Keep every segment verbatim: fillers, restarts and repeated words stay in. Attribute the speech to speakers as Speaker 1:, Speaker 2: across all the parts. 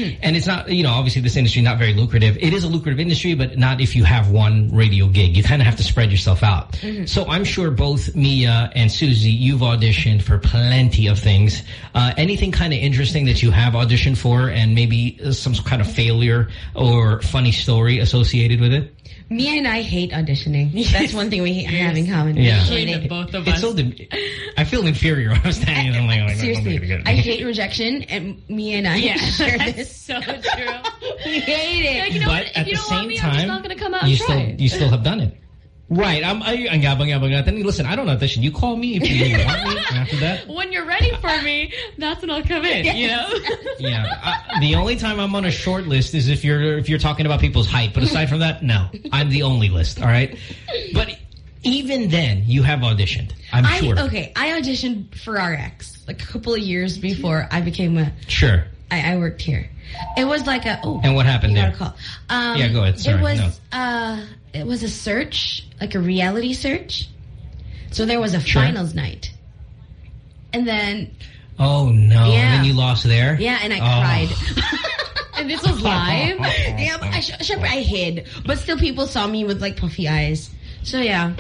Speaker 1: Mm-hmm. And it's not, you know, obviously this industry not very lucrative. It is a lucrative industry, but not if you have one radio gig. You kind of have to spread yourself out. Mm-hmm. So I'm sure both Mia and Susie, you've auditioned for plenty of things. Uh, anything kind of interesting that you have auditioned for and maybe some kind of failure or funny story associated with it?
Speaker 2: Mia and I hate auditioning. That's one thing we hate
Speaker 3: yes.
Speaker 2: having in common.
Speaker 1: Yeah.
Speaker 2: We hate it.
Speaker 3: Both of
Speaker 1: it's
Speaker 3: us.
Speaker 1: So I feel inferior when I was standing there. I'm like, oh my God,
Speaker 2: seriously,
Speaker 1: I'm
Speaker 2: I hate rejection, and Mia and I
Speaker 3: yeah,
Speaker 2: share
Speaker 3: that's
Speaker 2: this.
Speaker 3: so true.
Speaker 2: We hate it.
Speaker 3: Like, you know
Speaker 1: but
Speaker 3: what? If
Speaker 1: at
Speaker 3: you
Speaker 1: the
Speaker 3: don't
Speaker 1: same
Speaker 3: want me,
Speaker 1: time,
Speaker 3: I'm just not going to come out
Speaker 1: you
Speaker 3: and
Speaker 1: still,
Speaker 3: try.
Speaker 1: you still have done it. Right. I'm, I, ang yabang-yabang natin. Listen, I don't audition. You call me if you really want me after that.
Speaker 3: When you're ready for me, that's when I'll come in, yes. you know?
Speaker 1: Yeah. I, the only time I'm on a short list is if you're if you're talking about people's height. But aside from that, no. I'm the only list, all right? But even then, you have auditioned, I'm
Speaker 2: I,
Speaker 1: sure.
Speaker 2: Okay, I auditioned for R X like a couple of years before I became a...
Speaker 1: Sure.
Speaker 2: I, I worked here. It was like a... Oh,
Speaker 1: and what happened
Speaker 2: you
Speaker 1: there?
Speaker 2: Got a call. Um,
Speaker 1: yeah, go ahead. Sorry.
Speaker 2: It was...
Speaker 1: No.
Speaker 2: Uh, It was a search, like a reality search. So there was a
Speaker 1: sure.
Speaker 2: finals night. And then...
Speaker 1: Oh, no.
Speaker 2: Yeah.
Speaker 1: And then you lost there?
Speaker 2: Yeah, and I
Speaker 1: oh.
Speaker 2: cried.
Speaker 3: And this was live?
Speaker 2: Yeah, but I, sh I hid. But still people saw me with, like, puffy eyes. So, yeah.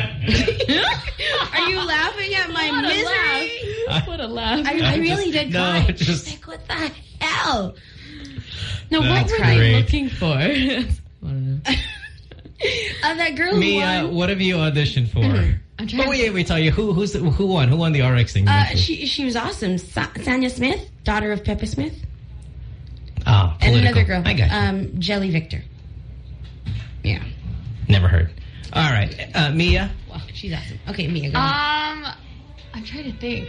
Speaker 2: Are you laughing at my
Speaker 3: what
Speaker 2: misery?
Speaker 3: A laugh. What a laugh.
Speaker 2: I, I really
Speaker 1: just,
Speaker 2: did
Speaker 1: no,
Speaker 2: cry.
Speaker 1: Just,
Speaker 2: like, what the hell?
Speaker 3: No, what were
Speaker 1: great.
Speaker 3: you looking for? I don't know.
Speaker 2: Uh, that girl
Speaker 1: Mia,
Speaker 2: who won.
Speaker 1: what have you auditioned for?
Speaker 2: Mm-hmm.
Speaker 3: I'm trying
Speaker 1: oh, wait, wait, tell you. Who, who's the, who won? Who won the R X thing?
Speaker 2: Uh, she, she was awesome. Sa Sanya Smith, daughter of Pepe Smith.
Speaker 1: Oh, political.
Speaker 2: And another girl.
Speaker 1: I got you.
Speaker 2: Um, Jelly Victor. Yeah.
Speaker 1: Never heard. All right. Uh, Mia?
Speaker 2: Wow, she's awesome. Okay, Mia, go ahead.
Speaker 3: Um, I'm trying to think.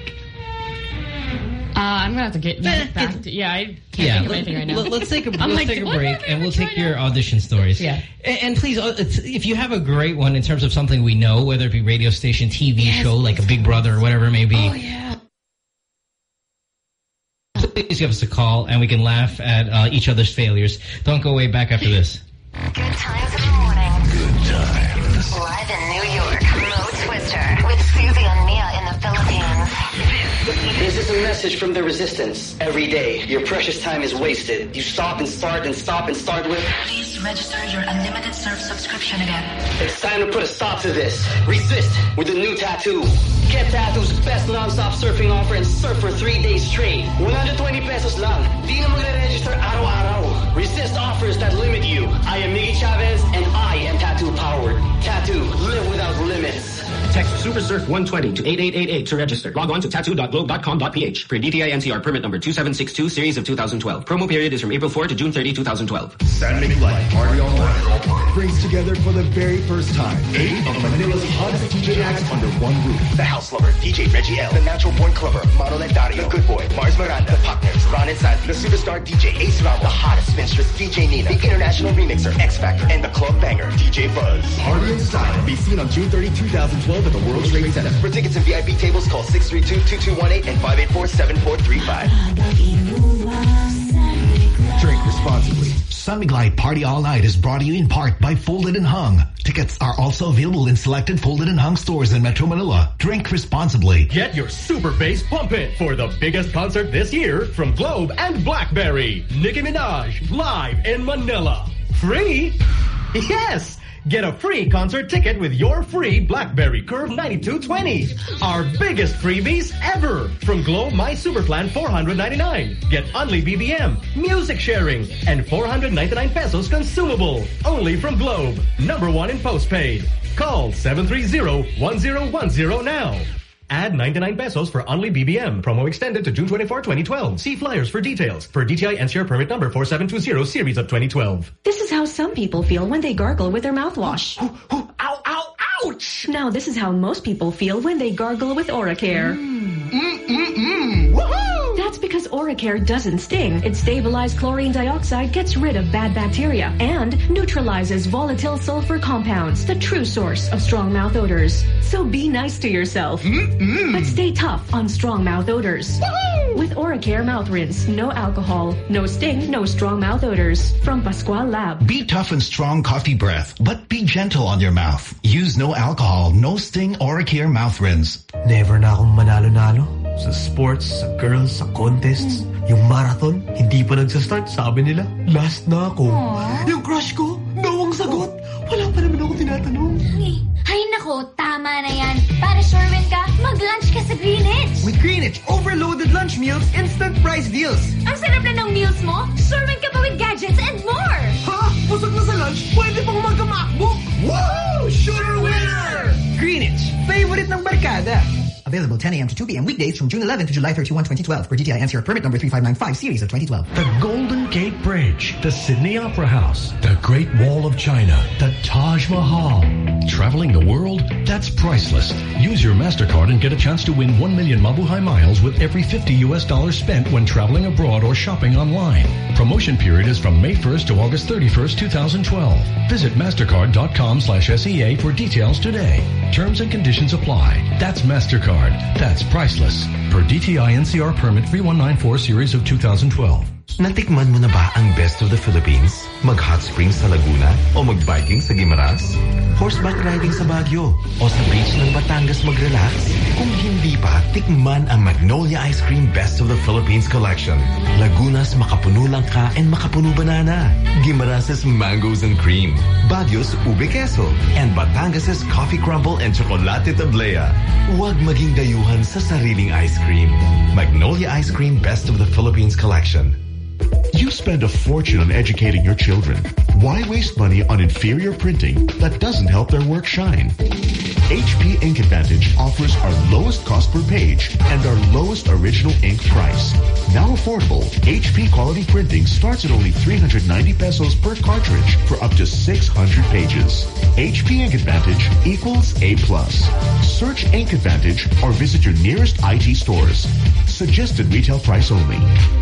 Speaker 3: Uh, I'm gonna have to get, get back to. Yeah, I can't
Speaker 1: yeah,
Speaker 3: think of anything right now.
Speaker 1: Let's take a, let's
Speaker 3: like,
Speaker 1: take a
Speaker 3: what
Speaker 1: break, and we'll take
Speaker 3: right
Speaker 1: your
Speaker 3: now?
Speaker 1: audition stories.
Speaker 2: Yeah.
Speaker 1: And, and please, uh, it's, if you have a great one in terms of something we know, whether it be radio station, T V
Speaker 2: yes,
Speaker 1: show, like a Big Brother or whatever it may be.
Speaker 2: Oh, yeah.
Speaker 1: Please give us a call, and we can laugh at uh, each other's failures. Don't go way back after this.
Speaker 4: Good times in the morning.
Speaker 5: Good times.
Speaker 4: Live in New York, Mo Twister with Susie and Mia in the Philippines.
Speaker 6: This is a message from the resistance. Every day, your precious time is wasted. You stop and start and stop and start with...
Speaker 4: Please register your unlimited surf subscription again.
Speaker 6: It's time to put a stop to this. Resist with the new Tattoo. Get Tattoo's best non-stop surfing offer and surf for three days straight. one hundred twenty pesos lang. Di na magre-register araw-araw. Resist offers that limit you. I am Miggy Chavez and I am Tattoo powered. Tattoo, live without limits.
Speaker 7: Text SuperSurf one twenty to eight eight eight eight to register. Log on to tattoo dot globe dot com dot p h for D T I N C R permit number two seven six two series of two thousand twelve. Promo period is from April fourth to June thirtieth, two thousand twelve.
Speaker 5: Saturday Night Party Online brings together for the very first time eight of Manila's hottest D J acts under one roof.
Speaker 8: The House Lover, D J Reggie L. The Natural Born Clubber, Manuel Dario. The Good Boy, Mars Miranda. The Partners, Ron and Santi. The Superstar D J, Ace Ramos. The Hottest Mistress, D J Nina. The International Remixer, X Factor. And the Club Banger, D J Buzz.
Speaker 5: Party Inside. Be seen on June thirtieth, two thousand twelve at the World Trade Center.
Speaker 8: For tickets and V I P tables, call six three two, two two one eight and five eight four, seven four three five.
Speaker 5: Drink responsibly.
Speaker 9: Sunlight Party All Night is brought to you in part by Folded and Hung. Tickets are also available in selected Folded and Hung stores in Metro Manila. Drink responsibly.
Speaker 10: Get your super bass pumping for the biggest concert this year from Globe and BlackBerry. Nicki Minaj live in Manila. Free? Yes! Get a free concert ticket with your free BlackBerry Curve ninety-two twenty. Our biggest freebies ever from Globe My Super Plan four hundred ninety-nine. Get only B B M, music sharing, and four hundred ninety-nine pesos consumable. Only from Globe. Number one in postpaid. Call seven three zero, one zero one zero now. Add ninety-nine pesos for only B B M. Promo extended to June twenty-fourth, twenty twelve. See flyers for details. For D T I N C R permit number four seven two zero, series of twenty twelve.
Speaker 11: This is how some people feel when they gargle with their mouthwash.
Speaker 8: Ow, ow, ouch!
Speaker 11: Now this is how most people feel when they gargle with Oracare.
Speaker 8: Mm, mm, mm, mm. Woohoo!
Speaker 11: That's because Oracare doesn't sting. Its stabilized chlorine dioxide gets rid of bad bacteria and neutralizes volatile sulfur compounds, the true source of strong mouth odors. So be nice to yourself.
Speaker 8: Mm-mm.
Speaker 11: But stay tough on strong mouth odors.
Speaker 8: Woohoo!
Speaker 11: With Oracare mouth rinse, no alcohol, no sting, no strong mouth odors. From Pascual Lab.
Speaker 9: Be tough and strong coffee breath, but be gentle on your mouth. Use no alcohol, no sting Oracare mouth rinse.
Speaker 12: Never na akong manalo-nalo. Sa sports, sa girls, sa contests. Yung marathon, hindi pa nagsa-start, sabi nila, last na ako.
Speaker 13: Aww.
Speaker 12: Yung crush ko, no ang sagot. Wala pa naman ako tinatanong.
Speaker 13: Ay, ay nako, tama na yan. Para sure win ka, mag-lunch ka sa Greenwich.
Speaker 14: With Greenwich overloaded lunch meals, instant price deals.
Speaker 13: Ang sarap na ng meals mo, sure win ka pa with gadgets and more.
Speaker 14: Ha? Busog na sa lunch? Pwede pang mag-MacBook? Wow! Sure winner! Greenwich, favorite ng barkada.
Speaker 15: Available ten a m to two p m weekdays from June eleventh to July thirty-first, twenty twelve. For D T I N C R permit number three five nine five series of twenty twelve.
Speaker 16: The Golden Gate Bridge, the Sydney Opera House, the Great Wall of China, the Taj Mahal. Traveling the world? That's priceless. Use your MasterCard and get a chance to win one million Mabuhay miles with every fifty U S dollars spent when traveling abroad or shopping online. Promotion period is from May first to August thirty-first, two thousand twelve. Visit mastercard.com slash SEA for details today. Terms and conditions apply. That's MasterCard. That's priceless. Per D T I N C R permit three one nine four series of two thousand twelve.
Speaker 17: Natikman mo na ba ang best of the Philippines? Mag-hot springs sa Laguna? O mag-biking sa Guimaras? Horseback riding sa Baguio? O sa beach ng Batangas mag-relax? Kung hindi pa, tikman ang Magnolia Ice Cream Best of the Philippines Collection. Laguna's Makapuno Langka and Makapuno Banana. Guimaras' Mangoes and Cream. Baguio's Ube Queso. And Batangas' Coffee Crumble and Chocolate Tablea. Huwag maging dayuhan sa sariling ice cream. Magnolia Ice Cream Best of the Philippines Collection.
Speaker 18: You spend a fortune on educating your children. Why waste money on inferior printing that doesn't help their work shine? H P Ink Advantage offers our lowest cost per page and our lowest original ink price. Now affordable, H P quality printing starts at only three hundred ninety pesos per cartridge for up to six hundred pages. H P Ink Advantage equals A plus. Search Ink Advantage or visit your nearest I T stores. Suggested retail price only.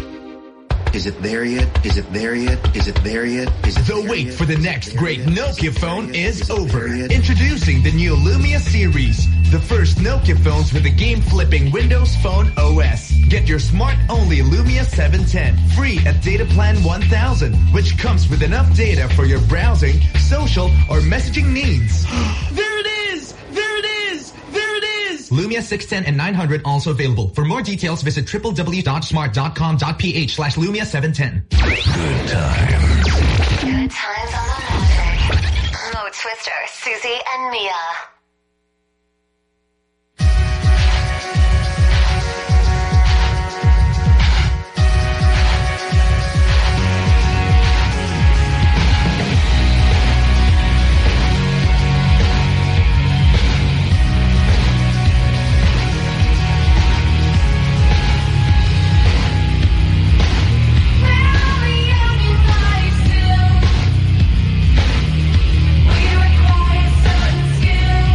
Speaker 19: Is it there yet? Is it there yet? Is it there yet? Is it
Speaker 20: The wait for the next great Nokia phone is over. Introducing the new Lumia series. The first Nokia phones with a game-flipping Windows Phone O S. Get your smart-only Lumia seven ten free at Data Plan one thousand, which comes with enough data for your browsing, social, or messaging needs.
Speaker 14: There it is! There it is! There it is!
Speaker 20: Lumia six ten and nine hundred also available. For more details, visit w w w dot smart dot com dot p h slash Lumia seven ten.
Speaker 16: Good times.
Speaker 4: Good times on the Magic. Mo Twister, Susie, and Mia.
Speaker 13: We require certain skills.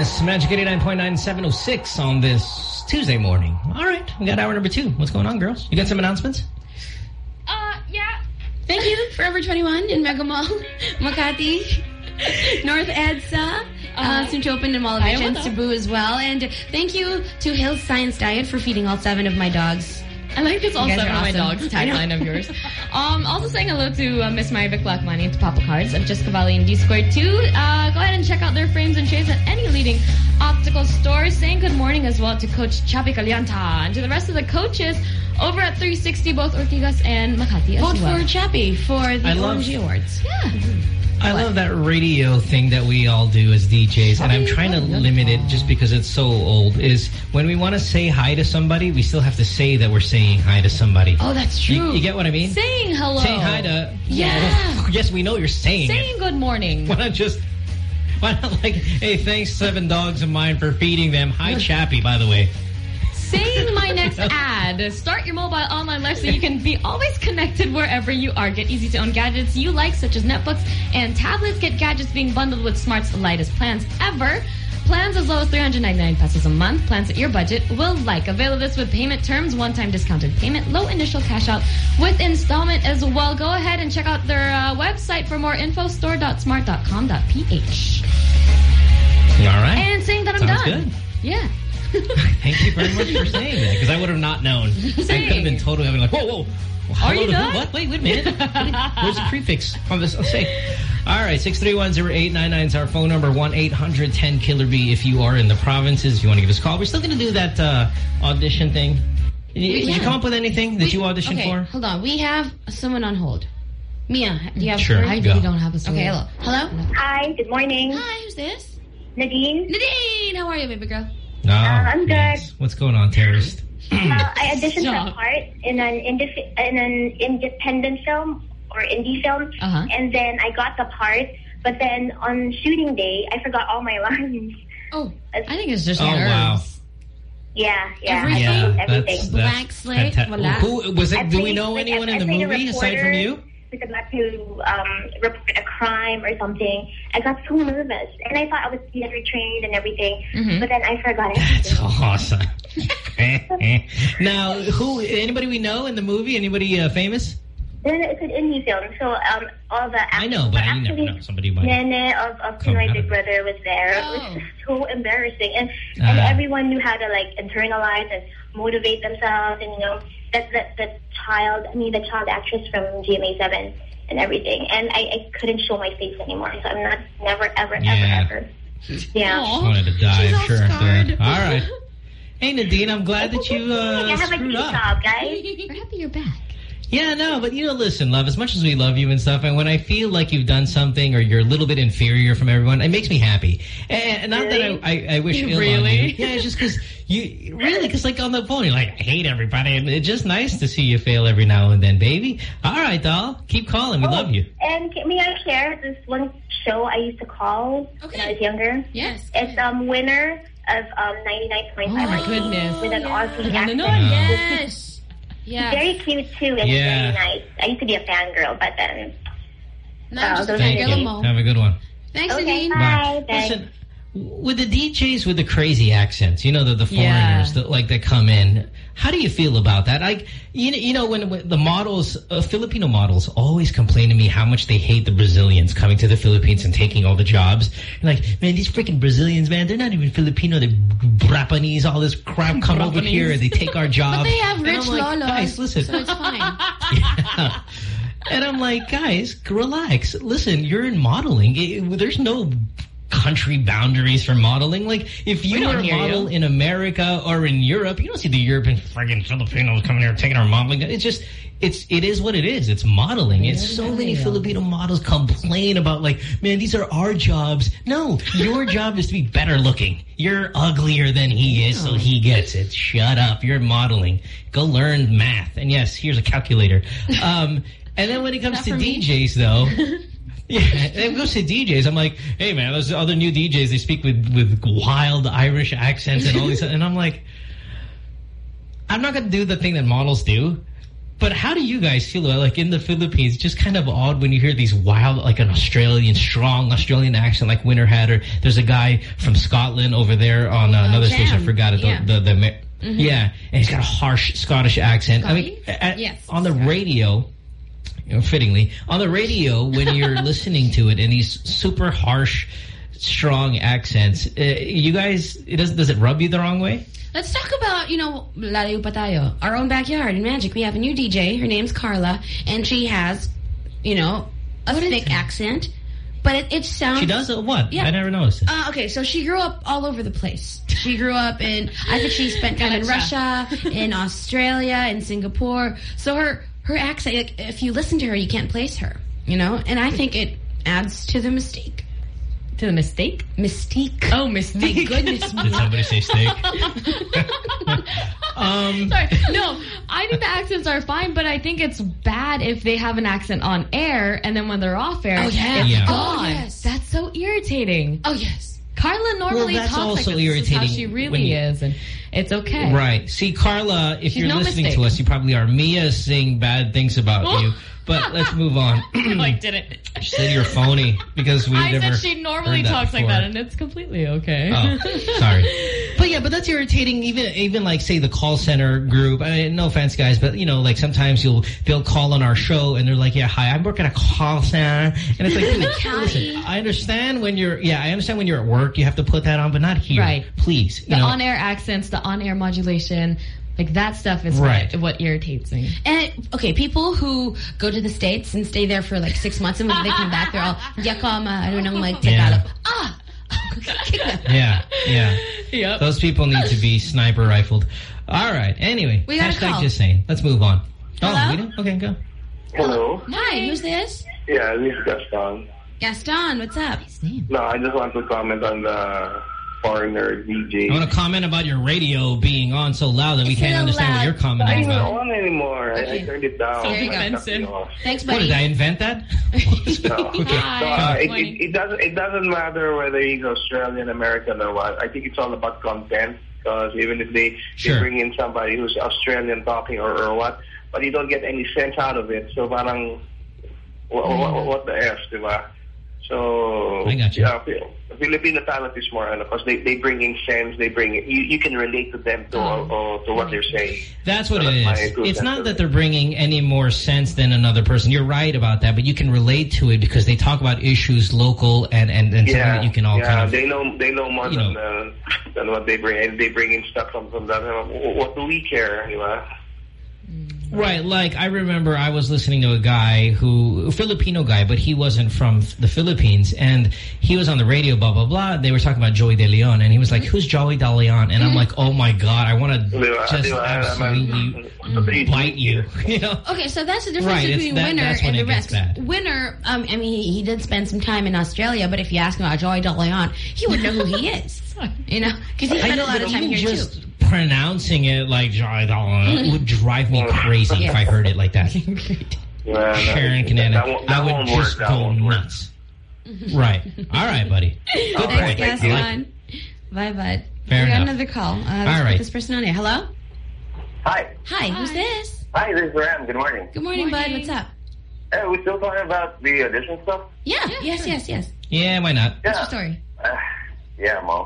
Speaker 1: is Magic eighty-nine point nine, seven oh six on this Tuesday morning. All right, we got hour number two. What's going on, girls? You got some announcements?
Speaker 2: Uh, yeah. Thank you, Forever twenty-one in Mega Mall, Makati, North EDSA, uh, soon to open in Mall of Vision, Cebu as well. And thank you to Hills Science Diet for feeding all seven of my dogs.
Speaker 3: I like this all seven of my
Speaker 2: awesome.
Speaker 3: dogs tagline of yours. Um, also saying hello to uh, Miss Maya Viclacmani and to Papa Cards of Just Cavalli and D Squared two. Uh, go ahead and check out their frames and shades at any leading optical store. Saying good morning as well to Coach Chapi Calianta and to the rest of the coaches over at three sixty, both Ortigas and Makati as
Speaker 2: Vote
Speaker 3: well.
Speaker 2: for Chappie for the
Speaker 1: I
Speaker 2: O
Speaker 1: love-
Speaker 2: M G Awards.
Speaker 3: Yeah.
Speaker 1: I love that radio thing that we all do as D Js, and I'm trying to limit it just because it's so old, is when we want to say hi to somebody, we still have to say that we're saying hi to somebody.
Speaker 3: Oh, that's true.
Speaker 1: You, you get what I mean?
Speaker 3: Saying hello.
Speaker 1: Saying hi to...
Speaker 3: Yeah.
Speaker 1: Yes, we know you're saying
Speaker 3: Saying
Speaker 1: it.
Speaker 3: good morning.
Speaker 1: Why not just... Why not like, hey, thanks seven dogs of mine for feeding them. Hi, Chappie, by the way.
Speaker 3: Saying my next ad. Start your mobile online life so you can be always connected wherever you are. Get easy-to-own gadgets you like, such as netbooks and tablets. Get gadgets being bundled with Smart's lightest plans ever. Plans as low as three hundred ninety-nine pesos a month. Plans at your budget will like. Avail of this with payment terms, one-time discounted payment, low initial cash out with installment as well. Go ahead and check out their uh, website for more info, store dot smart dot com dot p h.
Speaker 1: All right.
Speaker 3: And saying that I'm
Speaker 1: Sounds
Speaker 3: done.
Speaker 1: good.
Speaker 3: Yeah.
Speaker 1: Thank you very much for saying that, because I would have not known. I could have been totally having like, whoa, whoa.
Speaker 3: Are you
Speaker 1: Hello to
Speaker 3: done?
Speaker 1: who? What? Wait, wait a minute. Where's the prefix on this? I'll say. All right, six three one, zero eight nine nine is our phone number, one eight hundred ten killer B if you are in the provinces, if you want to give us a call. We're still going to do that uh, audition thing. Did you, did you come up with anything that
Speaker 2: We-
Speaker 1: you auditioned
Speaker 2: okay,
Speaker 1: for?
Speaker 2: hold on. We have someone on hold. Mia, do you have
Speaker 1: Sure,
Speaker 2: a
Speaker 1: I
Speaker 2: story?
Speaker 1: really
Speaker 3: don't have a story.
Speaker 2: Okay, hello. Hello?
Speaker 21: Hi, good morning.
Speaker 2: Hi, who's this?
Speaker 21: Nadine.
Speaker 2: Nadine, how are you, baby girl?
Speaker 1: No.
Speaker 21: I'm good.
Speaker 1: Yes. What's going on, terrorist?
Speaker 21: Uh, I auditioned for
Speaker 2: Stop.
Speaker 21: a part in an, indif in an independent film or indie film,
Speaker 2: Uh-huh.
Speaker 21: and then I got the part, but then on shooting day, I forgot all my lines.
Speaker 2: Oh, I think it's just
Speaker 1: Oh,
Speaker 2: nerves.
Speaker 1: wow.
Speaker 21: Yeah, yeah,
Speaker 2: Everything?
Speaker 21: I
Speaker 1: Yeah,
Speaker 21: played
Speaker 1: that's,
Speaker 21: everything.
Speaker 1: that's
Speaker 2: Blank slate,
Speaker 1: fanta-
Speaker 2: wala.
Speaker 1: Who was
Speaker 21: I
Speaker 1: it? Do we
Speaker 21: played,
Speaker 1: know
Speaker 21: like,
Speaker 1: anyone
Speaker 21: I-
Speaker 1: in the
Speaker 21: I played a
Speaker 1: movie aside from
Speaker 21: reporter
Speaker 1: you?
Speaker 21: who's about to um, report a crime or something. I got so nervous, and I thought I was theater trained and everything,
Speaker 2: Mhm.
Speaker 21: but then I forgot it.
Speaker 1: That's awesome. Now, who? Anybody we know in the movie? Anybody uh, famous?
Speaker 21: Then it's an indie film, so um, all the
Speaker 1: I know, but I never
Speaker 21: actually,
Speaker 1: know. Somebody might.
Speaker 21: Nene of, of
Speaker 1: Come
Speaker 21: Pinoy
Speaker 1: out
Speaker 21: Big
Speaker 1: of
Speaker 21: Brother was there. It was
Speaker 2: Oh.
Speaker 21: just so embarrassing, and and
Speaker 1: Ah.
Speaker 21: everyone knew how to like internalize and motivate themselves, and you know that that the child, I mean the child actress from G M A seven and everything, and I, I couldn't show my face anymore, so I'm not never ever
Speaker 1: Yeah.
Speaker 21: ever ever. Yeah.
Speaker 1: Just wanted to die,
Speaker 21: She's
Speaker 1: I'm
Speaker 21: all
Speaker 1: sure.
Speaker 21: scarred.
Speaker 1: Yeah. All right. Hey, Nadine, I'm glad that you uh,
Speaker 21: I have a
Speaker 1: screwed
Speaker 21: good
Speaker 1: up.
Speaker 21: job, guys.
Speaker 2: We're happy you're back.
Speaker 1: Yeah, no, but you know, listen, love, as much as we love you and stuff, and when I feel like you've done something or you're a little bit inferior from everyone, it makes me happy. And not
Speaker 21: Really?
Speaker 1: that I, I, I wish ill on
Speaker 3: Really?
Speaker 1: you. Yeah, it's just because you, really, because like on the phone, you're like, I hate everybody. And it's just nice to see you fail every now and then, baby. All right, doll, keep calling. We
Speaker 21: Oh,
Speaker 1: love you.
Speaker 21: And can, may I share this one show I used to call when I was younger?
Speaker 2: Yes.
Speaker 21: It's um winner of um ninety-nine point five.
Speaker 3: Oh, my goodness.
Speaker 21: With an Aussie
Speaker 3: I wanna
Speaker 21: accent.
Speaker 3: know.
Speaker 2: Yes. Yeah.
Speaker 21: Very cute too and
Speaker 1: Yeah.
Speaker 21: very nice. I used to be a fangirl, but then.
Speaker 2: No,
Speaker 21: Oh,
Speaker 2: I'm just a
Speaker 21: those
Speaker 1: Thank
Speaker 2: fangirl
Speaker 1: you.
Speaker 2: mo.
Speaker 1: Have a good one.
Speaker 2: Thanks,
Speaker 21: Okay,
Speaker 2: Nadine.
Speaker 21: bye. Thanks.
Speaker 1: Listen, with the D Js with the crazy accents, you know, the, the
Speaker 3: Yeah.
Speaker 1: foreigners that like that come in, how do you feel about that? Like, you know, you know when, when the models, uh, Filipino models always complain to me how much they hate the Brazilians coming to the Philippines and taking all the jobs. And like, man, these freaking Brazilians, man, they're not even Filipino. They're Brapanese, all this crap come over
Speaker 3: Brapanese.
Speaker 1: here and they take our jobs.
Speaker 2: But they have
Speaker 1: And
Speaker 2: rich
Speaker 1: I'm like,
Speaker 2: lolos,
Speaker 1: guys, listen.
Speaker 2: so it's fine.
Speaker 1: Yeah. And I'm like, guys, relax. Listen, you're in modeling. It, there's no country boundaries for modeling. Like, if you
Speaker 3: We don't
Speaker 1: were a
Speaker 3: hear
Speaker 1: model
Speaker 3: you.
Speaker 1: in America or in Europe, you don't see the European friggin' Filipinos coming here taking our modeling. It's just, it's, it is what it is. It's modeling. It's so many Filipino models complain about like, man, these are our jobs. No, your job is to be better looking. You're uglier than he is, so he gets it. Shut up. You're modeling. Go learn math. And yes, here's a calculator. Um, and then when it comes
Speaker 2: Not
Speaker 1: to
Speaker 2: for me.
Speaker 1: D Js, though, yeah, and it goes to D Js. I'm like, hey, man, those other new D Js, they speak with, with wild Irish accents and all these. And I'm like, I'm not going to do the thing that models do. But how do you guys feel about, like, in the Philippines, it's just kind of odd when you hear these wild, like an Australian, strong Australian accent like Winter had, or there's a guy from Scotland over there on uh, another
Speaker 2: Jam.
Speaker 1: station, I forgot it,
Speaker 2: Yeah.
Speaker 1: the, the, the
Speaker 2: Mm-hmm.
Speaker 1: yeah, and he's got a harsh Scottish accent. I mean, at,
Speaker 2: Yes.
Speaker 1: on the radio, you know, fittingly, on the radio, when you're listening to it, and these super harsh, strong accents, uh, you guys, it does, does it rub you the wrong way?
Speaker 2: Let's talk about, you know, Lalayo pa tayo. Our own backyard in Magic. We have a new D J. Her name's Carla. And she has, you know, a what thick accent. But it, it sounds...
Speaker 1: She does? Uh, what?
Speaker 2: Yeah.
Speaker 1: I never noticed it.
Speaker 2: Uh, okay, so she grew up all over the place. She grew up in... I think she spent time in Russia, in Australia, in Singapore. So her, her accent, like, if you listen to her, you can't place her, you know? And I think it adds to the mystique.
Speaker 3: To the mistake?
Speaker 2: Mystique.
Speaker 3: Oh, mystique.
Speaker 2: My goodness.
Speaker 1: Did somebody say steak? um,
Speaker 3: Sorry. No, I think the accents are fine, but I think it's bad if they have an accent on air and then when they're off air,
Speaker 2: Oh, yeah.
Speaker 3: it's
Speaker 1: Yeah.
Speaker 3: gone.
Speaker 2: Oh, yes.
Speaker 3: That's so irritating.
Speaker 2: Oh, yes.
Speaker 3: Carla normally
Speaker 1: Well, that's
Speaker 3: talks
Speaker 1: also
Speaker 3: like this. This is how
Speaker 1: irritating
Speaker 3: she
Speaker 1: when
Speaker 3: really
Speaker 1: you-
Speaker 3: is, and it's okay.
Speaker 1: Right. See, Carla, if
Speaker 3: She's
Speaker 1: you're
Speaker 3: no
Speaker 1: listening
Speaker 3: mistake.
Speaker 1: to us, you probably are. Mia saying bad things about you. But let's move on.
Speaker 3: like, did it?
Speaker 1: She said you're phony because we've
Speaker 3: I
Speaker 1: never
Speaker 3: said she normally
Speaker 1: heard that
Speaker 3: talks like
Speaker 1: before.
Speaker 3: that, and it's completely okay.
Speaker 1: Oh, sorry. But yeah, but that's irritating. Even even like say the call center group. I mean, no offense, guys, but you know, like sometimes you'll they'll call on our show and they're like, "Yeah, hi, I work at a call center," and it's like, dude, listen, I understand when you're yeah, I understand when you're at work, you have to put that on, but not here,
Speaker 3: Right.
Speaker 1: Please. You
Speaker 3: The
Speaker 1: know?
Speaker 3: on-air accents, the on-air modulation, like that stuff is
Speaker 1: Right.
Speaker 3: what, what irritates me.
Speaker 2: And, okay, people who go to the States and stay there for like six months and when they come back, they're all, yakama, I don't know, like,
Speaker 1: Yeah.
Speaker 2: Tagalog. Ah! Kick them.
Speaker 1: Yeah, yeah.
Speaker 3: Yep.
Speaker 1: Those people need to be sniper rifled. All right. Anyway,
Speaker 2: We got a
Speaker 1: hashtag
Speaker 2: call.
Speaker 1: just saying. Let's move on.
Speaker 2: Hello?
Speaker 1: Oh, we don't? Okay, go.
Speaker 6: Hello.
Speaker 2: Hi, who's this?
Speaker 6: Yeah, this is Gaston.
Speaker 2: Gaston, what's up?
Speaker 6: No, I just want to comment on the foreigner D J.
Speaker 1: I want to comment about your radio being on so loud that we
Speaker 2: It's
Speaker 1: can't
Speaker 2: so
Speaker 1: understand
Speaker 2: loud.
Speaker 1: what you're commenting
Speaker 6: I don't
Speaker 1: about.
Speaker 6: on anymore. I, I turned it down.
Speaker 2: There you go.
Speaker 6: I cut it off.
Speaker 2: Thanks,
Speaker 1: What,
Speaker 2: buddy.
Speaker 1: did I invent that?
Speaker 6: No.
Speaker 1: Okay.
Speaker 6: So, uh, it,
Speaker 3: Funny.
Speaker 6: it, it doesn't. It doesn't matter whether he's Australian, American, or what. I think it's all about content. Because even if they,
Speaker 1: Sure.
Speaker 6: they bring in somebody who's Australian talking or, or what, but you don't get any sense out of it. So parang, what, what, what the F, diba? So
Speaker 1: I got you.
Speaker 6: yeah, Filipino talent is more, because they they bring in sense. They bring you, you can relate to them to uh, to what they're saying.
Speaker 1: That's what
Speaker 6: So
Speaker 1: it
Speaker 6: my
Speaker 1: is.
Speaker 6: two
Speaker 1: It's
Speaker 6: cents
Speaker 1: not
Speaker 6: of
Speaker 1: that
Speaker 6: it.
Speaker 1: they're bringing any more sense than another person. You're right about that, but you can relate to it because they talk about issues local and, and, and something
Speaker 6: Yeah,
Speaker 1: that you can all
Speaker 6: yeah,
Speaker 1: kind of...
Speaker 6: they know they know more
Speaker 1: you
Speaker 6: than,
Speaker 1: know.
Speaker 6: uh, than what they bring. And they bring in stuff from from that. uh, What do we care, diba?
Speaker 1: Right, like I remember I was listening to a guy who, a Filipino guy, but he wasn't from the Philippines, and he was on the radio, blah, blah, blah. They were talking about Joey De Leon, and he was like, who's Joey De Leon? And I'm like, oh my God, I want to
Speaker 6: Diba?
Speaker 1: just
Speaker 6: Diba?
Speaker 1: absolutely bite you. You know?
Speaker 2: Okay, so that's the difference
Speaker 1: Right, it's
Speaker 2: between
Speaker 1: that-
Speaker 2: Winner
Speaker 1: that's when
Speaker 2: and the
Speaker 1: it gets
Speaker 2: rest.
Speaker 1: bad.
Speaker 2: Winner, um, I mean, he, he did spend some time in Australia, but if you ask him about Joey De Leon, he would know who he is. You know, because he
Speaker 1: I
Speaker 2: spent
Speaker 1: know,
Speaker 2: a lot
Speaker 1: but
Speaker 2: of time
Speaker 1: even
Speaker 2: here
Speaker 1: just
Speaker 2: too.
Speaker 1: pronouncing it like Joey De Leon would drive me crazy if I heard it like that.
Speaker 6: Yeah,
Speaker 1: Sharon
Speaker 6: that,
Speaker 1: Canana,
Speaker 6: that won't, that
Speaker 1: I would
Speaker 6: won't
Speaker 1: just
Speaker 6: work. That
Speaker 1: go
Speaker 6: won't work.
Speaker 1: nuts. Right. All right, buddy. Good
Speaker 6: All
Speaker 1: point.
Speaker 6: right,
Speaker 2: Thanks,
Speaker 6: thank you.
Speaker 2: Gaston. Bye, bud.
Speaker 1: Fair
Speaker 2: we got
Speaker 1: enough.
Speaker 2: another call. Uh, let's
Speaker 1: All
Speaker 2: put
Speaker 1: right.
Speaker 2: this person on here. Hello?
Speaker 6: Hi.
Speaker 2: Hi, who's this?
Speaker 6: Hi, this is Ram. Good morning.
Speaker 2: Good morning, bud. What's up?
Speaker 6: Hey, we still talking about the audition stuff?
Speaker 2: Yeah, yes, yes, yes.
Speaker 1: Yeah, why not?
Speaker 2: What's your story?
Speaker 6: Uh, yeah, Mo.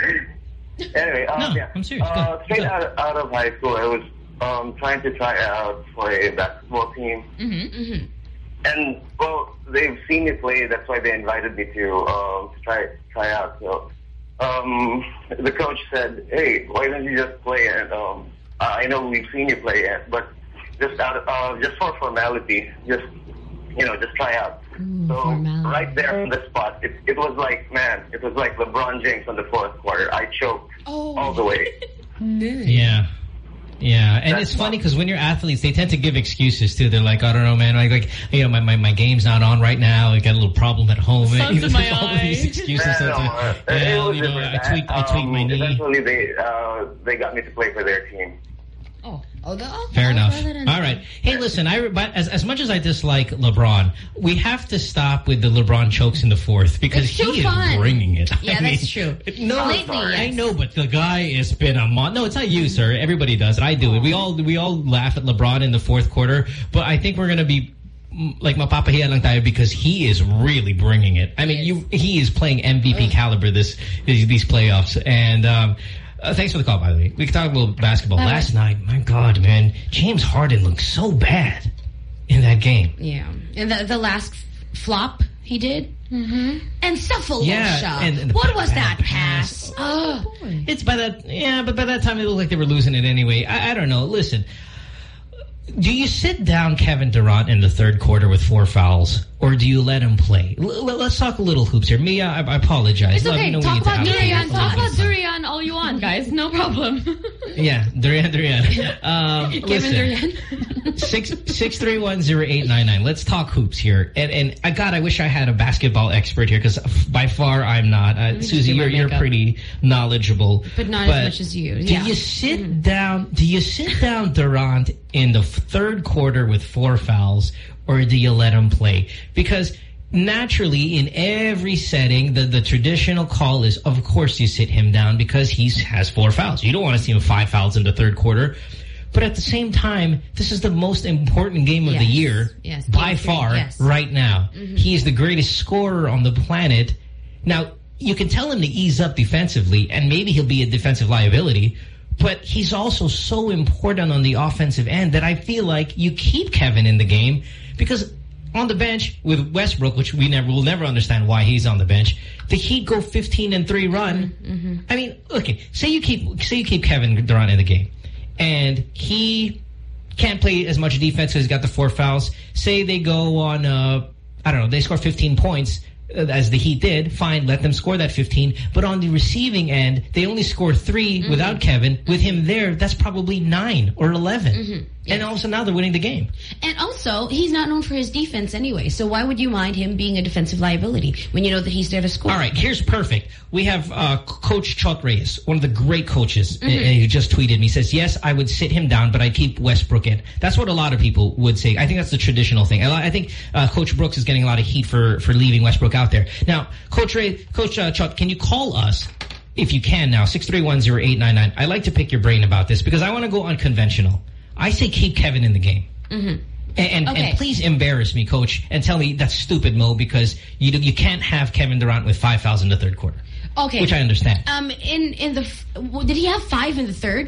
Speaker 6: Anyway, um,
Speaker 1: No,
Speaker 6: yeah.
Speaker 1: I'm serious. Go.
Speaker 6: Uh, straight out of, out of high school, I was um, trying to try out for a basketball team.
Speaker 2: Mm-hmm, mm-hmm.
Speaker 6: And, well, they've seen me play. That's why they invited me to um, to try try out. So um, the coach said, hey, why don't you just play? And um, I know we've seen you play, but just out of, uh, just for formality, just, you know, just try out.
Speaker 3: Ooh,
Speaker 6: So
Speaker 3: formality.
Speaker 6: right there on the spot, it, it was like, man, it was like LeBron James on the fourth quarter. I choked
Speaker 2: Oh.
Speaker 6: all the way.
Speaker 1: Yeah. Yeah, and
Speaker 6: That's
Speaker 1: it's funny because when you're athletes, they tend to give excuses too. They're like, I don't know, man. Like, like you know, my, my, my game's not on right now. I got a little problem at home.
Speaker 3: Sun's
Speaker 1: And, you know,
Speaker 3: in my
Speaker 1: there's all of
Speaker 3: eye.
Speaker 1: these excuses.
Speaker 6: Yeah,
Speaker 1: So
Speaker 6: no,
Speaker 1: it's
Speaker 6: uh,
Speaker 1: like,
Speaker 6: it
Speaker 1: yeah,
Speaker 6: was
Speaker 1: you know,
Speaker 6: different.
Speaker 1: I tweaked, I tweaked my
Speaker 6: Um,
Speaker 1: knee.
Speaker 6: Eventually, they uh, they got me to play for their team.
Speaker 3: Oh.
Speaker 2: Oh,
Speaker 1: Fair enough. All right. Hey, listen, I, but as, as much as I dislike LeBron, we have to stop with the LeBron chokes in the fourth because he is
Speaker 2: fun.
Speaker 1: bringing it.
Speaker 2: Yeah,
Speaker 1: I mean,
Speaker 2: that's true.
Speaker 1: No,
Speaker 2: Lately, yes.
Speaker 1: I know, but the guy has been a mon. No, it's not you, sir. Everybody does it. I do it. We all we all laugh at LeBron in the fourth quarter, but I think we're going to be like mapapahiya lang tayo because he is really bringing it. I mean, you he is playing M V P caliber this these, these playoffs, and um, uh, thanks for the call, by the way. We can talk a little basketball.
Speaker 2: Uh,
Speaker 1: Last night, my God, man, James Harden looked so bad in that game.
Speaker 2: Yeah, and the the last flop he did.
Speaker 3: Mm-hmm.
Speaker 2: And Cephalosha.
Speaker 1: Yeah, and, and
Speaker 2: what was that pass? pass? Oh,
Speaker 1: it's by that. Yeah, but by that time it looked like they were losing it anyway. I, I don't know. Listen. Do you sit down Kevin Durant in the third quarter with four fouls, or do you let him play? L let's talk a little hoops here. Mia, I, I apologize.
Speaker 3: It's okay.
Speaker 1: No,
Speaker 3: talk about Durian. Talk about Durian all you want, guys. No problem.
Speaker 1: Yeah, Durian, Durian. Um,
Speaker 2: Kevin
Speaker 1: listen,
Speaker 2: Durian.
Speaker 1: six six three one zero eight nine nine. Let's talk hoops here. And and uh, God, I wish I had a basketball expert here because by far I'm not. Uh, Susie, you're you're pretty knowledgeable,
Speaker 2: but not
Speaker 1: but
Speaker 2: as much as you.
Speaker 1: Do
Speaker 2: Yeah.
Speaker 1: you sit mm-hmm. down? Do you sit down Durant in the third quarter with four fouls, or do you let him play? Because naturally, in every setting, the, the traditional call is, of course, you sit him down because he has four fouls. You don't want to see him five fouls in the third quarter. But at the same time, this is the most important game of
Speaker 2: yes.
Speaker 1: the year
Speaker 2: yes.
Speaker 1: by
Speaker 2: three,
Speaker 1: far
Speaker 2: yes.
Speaker 1: right now.
Speaker 2: Mm-hmm.
Speaker 1: He is the greatest scorer on the planet. Now, you can tell him to ease up defensively, and maybe he'll be a defensive liability, but he's also so important on the offensive end that I feel like you keep Kevin in the game because on the bench with Westbrook, which we never will never understand why he's on the bench, the Heat go fifteen and three run.
Speaker 2: Mm-hmm.
Speaker 1: I mean, okay, say you keep say you keep Kevin Durant in the game, and he can't play as much defense because he's got the four fouls. Say they go on, uh, I don't know, they score fifteen points. As the Heat did, fine, let them score that fifteen. But on the receiving end, they only score three mm-hmm. without Kevin. With him there, that's probably nine or eleven. Mm-hmm. Yes. And all of a sudden now they're winning the game.
Speaker 2: And also, he's not known for his defense anyway. So why would you mind him being a defensive liability when you know that he's there to score?
Speaker 1: All right, here's perfect. We have uh, Coach Chot Reyes, one of the great coaches, mm-hmm. and he just tweeted me. He says, yes, I would sit him down, but I'd keep Westbrook in. That's what a lot of people would say. I think that's the traditional thing. I think uh, Coach Brooks is getting a lot of heat for, for leaving Westbrook out there. Now, Coach Ray, Coach uh, Chot, can you call us, if you can now, six three one zero eight nine nine. I'd like to pick your brain about this because I want to go unconventional. I say keep Kevin in the game.
Speaker 2: Mm-hmm.
Speaker 1: And, and,
Speaker 2: okay.
Speaker 1: and please embarrass me, Coach, and tell me that's stupid, Mo, because you you can't have Kevin Durant with five fouls in the third quarter.
Speaker 2: Okay.
Speaker 1: Which I understand.
Speaker 2: Um, in, in the... Did he have five in the third?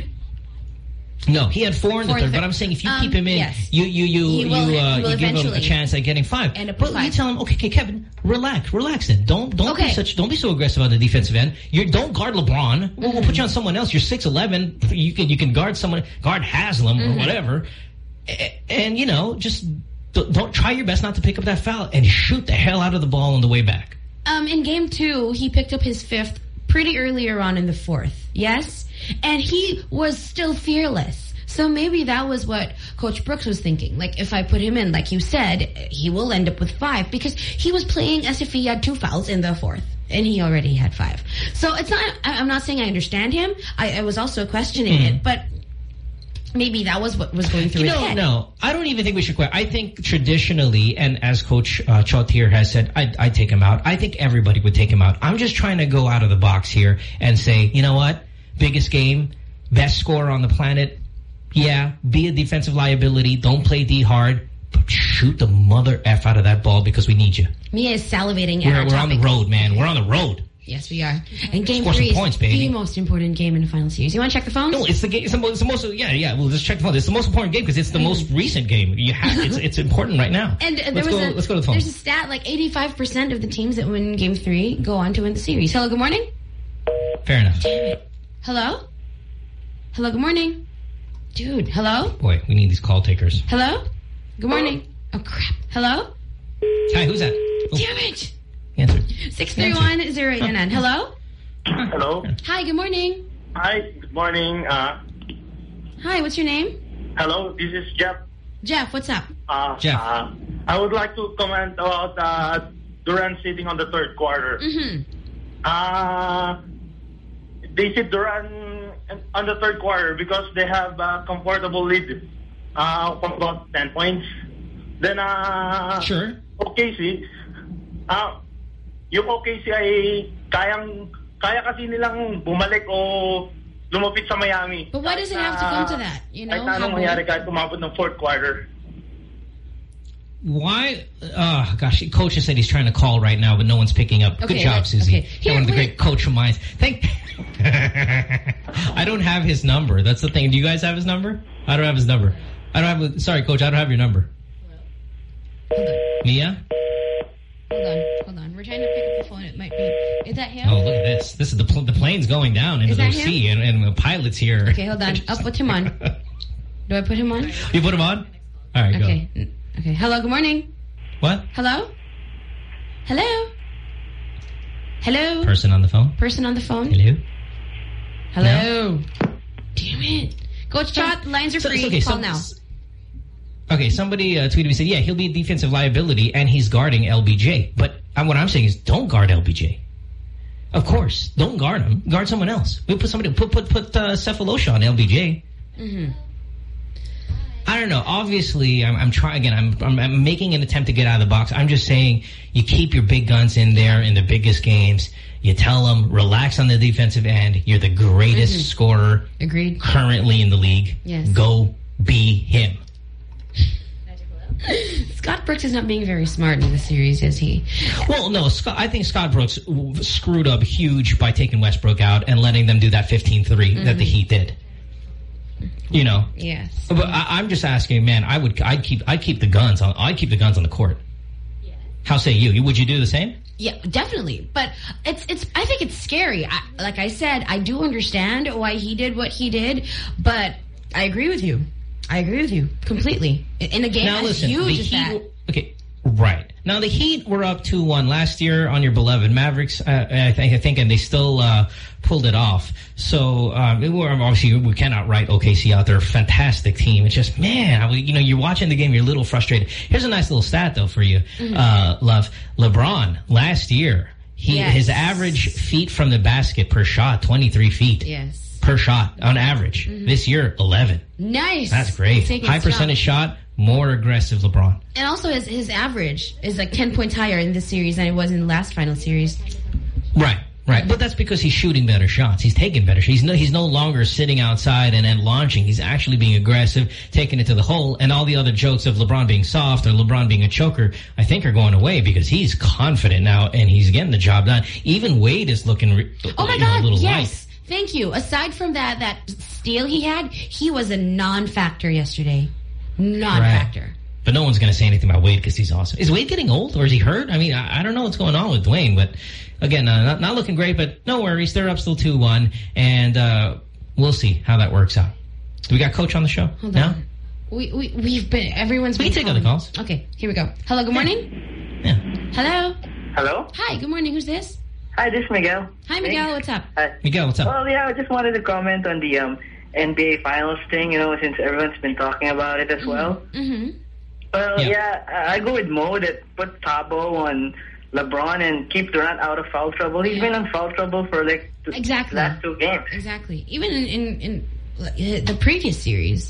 Speaker 1: No, he had four in the
Speaker 2: four
Speaker 1: third,
Speaker 2: third.
Speaker 1: But I'm saying if you
Speaker 2: um,
Speaker 1: keep him in,
Speaker 2: yes.
Speaker 1: you you you
Speaker 2: He will-
Speaker 1: you, uh,
Speaker 2: he will
Speaker 1: you give him a
Speaker 2: eventually
Speaker 1: chance at getting five.
Speaker 2: end up
Speaker 1: But
Speaker 2: with five.
Speaker 1: you tell him, okay, okay, Kevin, relax, relax. Then don't don't
Speaker 2: Okay.
Speaker 1: be such don't be so aggressive on the defensive end. You don't guard LeBron. We'll, we'll put you on someone else. You're six eleven. You can you can guard someone, guard Haslam
Speaker 2: Mm-hmm.
Speaker 1: or whatever. A- And you know, just don't, don't try your best not to pick up that foul and shoot the hell out of the ball on the way back.
Speaker 2: Um, in game two, he picked up his fifth pretty earlier on in the fourth. Yes? And he was still fearless. So maybe that was what Coach Brooks was thinking. Like, if I put him in, like you said, he will end up with five because he was playing as if he had two fouls in the fourth. And he already had five. So it's not, I- I'm not saying I understand him. I, I was also questioning
Speaker 1: Mm.
Speaker 2: it. But maybe that was what was going through
Speaker 1: You
Speaker 2: his
Speaker 1: know,
Speaker 2: head.
Speaker 1: no, I don't even think we should quit. I think traditionally, and as Coach uh, Chot here has said, I'd, I'd take him out. I think everybody would take him out. I'm just trying to go out of the box here and say, you know what? Biggest game, best scorer on the planet. Yeah, be a defensive liability. Don't play D hard. But shoot the mother F out of that ball because we need you.
Speaker 2: Mia is salivating at
Speaker 1: We're,
Speaker 2: our
Speaker 1: we're on the
Speaker 2: topic.
Speaker 1: road, man. We're on the road.
Speaker 2: Yes, we are. And game
Speaker 1: Score some
Speaker 2: three is
Speaker 1: points, baby.
Speaker 2: the most important game in the final series. You want to check the phone?
Speaker 1: No, it's the game. It's the, most, it's the most. Yeah, yeah. We'll just check the phone. It's the most important game because it's the most recent game. You have. It's it's important right now.
Speaker 2: And uh, there
Speaker 1: let's
Speaker 2: was
Speaker 1: go.
Speaker 2: a,
Speaker 1: let's go to the phone.
Speaker 2: There's a stat like eighty-five percent of the teams that win game three go on to win the series. Hello, good morning.
Speaker 1: Fair enough.
Speaker 2: Damn it. Hello? Hello, good morning. Dude, hello?
Speaker 1: Boy, we need these call takers.
Speaker 2: Hello? Good morning. Oh, crap. Hello?
Speaker 1: Hi, who's that? Oh.
Speaker 2: Damn it.
Speaker 1: Answer.
Speaker 2: six three one zero eight nine nine. Hello?
Speaker 7: Hello.
Speaker 2: Hi, good morning.
Speaker 7: Hi, good morning. Uh,
Speaker 2: Hi, what's your name?
Speaker 7: hello, this is Jeff.
Speaker 2: Jeff, what's up?
Speaker 7: Uh,
Speaker 1: Jeff.
Speaker 7: Uh, I would like to comment about uh, Durant sitting on the third quarter.
Speaker 2: Mm-hmm.
Speaker 7: Uh, they sit Durant on the third quarter because they have a comfortable lead uh, of about ten points. Then, uh,
Speaker 1: sure.
Speaker 7: O K C, uh, yung O K C ay kayang, kaya kasi nilang bumalik o lumapit sa Miami.
Speaker 2: But why does it have to come to that? You know,
Speaker 7: kahit anong mangyari kahit umabot ng fourth quarter.
Speaker 1: Why? Oh, gosh, Coach just said he's trying to call right now, but no one's picking up.
Speaker 2: Okay,
Speaker 1: Good job, Susie.
Speaker 2: Okay. Here,
Speaker 1: one of the
Speaker 2: wait.
Speaker 1: great coach minds. Thank. I don't have his number. That's the thing. Do you guys have his number? I don't have his number. I don't have. Sorry, Coach. I don't have your number.
Speaker 2: Hold on.
Speaker 1: Mia?
Speaker 2: Hold on. Hold on. We're trying to pick up the phone. It might be. Is that him?
Speaker 1: Oh, look at this. This is the pl the plane's going down into
Speaker 2: Is
Speaker 1: the
Speaker 2: that
Speaker 1: sea, and, and the pilot's here.
Speaker 2: Okay, hold on. I'll put him on. Do I put him on?
Speaker 1: You put him on? All right,
Speaker 2: okay.
Speaker 1: go.
Speaker 2: Okay. Hello. Good morning.
Speaker 1: What?
Speaker 2: Hello? Hello? Hello?
Speaker 1: Person on the phone?
Speaker 2: Person on the phone?
Speaker 1: Hello?
Speaker 2: Hello? No? Damn it. Coach Chot, lines are
Speaker 1: so,
Speaker 2: free.
Speaker 1: Okay,
Speaker 2: Call
Speaker 1: so,
Speaker 2: now.
Speaker 1: Okay, somebody uh, tweeted me, said, yeah, he'll be a defensive liability, and he's guarding L B J. But uh, what I'm saying is, don't guard L B J. Of course, don't guard him. Guard someone else. We'll put somebody, put put put uh, Cephalosha on L B J.
Speaker 2: Mm-hmm.
Speaker 1: I don't know. Obviously, I'm, I'm trying again. I'm, I'm I'm making an attempt to get out of the box. I'm just saying, you keep your big guns in there in the biggest games. You tell them, relax on the defensive end. You're the greatest
Speaker 2: mm-hmm.
Speaker 1: scorer
Speaker 2: Agreed.
Speaker 1: currently in the league.
Speaker 2: Yes.
Speaker 1: Go be him.
Speaker 2: Scott Brooks is not being very smart in the series, is he?
Speaker 1: Well, no. Scott, I think Scott Brooks screwed up huge by taking Westbrook out and letting them do that fifteen three mm-hmm. that the Heat did. You know.
Speaker 2: Yes.
Speaker 1: But I, I'm just asking, man. I would. I'd keep. I'd keep the guns on. I'd keep the guns on the court. Yeah. How say you? Would you do the same?
Speaker 2: Yeah, definitely. But it's. It's. I think it's scary. I, like I said, I do understand why he did what he did, but I agree with you. I agree with you completely. In a game
Speaker 1: now,
Speaker 2: as
Speaker 1: listen,
Speaker 2: huge
Speaker 1: the
Speaker 2: as
Speaker 1: Heat,
Speaker 2: that.
Speaker 1: Okay, right. Now, the Heat were up two one last year on your beloved Mavericks, uh, I, think, I think, and they still uh, pulled it off. So, um, it were, obviously, we cannot write O K C out. They're a fantastic team. It's just, man, I, you know, you're watching the game, you're a little frustrated. Here's a nice little stat, though, for you, mm-hmm. uh, Love. LeBron, last year, he
Speaker 2: yes.
Speaker 1: his average feet from the basket per shot, twenty-three feet.
Speaker 2: Yes.
Speaker 1: Per shot on average. Mm-hmm. This year, eleven.
Speaker 2: Nice.
Speaker 1: That's great. High percentage shot, more aggressive LeBron.
Speaker 2: And also his, his average is like ten points higher in this series than it was in the last final series.
Speaker 1: Right, right. But that's because he's shooting better shots. He's taking better shots. He's no, he's no longer sitting outside and, and launching. He's actually being aggressive, taking it to the hole. And all the other jokes of LeBron being soft or LeBron being a choker, I think are going away because he's confident now and he's getting the job done. Even Wade is looking re
Speaker 2: oh my
Speaker 1: you
Speaker 2: God,
Speaker 1: know, a little
Speaker 2: yes.
Speaker 1: light.
Speaker 2: Thank you. Aside from that, that steal he had, he was a non-factor yesterday. Non-factor.
Speaker 1: Right. But no one's going to say anything about Wade because he's awesome. Is Wade getting old or is he hurt? I mean, I, I don't know what's going on with Dwayne. But, again, uh, not, not looking great. But no worries. They're up still two one. And uh, we'll see how that works out. Do we got Coach on the show?
Speaker 2: Hold
Speaker 1: now?
Speaker 2: on. We, we, we've been, everyone's
Speaker 1: we
Speaker 2: been
Speaker 1: can take
Speaker 2: calling.
Speaker 1: other calls.
Speaker 2: Okay, here we go. Hello, good morning.
Speaker 1: Yeah.
Speaker 2: Hello.
Speaker 5: Hello.
Speaker 2: Hi, good morning. Who's this?
Speaker 5: Hi, this is Miguel.
Speaker 2: Hi, Miguel. What's up?
Speaker 5: Hi.
Speaker 1: Miguel, what's up?
Speaker 5: Well, yeah, I just wanted to comment on the um, N B A Finals thing, you know, since everyone's been talking about it as
Speaker 2: mm-hmm.
Speaker 5: well.
Speaker 2: Mm-hmm.
Speaker 5: Well,
Speaker 1: yeah.
Speaker 5: yeah, I go with Mo that put Thabo on LeBron and keep Durant out of foul trouble. He's been in foul trouble for like two,
Speaker 2: exactly.
Speaker 5: last two games.
Speaker 2: Exactly. Even in, in, in the previous series.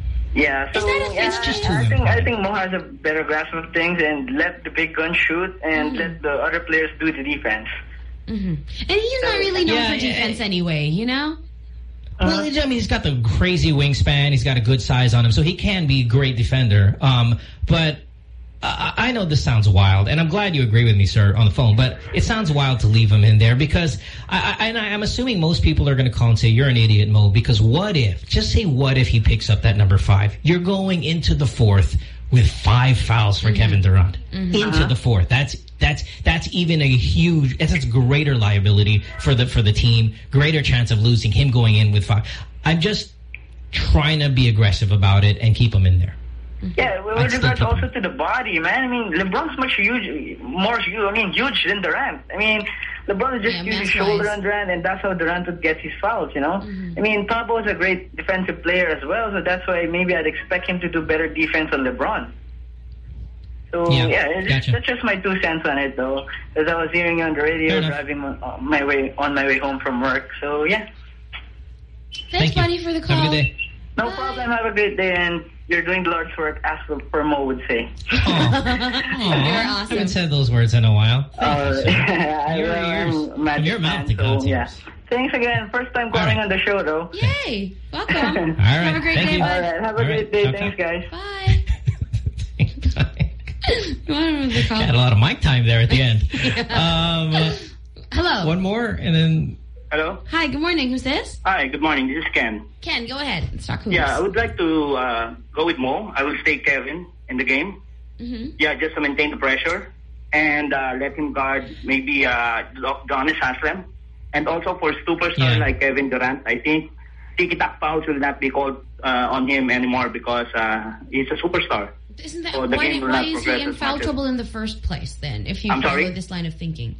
Speaker 5: Yeah, so
Speaker 2: Is that a
Speaker 5: yeah,
Speaker 1: it's just too
Speaker 5: I think
Speaker 1: important.
Speaker 5: I think Mo has a better grasp of things and let the big gun shoot and
Speaker 2: mm-hmm.
Speaker 5: let the other players do the defense.
Speaker 2: Mm-hmm. And he's not really known
Speaker 1: yeah,
Speaker 2: for defense
Speaker 1: yeah.
Speaker 2: anyway, you know?
Speaker 1: Well, I mean, he's got the crazy wingspan. He's got a good size on him, so he can be a great defender. Um, but uh, I know this sounds wild, and I'm glad you agree with me, sir, on the phone. But it sounds wild to leave him in there because I, I, and I'm assuming most people are going to call and say, you're an idiot, Mo, because what if, just say what if he picks up that number five? You're going into the fourth with five fouls for mm-hmm. Kevin Durant.
Speaker 2: Mm-hmm.
Speaker 1: Into
Speaker 5: uh-huh.
Speaker 1: the fourth. That's that's that's even a huge, that's greater liability for the for the team, greater chance of losing him going in with five. I'm just trying to be aggressive about it and keep him in there.
Speaker 5: Yeah, with regards also to the body, man. I mean, LeBron's much huge, more huge. I mean, huge than Durant. I mean, LeBron would just
Speaker 2: yeah,
Speaker 5: use his shoulder on Durant, and that's how Durant would get his fouls, you know?
Speaker 2: Mm-hmm.
Speaker 5: I mean, Thabo is a great defensive player as well, so that's why maybe I'd expect him to do better defense on LeBron. So,
Speaker 1: yeah,
Speaker 5: yeah it's,
Speaker 1: gotcha.
Speaker 5: that's just my two cents on it, though. As I was hearing you on the radio, driving on my way on my way home from work. So, yeah.
Speaker 2: Thanks,
Speaker 1: Thank you.
Speaker 2: buddy, for the call.
Speaker 1: Have a good day.
Speaker 5: No Bye. problem. Have a great day, and you're doing the Lord's work, as per Mo would say.
Speaker 1: Oh. You're awesome. I haven't said those words in a while.
Speaker 5: Uh,
Speaker 1: you're,
Speaker 5: you're,
Speaker 1: you're, your mouth to
Speaker 5: so,
Speaker 1: God's
Speaker 5: yeah.
Speaker 1: ears.
Speaker 5: Thanks again. First time calling
Speaker 1: right.
Speaker 5: on the show, though.
Speaker 2: Yay. Welcome.
Speaker 1: All right.
Speaker 2: Have a great
Speaker 1: Thank
Speaker 2: day,
Speaker 1: you.
Speaker 2: bud.
Speaker 5: All right. Have a
Speaker 1: All
Speaker 5: great
Speaker 1: right.
Speaker 5: day.
Speaker 1: Ciao,
Speaker 5: Thanks,
Speaker 1: ciao.
Speaker 5: guys.
Speaker 2: Bye. the call.
Speaker 1: Had a lot of mic time there at the end.
Speaker 2: yeah.
Speaker 1: um, uh,
Speaker 2: Hello.
Speaker 1: One more, and then...
Speaker 10: Hello?
Speaker 2: Hi, good morning. Who's this?
Speaker 10: Hi, good morning. This is Ken.
Speaker 2: Ken, go ahead. Let's talk hoops.
Speaker 10: Yeah, I would like to uh, go with Mo. I will stay Kevin in the game.
Speaker 2: Mm-hmm.
Speaker 10: Yeah, just to maintain the pressure. And uh, let him guard maybe uh, Jonas Haslem. And also for superstar
Speaker 1: yeah.
Speaker 10: like Kevin Durant, I think tiki-tak fouls will not be called uh, on him anymore because uh, he's a superstar.
Speaker 2: Isn't that
Speaker 10: so the
Speaker 2: why,
Speaker 10: game will
Speaker 2: why
Speaker 10: not
Speaker 2: is he
Speaker 10: progress
Speaker 2: in
Speaker 10: as
Speaker 2: foul
Speaker 10: much as-
Speaker 2: trouble in the first place then, if you
Speaker 10: I'm
Speaker 2: follow
Speaker 10: sorry?
Speaker 2: this line of thinking?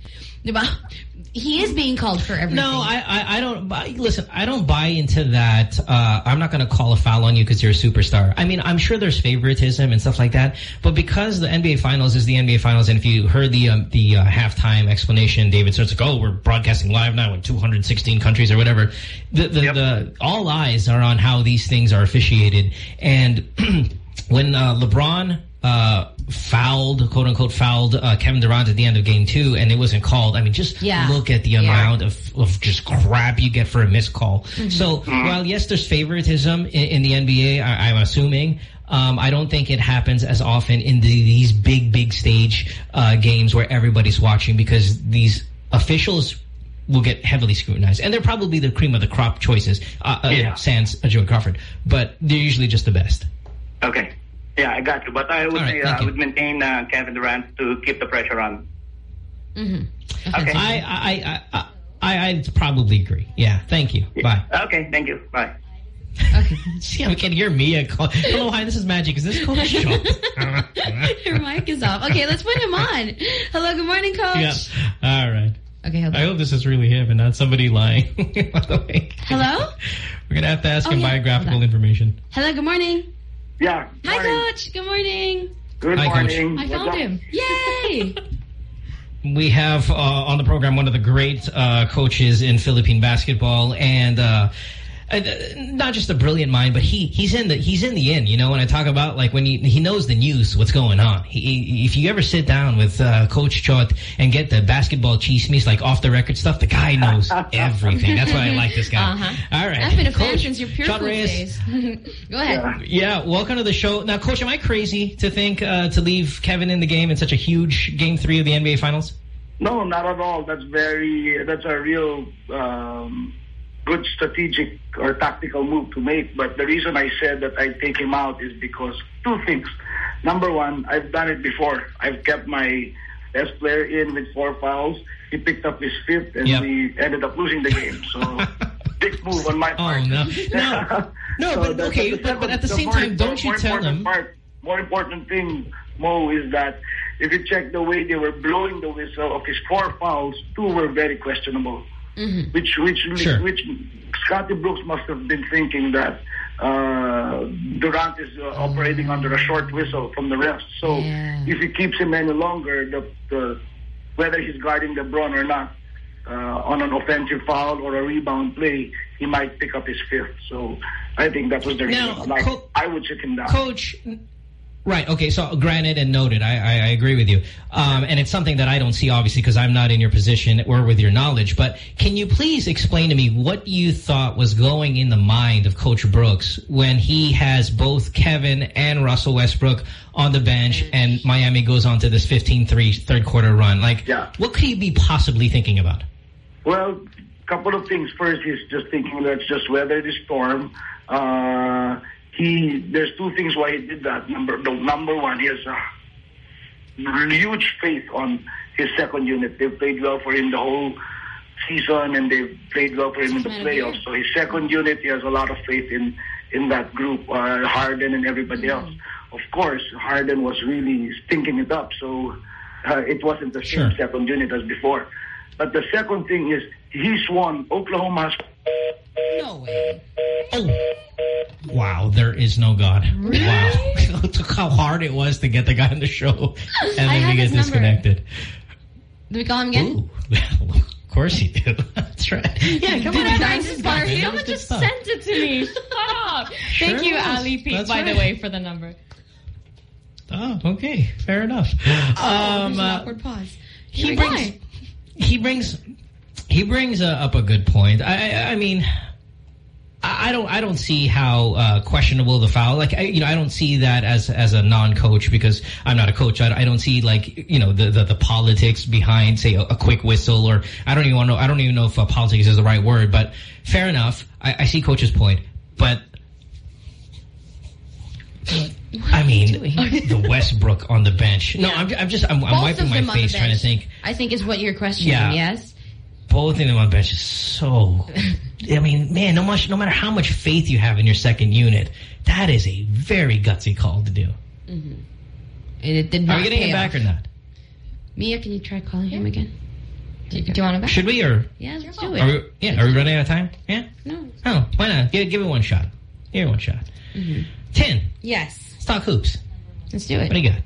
Speaker 2: He is being called for everything.
Speaker 1: No, I, I, I don't buy, listen, I don't buy into that. Uh, I'm not going to call a foul on you because you're a superstar. I mean, I'm sure there's favoritism and stuff like that, but because the N B A Finals is the N B A Finals, and if you heard the um, the uh, halftime explanation, David starts like, oh, we're broadcasting live now in two hundred sixteen countries or whatever. The, the, yep. the all eyes are on how these things are officiated. And when uh, LeBron uh, fouled, quote unquote, fouled uh, Kevin Durant at the end of game two, and it wasn't called. I mean, just
Speaker 2: yeah.
Speaker 1: look at the
Speaker 2: yeah.
Speaker 1: amount of, of just crap you get for a missed call.
Speaker 2: Mm-hmm.
Speaker 1: So mm-hmm. while, yes, there's favoritism in, in the N B A, I, I'm assuming, um, I don't think it happens as often in the, these big, big stage uh, games where everybody's watching, because these officials will get heavily scrutinized. And they're probably the cream of the crop choices, uh, uh,
Speaker 10: yeah.
Speaker 1: sans uh, Joe Crawford. But they're usually just the best.
Speaker 10: Okay. Yeah, I got you. But I would
Speaker 1: right,
Speaker 10: say, uh, I would maintain uh, Kevin Durant to keep the pressure on.
Speaker 2: Mm-hmm.
Speaker 10: Okay.
Speaker 1: I, I, I, I, I'd probably agree. Yeah, thank you. Bye.
Speaker 10: Okay, thank you. Bye.
Speaker 2: Okay.
Speaker 1: See, I can hear Mia call. Hello, hi, this is Magic. Is this Coach Shaw?
Speaker 2: Your mic is off. Okay, let's put him on. Hello, good morning, Coach.
Speaker 1: Yeah. All right.
Speaker 2: Okay, hold on.
Speaker 1: I hope this is really him and not somebody lying. By the way.
Speaker 2: Hello?
Speaker 1: We're going to have to ask
Speaker 2: oh,
Speaker 1: him
Speaker 2: yeah.
Speaker 1: biographical information.
Speaker 2: Hello, good morning.
Speaker 7: Yeah.
Speaker 2: Hi,
Speaker 7: morning.
Speaker 2: Coach. Good morning.
Speaker 7: Good
Speaker 1: Hi,
Speaker 7: morning.
Speaker 2: Coach. I found him. Yay!
Speaker 1: We have uh, on the program one of the great uh, coaches in Philippine basketball, and uh, uh, not just a brilliant mind, but he he's in the he's in the in. You know, when I talk about like when he he knows the news, what's going on. He, if you ever sit down with uh, Coach Chot and get the basketball chismes, like off the record stuff, the guy knows everything. That's why I like this guy.
Speaker 2: Uh-huh.
Speaker 1: All right,
Speaker 2: I've been a fan
Speaker 1: Coach
Speaker 2: since your Pure
Speaker 1: Chot
Speaker 2: Food
Speaker 1: Reyes.
Speaker 2: days. Go ahead.
Speaker 1: Yeah. yeah, welcome to the show. Now, Coach, am I crazy to think uh, to leave Kevin in the game in such a huge Game Three of the N B A Finals?
Speaker 7: No, not at all. That's very, that's a real um, good strategic or tactical move to make. But the reason I said that I take him out is because two things. Number one, I've done it before. I've kept my best player in with four fouls. He picked up his fifth, and yep. we ended up losing the game. So, big move on my part.
Speaker 1: Oh, no. No, no
Speaker 7: so
Speaker 1: but okay, but, second, but at the, the same time, don't you tell them...
Speaker 7: Part, more important thing, Mo, is that if you check the way they were blowing the whistle of his four fouls, two were very questionable.
Speaker 2: Mm-hmm.
Speaker 7: Which, which,
Speaker 1: sure.
Speaker 7: which Scotty Brooks must have been thinking that uh, Durant is uh, operating under a short whistle from the refs. So
Speaker 2: yeah.
Speaker 7: if he keeps him any longer, the, the whether he's guarding LeBron or not, uh, on an offensive foul or a rebound play, he might pick up his fifth. So I think that was the reason.
Speaker 1: Now,
Speaker 7: like,
Speaker 1: Co
Speaker 7: I would sit him down.
Speaker 1: Coach... Right. Okay. So granted and noted, I, I, I agree with you. Um, and it's something that I don't see, obviously, because I'm not in your position or with your knowledge. But can you please explain to me what you thought was going in the mind of Coach Brooks when he has both Kevin and Russell Westbrook on the bench and Miami goes on to this fifteen three third quarter run? Like,
Speaker 7: yeah.
Speaker 1: what could he be possibly thinking about?
Speaker 7: Well, a couple of things. First, he's just thinking, let's just weather the storm. Uh... He, there's two things why he did that. Number, the number one, he has a huge faith on his second unit. They've played well for him the whole season, and they've played well for him in the playoffs. So his second unit, he has a lot of faith in in that group, uh, Harden and everybody mm-hmm. else. Of course, Harden was really stinking it up, so uh, it wasn't the same
Speaker 1: sure.
Speaker 7: second unit as before. But the second thing is he's won. Oklahoma has...
Speaker 2: No way.
Speaker 1: Oh. Wow, there is no God.
Speaker 2: Really?
Speaker 1: Wow. Look how hard it was to get the guy on the show. And then we get disconnected.
Speaker 2: Do we call him again?
Speaker 1: Ooh. Of course you do. That's right. Yeah, come on.
Speaker 3: Nice part. Someone just sent it to me. Shut up.
Speaker 1: Sure
Speaker 3: Thank you,
Speaker 1: was.
Speaker 3: Ali Pete,
Speaker 1: That's
Speaker 3: by
Speaker 1: right.
Speaker 3: the way, for the number.
Speaker 1: Oh, okay. Fair enough.
Speaker 2: Oh,
Speaker 1: um,
Speaker 2: there's an
Speaker 1: uh,
Speaker 2: awkward pause.
Speaker 1: he brings, he brings, he brings uh, up a good point. I, I, I mean, I, I don't, I don't see how uh, questionable the foul. Like, I, you know, I don't see that as as a non-coach because I'm not a coach. I, I don't see like, you know, the the, the politics behind, say, a, a quick whistle, or I don't even want to. I don't even know if uh, politics is the right word. But fair enough. I, I see Coach's point, but. I mean, the Westbrook on the bench. No, I'm, I'm just, I'm, I'm
Speaker 2: Both
Speaker 1: wiping
Speaker 2: of
Speaker 1: my
Speaker 2: them on the
Speaker 1: face trying to
Speaker 2: bench,
Speaker 1: think.
Speaker 2: I think is what you're questioning,
Speaker 1: Yeah.
Speaker 2: yes?
Speaker 1: Both of them on the bench is so, I mean, man, no much, no matter how much faith you have in your second unit, that is a very gutsy call to do.
Speaker 2: Mm-hmm. And it did not
Speaker 1: Are we getting
Speaker 2: pay
Speaker 1: him back
Speaker 2: off.
Speaker 1: or not?
Speaker 2: Mia, can you try calling him again?
Speaker 3: Do, do you want him back?
Speaker 1: Should we, or?
Speaker 2: Yeah, let's do it.
Speaker 1: Are we, yeah, are we running out of time? Yeah?
Speaker 2: No.
Speaker 1: Oh, why not? Give, give it one shot. Give it one shot.
Speaker 2: Mm-hmm.
Speaker 1: Ten.
Speaker 2: Yes.
Speaker 1: Let's talk hoops.
Speaker 2: Let's do it.
Speaker 1: What do you got?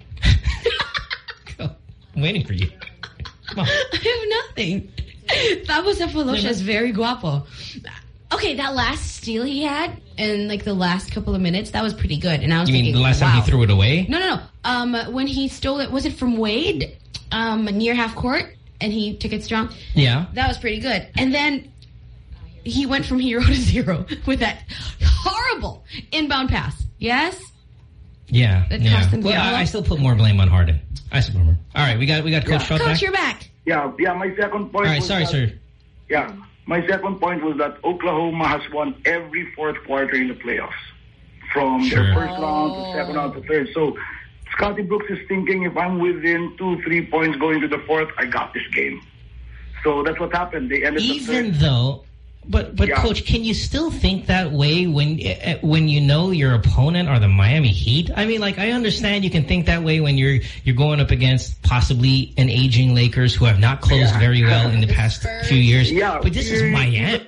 Speaker 1: Go. I'm waiting for you. Come on.
Speaker 2: I have nothing. That was Cephalosha is very guapo. Okay, that last steal he had in like the last couple of minutes, that was pretty good. And I was
Speaker 1: You mean
Speaker 2: thinking,
Speaker 1: the last
Speaker 2: wow.
Speaker 1: time he threw it away?
Speaker 2: No, no, no. Um, when he stole it, was it from Wade? Um, near half court, and he took it strong.
Speaker 1: Yeah.
Speaker 2: That was pretty good. And then he went from hero to zero with that horrible inbound pass. Yes?
Speaker 1: Yeah,
Speaker 2: That
Speaker 1: yeah.
Speaker 2: cost them
Speaker 1: Well,
Speaker 2: the
Speaker 1: I,
Speaker 2: envelope?
Speaker 1: I still put more blame on Harden. I still remember. All right, we got we got Coach Trout
Speaker 2: Coach,
Speaker 1: back.
Speaker 2: you're back.
Speaker 7: Yeah, yeah. My second point.
Speaker 1: All right,
Speaker 7: was
Speaker 1: sorry,
Speaker 7: that,
Speaker 1: sir.
Speaker 7: Yeah, my second point was that Oklahoma has won every fourth quarter in the playoffs, from
Speaker 1: Sure.
Speaker 7: their first round to second round to third. So Scotty Brooks is thinking, if I'm within two, three points going to the fourth, I got this game. So that's what happened. They ended
Speaker 1: Even
Speaker 7: the third.
Speaker 1: though, but but
Speaker 7: Yeah.
Speaker 1: Coach, can you still think that way when uh, when you know your opponent are the Miami Heat? I mean, like, I understand you can think that way when you're you're going up against possibly an aging Lakers who have not closed
Speaker 7: Yeah.
Speaker 1: very well in the past few years.
Speaker 7: Yeah,
Speaker 1: but this is
Speaker 7: you-
Speaker 1: Miami.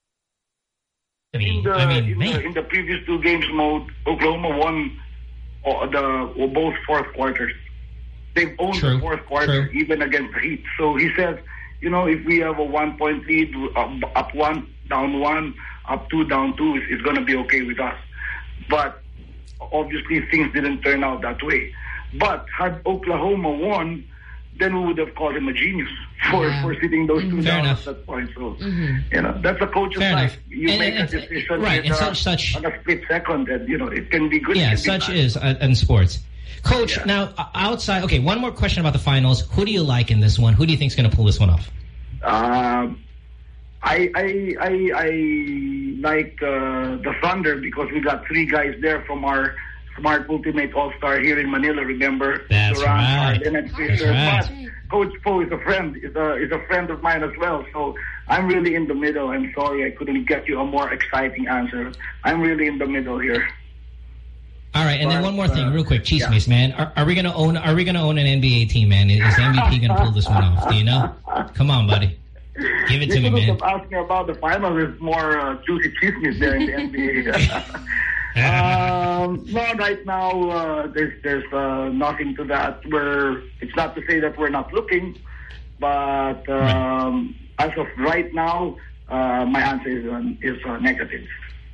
Speaker 1: I
Speaker 7: In
Speaker 1: mean,
Speaker 7: the,
Speaker 1: I mean,
Speaker 7: in,
Speaker 1: man.
Speaker 7: the, in the previous two games mode, Oklahoma won uh, the well, both fourth quarters. They've owned
Speaker 1: True,
Speaker 7: the fourth quarter,
Speaker 1: true.
Speaker 7: even against the Heat. So he says, you know, if we have a one-point lead, up, up one, down one, up two, down two, it's, it's going to be okay with us. But obviously things didn't turn out that way. But had Oklahoma won, then we would have called him a genius for,
Speaker 2: Yeah.
Speaker 7: for sitting those two
Speaker 1: Fair
Speaker 7: down
Speaker 1: enough.
Speaker 7: at that point. So,
Speaker 2: Mm-hmm.
Speaker 7: you know, that's a coach's
Speaker 1: Fair
Speaker 7: life.
Speaker 1: enough.
Speaker 7: You
Speaker 1: And-
Speaker 7: make
Speaker 1: and-
Speaker 7: a decision
Speaker 1: right,
Speaker 7: in
Speaker 1: and
Speaker 7: a-
Speaker 1: such- such-
Speaker 7: on a split second, and, you know, it can be good.
Speaker 1: Yeah,
Speaker 7: it can be
Speaker 1: such
Speaker 7: bad.
Speaker 1: is uh, in sports. Coach,
Speaker 7: Yeah.
Speaker 1: now, uh, outside, okay, one more question about the finals. Who do you like in this one? Who do you think is going to pull this one off?
Speaker 7: Um, I, I, I, I like uh, the Thunder because we got three guys there from our Smart Ultimate All-Star here in Manila, remember?
Speaker 1: That's
Speaker 7: Durant,
Speaker 1: right.
Speaker 7: Harden, and Fisher.
Speaker 1: That's right.
Speaker 7: But Coach Poe is a friend, is a, is a friend of mine as well. So I'm really in the middle. I'm sorry I couldn't get you a more exciting answer. I'm really in the middle here.
Speaker 1: All right, and then
Speaker 7: But,
Speaker 1: one more thing,
Speaker 7: uh,
Speaker 1: real quick, Cheese
Speaker 7: yeah.
Speaker 1: Mace, man. Are, are we gonna own? Are we gonna own an N B A team, man? Is the M V P gonna pull this one off? Do you know? Come on, buddy, give it to
Speaker 7: You
Speaker 1: me,
Speaker 7: could
Speaker 1: man.
Speaker 7: have asked me about the final. There's more uh, juicy chismes there in the N B A. um, no, right now uh, there's there's uh, nothing to that. We're it's not to say that we're not looking, but um, as of right now, uh, my answer is uh, is uh, negative.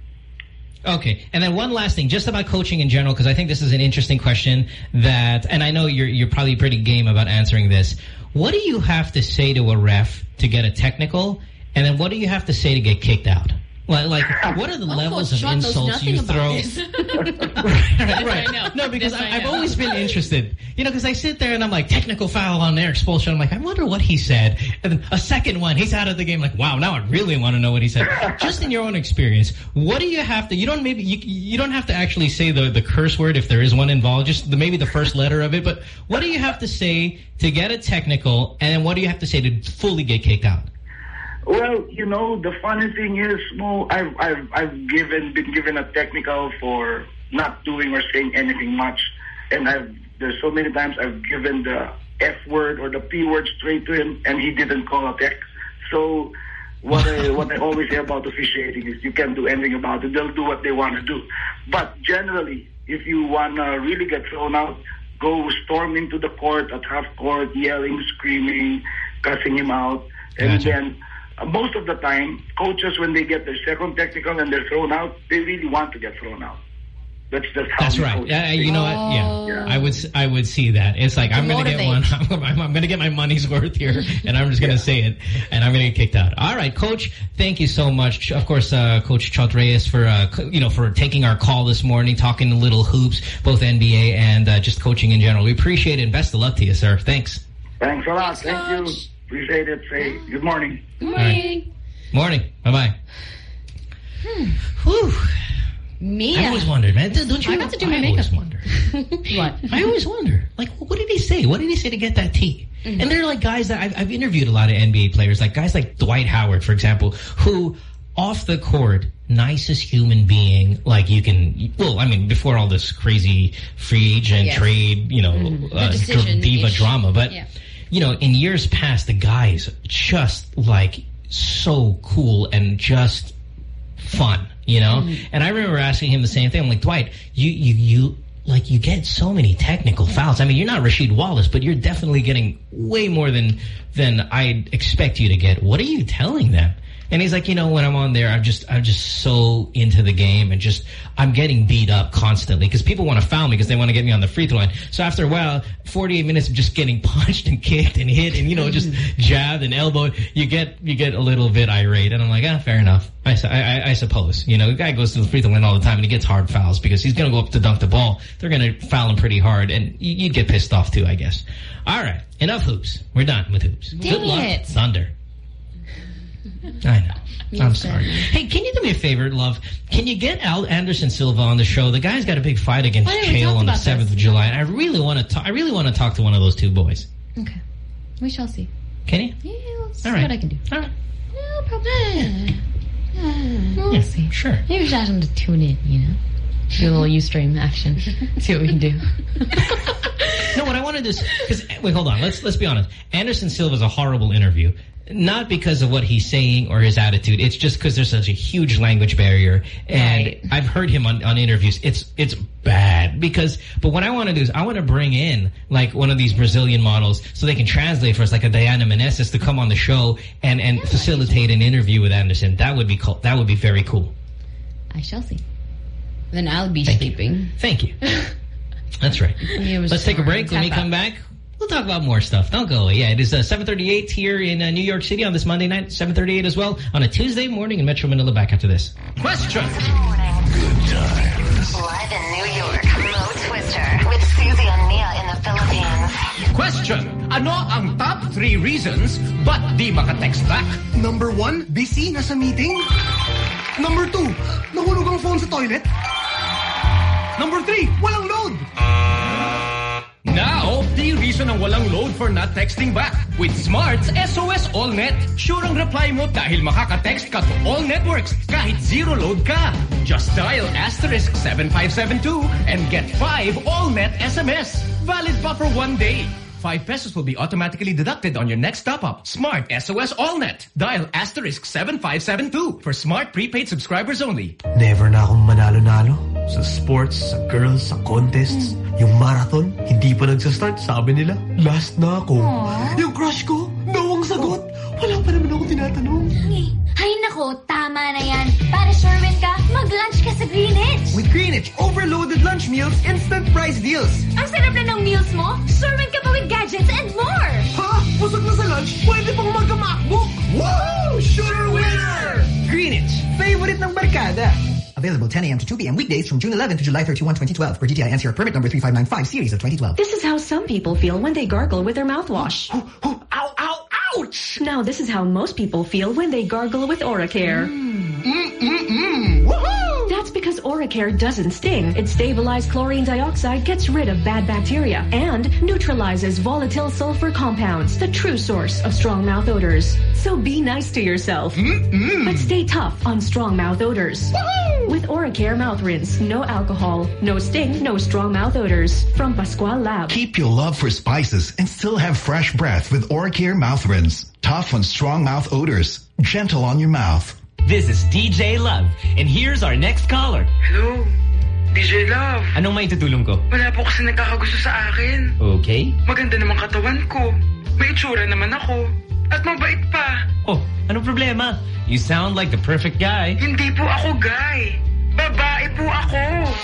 Speaker 1: Okay, and then one last thing, just about coaching in general, because I think this is an interesting question that, and I know you're you're probably pretty game about answering this. What do you have to say to a ref to get a technical, and then what do you have to say to get kicked out? Like, like what are the levels of
Speaker 2: Sean knows
Speaker 1: insults you
Speaker 2: nothing
Speaker 1: throw?
Speaker 2: about this.
Speaker 1: right, right.
Speaker 3: I know.
Speaker 1: No, because
Speaker 3: This I
Speaker 1: I, I've
Speaker 3: know.
Speaker 1: always been interested. You know, because I sit there and I'm like, technical foul on their expulsion. I'm like, I wonder what he said. And then a second one, he's out of the game. Like, wow, now I really want to know what he said. Just in your own experience, what do you have to? You don't maybe you you don't have to actually say the the curse word if there is one involved. Just the, maybe the first letter of it. But what do you have to say to get a technical? And then what do you have to say to fully get kicked out?
Speaker 7: Well, you know, the funny thing is, Mo, I've I've I've given been given a technical for not doing or saying anything much, and I've there's so many times I've given the F word or the P word straight to him, and he didn't call a tech. So what I what I always say about officiating is you can't do anything about it. They'll do what they want to do. But generally, if you wanna really get thrown out, go storm into the court at half court, yelling, screaming, cussing him out. And
Speaker 1: Gotcha.
Speaker 7: then uh, most of the time, coaches, when they get their second technical and they're thrown out, they really want to get thrown out. That's just how
Speaker 1: That's
Speaker 7: we
Speaker 1: right.
Speaker 7: coach.
Speaker 1: Yeah, you know what? Yeah.
Speaker 7: Yeah.
Speaker 1: I would I would see that. It's like, I'm going to get one. I'm, I'm going to get my money's worth here, and I'm just going to say it, and I'm going to get kicked out. All right, Coach, thank you so much. Of course, uh, Coach Chot Reyes for, uh, you know, for taking our call this morning, talking a little hoops, both N B A and uh, just coaching in general. We appreciate it, and best of luck to you, sir. Thanks.
Speaker 7: Thanks a lot. Thank you. Appreciate it. Say good morning.
Speaker 2: Good morning.
Speaker 1: Morning. Bye-bye.
Speaker 2: Hmm.
Speaker 1: Whew.
Speaker 2: Mia.
Speaker 1: I always wondered, man. Don't you?
Speaker 2: I got to do my
Speaker 1: I
Speaker 2: makeup.
Speaker 1: always wonder.
Speaker 2: What?
Speaker 1: I always wonder, like, what did he say? What did he say to get that T?
Speaker 2: Mm-hmm.
Speaker 1: And there are like guys that I've, I've interviewed a lot of N B A players, like guys like Dwight Howard, for example, who off the court, nicest human being, like you can, well, I mean, before all this crazy free agent
Speaker 2: Yes.
Speaker 1: trade, you know,
Speaker 2: Mm-hmm.
Speaker 1: uh,
Speaker 2: decision
Speaker 1: diva
Speaker 2: ish.
Speaker 1: drama. But,
Speaker 2: Yeah.
Speaker 1: you know, in years past, the guy's just like so cool and just fun, you know?
Speaker 2: Mm-hmm.
Speaker 1: And I remember asking him the same thing. I'm like, Dwight, you, you, you, like, you get so many technical fouls. I mean, you're not Rasheed Wallace, but you're definitely getting way more than, than I'd expect you to get. What are you telling them? And he's like, you know, when I'm on there, I'm just, I'm just so into the game and just, I'm getting beat up constantly because people want to foul me because they want to get me on the free throw line. So after a while, forty-eight minutes of just getting punched and kicked and hit and, you know, just jabbed and elbowed, you get, you get a little bit irate. And I'm like, ah, fair enough. I, I, I suppose, you know, the guy goes to the free throw line all the time and he gets hard fouls because he's going to go up to dunk the ball. They're going to foul him pretty hard and you'd get pissed off too, I guess. All right. Enough hoops. We're done with hoops.
Speaker 2: Dang
Speaker 1: Good luck,
Speaker 2: it.
Speaker 1: Thunder. I know. I'm sorry. Hey, can you do me a favor, love? Can you get Al Anderson Silva on the show? The guy's got a big fight against
Speaker 2: Oh, yeah, we
Speaker 1: Chael
Speaker 2: talked
Speaker 1: on the
Speaker 2: about
Speaker 1: seventh
Speaker 2: this.
Speaker 1: of July, and I really want to talk. I really want to talk to one of those two boys.
Speaker 2: Okay. We shall see.
Speaker 1: Can you?
Speaker 2: Yeah, we'll see
Speaker 1: All right.
Speaker 2: what I can do.
Speaker 1: All right.
Speaker 2: No problem. We'll
Speaker 1: Yeah,
Speaker 2: see.
Speaker 1: Sure.
Speaker 2: Maybe just ask him to tune in, you know? Do a little Ustream action. See what we can do.
Speaker 1: No, what I want to do is, because, wait, hold on. Let's let's be honest. Anderson Silva's a horrible interview. Not because of what he's saying or his attitude. It's just because there's such a huge language barrier. And
Speaker 2: Right.
Speaker 1: I've heard him on, on interviews. It's it's bad. because. But what I want to do is I want to bring in like one of these Brazilian models so they can translate for us, like a Diana Meneses, to come on the show and, and facilitate an interview with Anderson. That would be cool. That would be very cool.
Speaker 2: I shall see. Then I'll be
Speaker 1: Thank
Speaker 2: sleeping.
Speaker 1: You. Thank you. That's right. Let's take a break. When we come back, we'll talk about more stuff. Don't go away. Yeah, it is uh, seven thirty-eight here in uh, New York City on this Monday night, seven thirty-eight as well, on a Tuesday morning in Metro Manila. Back after this.
Speaker 4: Question. Good times. Live in New York, Mo Twister with Susie and Mia in the Philippines.
Speaker 14: Question. Ano ang top three reasons ba't di maka-text back?
Speaker 15: Number one, busy, nasa meeting. Number two, nahulog ang phone sa toilet. Number three, walang load.
Speaker 14: Now, the reason ang walang load for not texting back. With Smart's S O S AllNet. Sure ang reply mo dahil makaka-text ka to all networks kahit zero load ka. Just dial asterisk seven five seven two and get five AllNet S M S. Valid pa for one day. Five pesos will be automatically deducted on your next top-up. Smart S O S AllNet. Dial asterisk seven five seven two for Smart prepaid subscribers only.
Speaker 12: Never na akong manalo-nalo. Sa sports, sa girls, sa contests. Yung marathon, hindi pa nagsastart, sabi nila. Last na ako.
Speaker 13: Aww.
Speaker 12: Yung crush ko, no ang sagot. Wala pa naman ako tinatanong.
Speaker 13: Ay nako, tama na yan. Para sure win ka, mag-lunch ka sa Greenwich.
Speaker 15: With Greenwich, overloaded lunch meals, instant price deals.
Speaker 13: Ang sarap na ng meals mo, sure win ka pa with gadgets and more.
Speaker 15: Ha? Busog na sa lunch? Pwede pang mag-MacBook. Woo! Sure winner! Greenwich, favorite ng barkada. Available ten a m to two p m weekdays from June eleventh to July thirty-first, twenty twelve. For D T I N C R permit number three five nine five series of twenty twelve.
Speaker 11: This is how some people feel when they gargle with their mouthwash.
Speaker 15: Ow, ow, ouch!
Speaker 11: Now this is how most people feel when they gargle with Oracare.
Speaker 15: Mm, mm, mm. Woohoo!
Speaker 11: That's because Oracare doesn't sting. Its stabilized chlorine dioxide gets rid of bad bacteria and neutralizes volatile sulfur compounds, the true source of strong mouth odors. So be nice to yourself.
Speaker 15: Mm-mm.
Speaker 11: But stay tough on strong mouth odors.
Speaker 15: Woohoo!
Speaker 11: With Oracare mouth rinse, no alcohol, no sting, no strong mouth odors. From Pascual Lab.
Speaker 9: Keep your love for spices and still have fresh breath with Oracare mouth rinse. Tough on strong mouth odors. Gentle on your mouth.
Speaker 8: This is D J Love, and here's our next caller.
Speaker 22: Hello, D J Love.
Speaker 8: Anong may tutulong ko?
Speaker 22: Wala po kasi nagkakagusto sa akin.
Speaker 8: Okay.
Speaker 22: Maganda naman katawan ko. May itsura naman ako. At mabait pa.
Speaker 8: Oh, anong problema? You sound like the perfect guy.
Speaker 22: Hindi po ako guy. Babae po ako.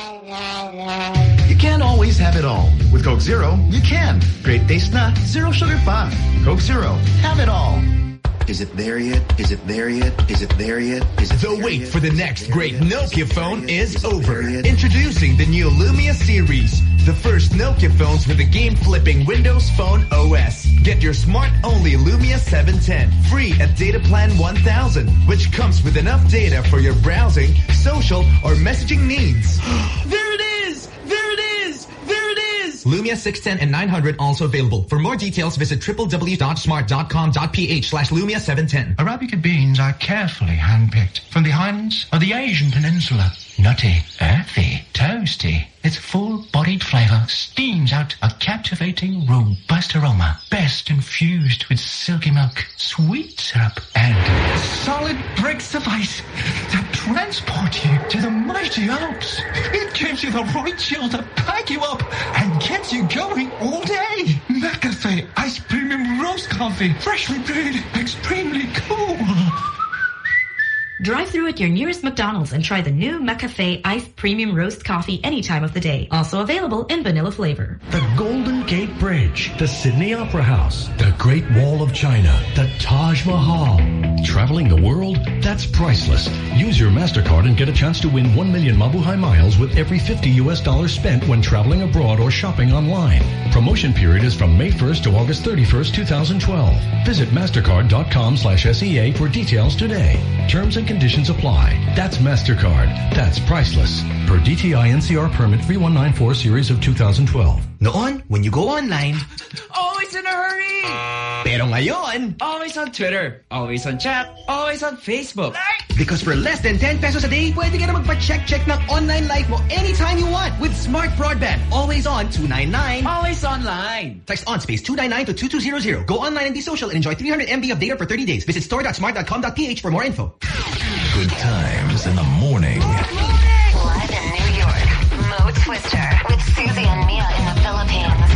Speaker 9: You can't always have it all. With Coke Zero, you can. Great taste na, zero sugar pa. Coke Zero, have it all.
Speaker 19: Is it there yet? Is it there yet? Is it there yet? Is it
Speaker 20: The wait for the next great Nokia phone is over. Introducing the new Lumia series. The first Nokia phones with a game-flipping Windows Phone O S. Get your smart-only Lumia seven ten free at Data Plan one thousand, which comes with enough data for your browsing, social, or messaging needs.
Speaker 15: There it is! There it is! There it is! Lumia six ten and nine hundred also available. For more details, visit w w w dot smart dot com dot p h slash Lumia seven ten.
Speaker 17: Arabica beans are carefully handpicked from the islands of the Asian Peninsula. Nutty, earthy, toasty. Its full-bodied flavor steams out a captivating, robust aroma. Best infused with silky milk, sweet syrup, and solid bricks of ice that transport you to the mighty Alps. It gives you the right chill to pack you up and gets you going all day. McCafe Ice Premium Roast Coffee. Freshly brewed, extremely cool.
Speaker 18: Drive through at your nearest McDonald's and try the new McCafe Iced Premium Roast Coffee any time of the day. Also available in vanilla flavor.
Speaker 16: The Golden Gate Bridge, the Sydney Opera House, the Great Wall of China, the Taj Mahal. Traveling the world? That's priceless. Use your MasterCard and get a chance to win one million Mabuhay miles with every fifty U S dollars spent when traveling abroad or shopping online. Promotion period is from May first to August thirty-first, two thousand twelve. Visit mastercard dot com slash S E A for details today. Terms and conditions apply. That's MasterCard. That's priceless. Per D T I N C R permit three one nine four series of two thousand twelve.
Speaker 15: Noon, when you go online,
Speaker 23: always in a hurry.
Speaker 15: Pero ngayon,
Speaker 23: always on Twitter, always on chat, always on Facebook.
Speaker 15: Because for less than ten pesos a day, pwede ka na magpa-check-check ng online life mo anytime you want with Smart Broadband. Always on two ninety-nine.
Speaker 23: Always online.
Speaker 15: Text on space two nine nine to two two zero zero. Go online and be social and enjoy three hundred M B of data for thirty days. Visit store dot smart dot com dot p h for more info.
Speaker 9: Good times in the morning.
Speaker 4: Live in New York, Mo Twister with Susie and Mia in the Philippines.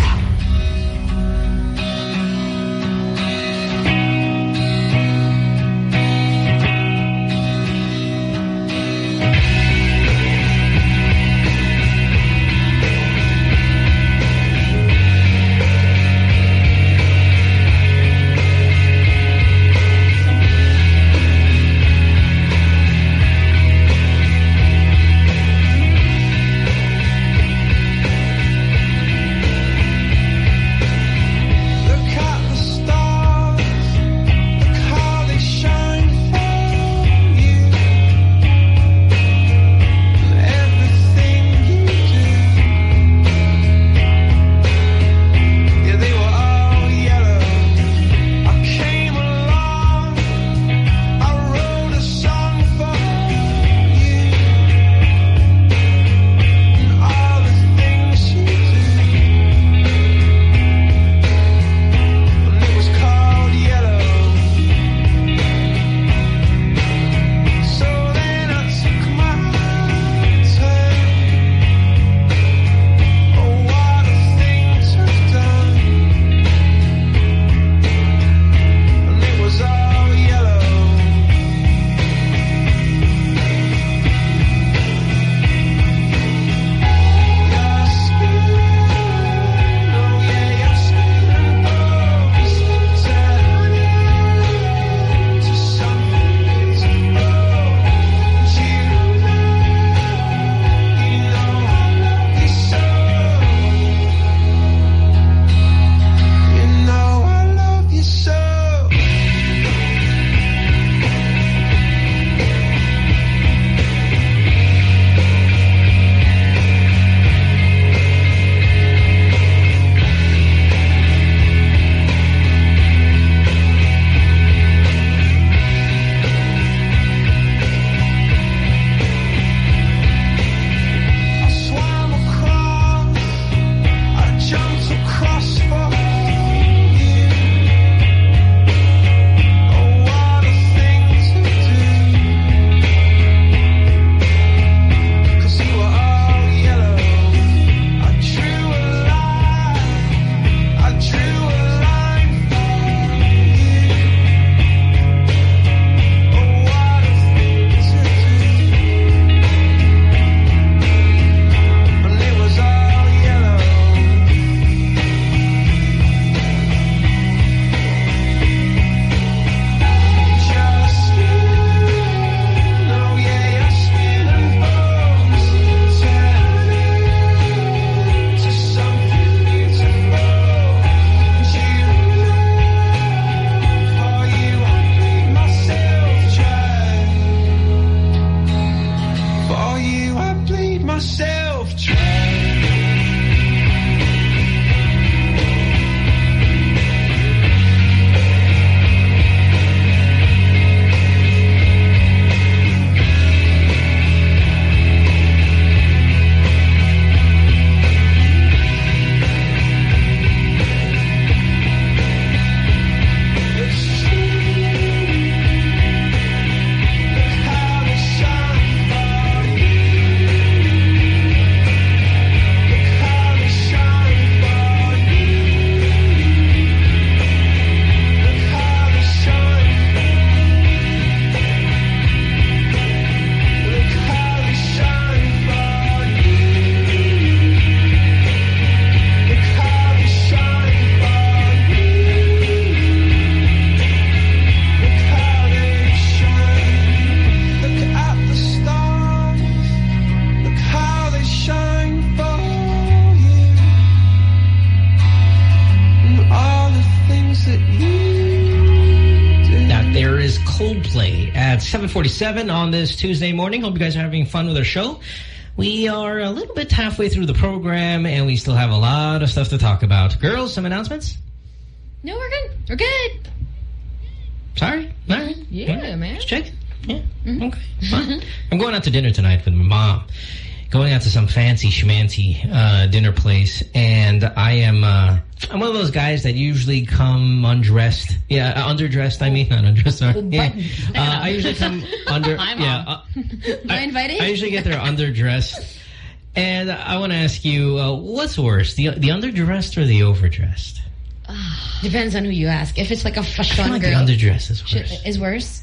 Speaker 1: Coldplay at seven forty-seven on this Tuesday morning. Hope you guys are having fun with our show. We are a little bit halfway through the program, and we still have a lot of stuff to talk about. Girls, some announcements?
Speaker 2: No, we're good. We're good.
Speaker 1: Sorry? All right.
Speaker 3: Yeah,
Speaker 1: right.
Speaker 3: man.
Speaker 1: Just check. Yeah. Mm-hmm. Okay. Fine. I'm going out to dinner tonight with my mom. Going out to some fancy schmancy uh, dinner place, and I am uh, I'm one of those guys that usually come undressed. Yeah, uh, underdressed. I mean, not undressed. Sorry. Yeah. Uh, I usually come under.
Speaker 2: Hi, Mom.
Speaker 1: Yeah. Uh,
Speaker 2: Am I invited?
Speaker 1: I usually get there underdressed, and I want to ask you, uh, what's worse, the the underdressed or the overdressed?
Speaker 2: Depends on who you ask. If it's like a fashion
Speaker 1: I feel like
Speaker 2: girl,
Speaker 1: the underdressed is worse.
Speaker 2: Is worse.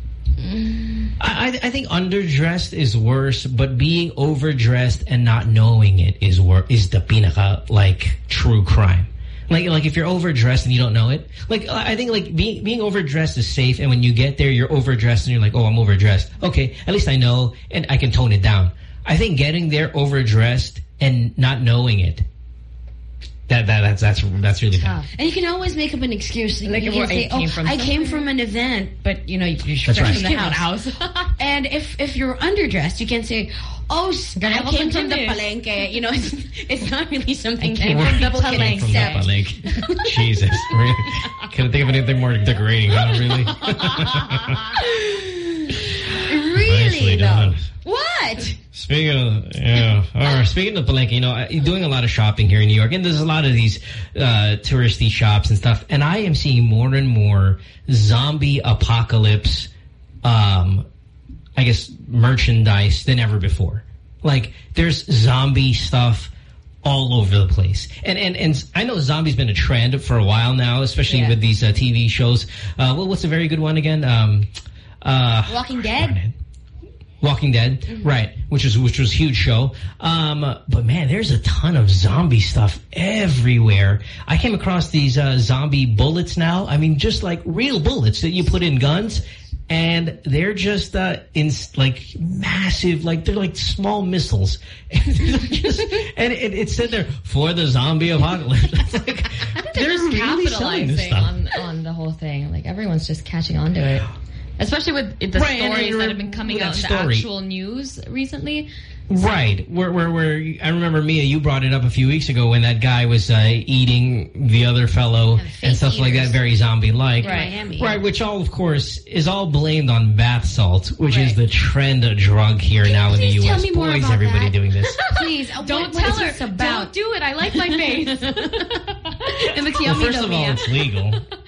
Speaker 1: I, I think underdressed is worse, but being overdressed and not knowing it is wor is the pinaka, like, true crime. Like, like if you're overdressed and you don't know it, like, I think like being being overdressed is safe, and when you get there, you're overdressed and you're like, oh, I'm overdressed. Okay, at least I know and I can tone it down. I think getting there overdressed and not knowing it, That, that that's that's that's really bad.
Speaker 2: And you can always make up an excuse.
Speaker 3: Like
Speaker 2: you
Speaker 3: where
Speaker 2: can say,
Speaker 3: I came
Speaker 2: oh,
Speaker 3: from
Speaker 2: I
Speaker 3: somewhere.
Speaker 2: came from an event, but you know, you're
Speaker 1: That's right.
Speaker 2: from the
Speaker 3: Came from the
Speaker 2: house. And if if you're underdressed, you can say, oh, I came from the palengke. You know, it's, it's not really something that people can
Speaker 1: Came from the
Speaker 2: accept.
Speaker 1: palengke. Jesus, really? Couldn't think of anything more decorating, huh? Really?
Speaker 2: Really,
Speaker 1: Nicely
Speaker 2: though.
Speaker 1: done.
Speaker 2: What?
Speaker 1: Speaking of, yeah, or speaking of Palenque, you know, I- doing a lot of shopping here in New York, and there's a lot of these uh, touristy shops and stuff, and I am seeing more and more zombie apocalypse, um, I guess, merchandise than ever before. Like, there's zombie stuff all over the place. And and and I know zombie's been a trend for a while now, especially
Speaker 2: Yeah.
Speaker 1: with these uh, T V shows. Uh, well, what's a very good one again? Um, uh,
Speaker 2: Walking Dead?
Speaker 1: Walking Dead,
Speaker 2: Mm-hmm.
Speaker 1: right? Which was which was a huge show. Um, but man, there's a ton of zombie stuff everywhere. I came across these uh, zombie bullets now. I mean, just like real bullets that you put in guns, and they're just uh, in like massive, like they're like small missiles, and, they're just, and it, it said there for the zombie apocalypse. It's like,
Speaker 3: I think they're, just
Speaker 1: really selling this
Speaker 3: capitalizing
Speaker 1: stuff.
Speaker 3: on, on the whole thing. Like, everyone's just catching on to it. Especially with the
Speaker 1: Right, and
Speaker 3: stories
Speaker 1: then
Speaker 3: that have been coming
Speaker 1: with
Speaker 3: out in
Speaker 1: that
Speaker 3: the
Speaker 1: story.
Speaker 3: actual news recently.
Speaker 1: Right, where, where, where, I remember, Mia, you brought it up a few weeks ago when that guy was uh, eating the other fellow and stuff like that, very zombie-like.
Speaker 2: Right. Miami.
Speaker 1: Right, which all, of course, is all blamed on bath salt, which is the trend drug here now in the U S.
Speaker 2: tell me more
Speaker 1: Boys,
Speaker 2: about
Speaker 1: everybody
Speaker 2: that?
Speaker 1: doing this.
Speaker 2: Please, uh,
Speaker 3: Don't
Speaker 2: what,
Speaker 3: tell
Speaker 2: what
Speaker 3: her.
Speaker 2: is this about?
Speaker 3: Don't do it. I like my face.
Speaker 2: It looks
Speaker 1: Well,
Speaker 2: yummy,
Speaker 1: first
Speaker 2: though,
Speaker 1: of all,
Speaker 2: Mia.
Speaker 1: it's legal.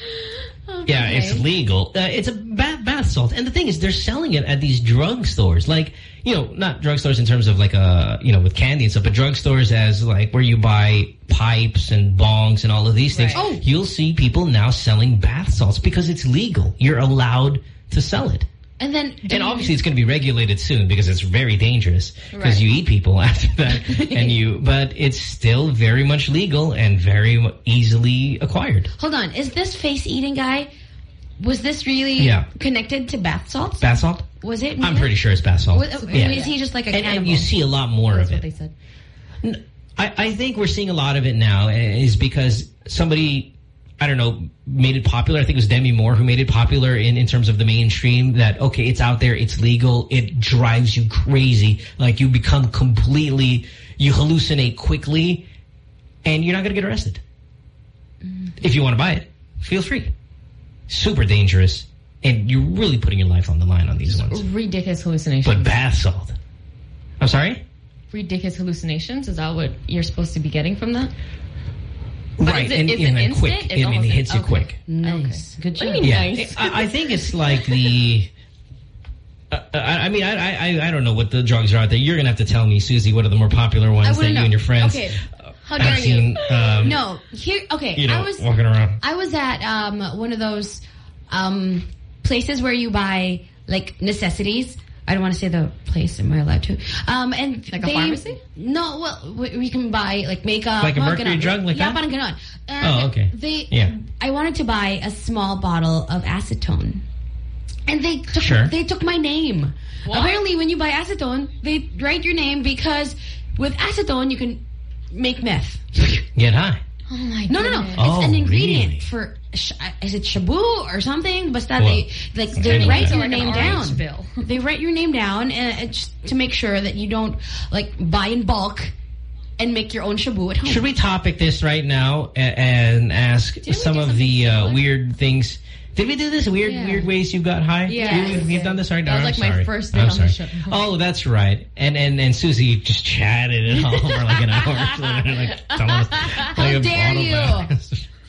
Speaker 1: Yeah,
Speaker 2: Okay.
Speaker 1: it's legal. Uh, it's a bath, bath salt. And the thing is, they're selling it at these drugstores. Like, you know, not drugstores in terms of like, a, you know, with candy and stuff, but drugstores as like where you buy pipes and bongs and all of these things.
Speaker 2: Right. Oh.
Speaker 1: You'll see people now selling bath salts because it's legal. You're allowed to sell it.
Speaker 2: And then,
Speaker 1: And obviously it's going to be regulated soon because it's very dangerous because
Speaker 2: Right.
Speaker 1: you eat people after that. and you, but it's still very much legal and very easily acquired.
Speaker 2: hold on, is this face-eating guy, was this really
Speaker 1: Yeah.
Speaker 2: connected to bath salts?
Speaker 1: Bath salt?
Speaker 2: Was it?
Speaker 1: I'm
Speaker 2: Mia?
Speaker 1: pretty sure it's bath salt.
Speaker 2: Was,
Speaker 1: Yeah.
Speaker 2: Is he just like a
Speaker 1: And,
Speaker 2: cannibal?
Speaker 1: and you see a lot more
Speaker 3: That's
Speaker 1: of
Speaker 3: what
Speaker 1: it.
Speaker 3: they said.
Speaker 1: I, I think we're seeing a lot of it now is because somebody, I don't know, made it popular. I think it was Demi Moore who made it popular in, in terms of the mainstream that, okay, it's out there, it's legal, it drives you crazy. Like you become completely, you hallucinate quickly and you're not going to get arrested. Mm. If you want to buy it, feel free. Super dangerous. And you're really putting your life on the line on these ones.
Speaker 3: Ridiculous hallucinations.
Speaker 1: But bath salt. I'm sorry?
Speaker 3: Ridiculous hallucinations? Is that what you're supposed to be getting from that? But
Speaker 1: Right,
Speaker 3: is it,
Speaker 1: and,
Speaker 3: is
Speaker 1: and
Speaker 3: it
Speaker 1: then
Speaker 3: instant?
Speaker 1: quick.
Speaker 3: It's
Speaker 1: I mean,
Speaker 3: almost
Speaker 1: it hits you
Speaker 3: okay.
Speaker 1: quick.
Speaker 2: Nice. Good
Speaker 3: What
Speaker 2: job.
Speaker 3: do you mean
Speaker 1: Yeah,
Speaker 3: nice?
Speaker 1: I, I think it's like the. Uh, I, I mean, I, I I don't know what the drugs are out there. You're gonna have to tell me, Susie, what are the more popular
Speaker 2: I
Speaker 1: ones that
Speaker 2: wouldn't
Speaker 1: you
Speaker 2: know.
Speaker 1: and your friends
Speaker 2: Okay. How
Speaker 1: have
Speaker 2: dare
Speaker 1: seen?
Speaker 2: you?
Speaker 1: Um,
Speaker 2: No. Here, okay.
Speaker 1: you know,
Speaker 2: I was
Speaker 1: walking around.
Speaker 2: I was at um, one of those um, places where you buy like necessities. I don't want to say the place. Am I allowed to? Um, and
Speaker 3: Like a
Speaker 2: they,
Speaker 3: pharmacy?
Speaker 2: No. Well, we, we can buy like makeup,
Speaker 1: Like a
Speaker 2: mga
Speaker 1: mercury
Speaker 2: ganon.
Speaker 1: drug like
Speaker 2: yeah,
Speaker 1: that?
Speaker 2: parang ganon. And
Speaker 1: Oh, okay.
Speaker 2: They.
Speaker 1: Yeah.
Speaker 2: I wanted to buy a small bottle of acetone. And they took
Speaker 1: Sure.
Speaker 2: they took my name.
Speaker 3: What?
Speaker 2: Apparently, when you buy acetone, they write your name because with acetone you can make meth.
Speaker 1: Get high.
Speaker 3: Oh my
Speaker 2: No, no, no.
Speaker 3: goodness.
Speaker 2: It's
Speaker 1: Oh,
Speaker 2: an ingredient
Speaker 1: really?
Speaker 2: for is it Shabu or something? But that they like they
Speaker 1: anyway.
Speaker 2: write your
Speaker 3: Like an
Speaker 2: name
Speaker 3: orange
Speaker 2: down.
Speaker 3: bill.
Speaker 2: They write your name down and uh, just to make sure that you don't like buy in bulk and make your own Shabu at home.
Speaker 1: Should we topic this right now and, and ask
Speaker 2: Didn't
Speaker 1: some of the uh, weird things? Did we do this? Weird
Speaker 3: Yeah.
Speaker 1: weird ways you got high?
Speaker 3: Yeah.
Speaker 1: We, we've done this already?
Speaker 3: That was
Speaker 1: No,
Speaker 3: like
Speaker 1: I'm
Speaker 3: my
Speaker 1: sorry.
Speaker 3: first thing
Speaker 1: I'm
Speaker 3: on the
Speaker 1: sorry.
Speaker 3: show.
Speaker 1: Oh, that's right. And and and Susie just chatted it all for like an hour. like, telling us,
Speaker 2: How
Speaker 1: like a
Speaker 2: dare
Speaker 1: bottle
Speaker 2: you?
Speaker 1: back.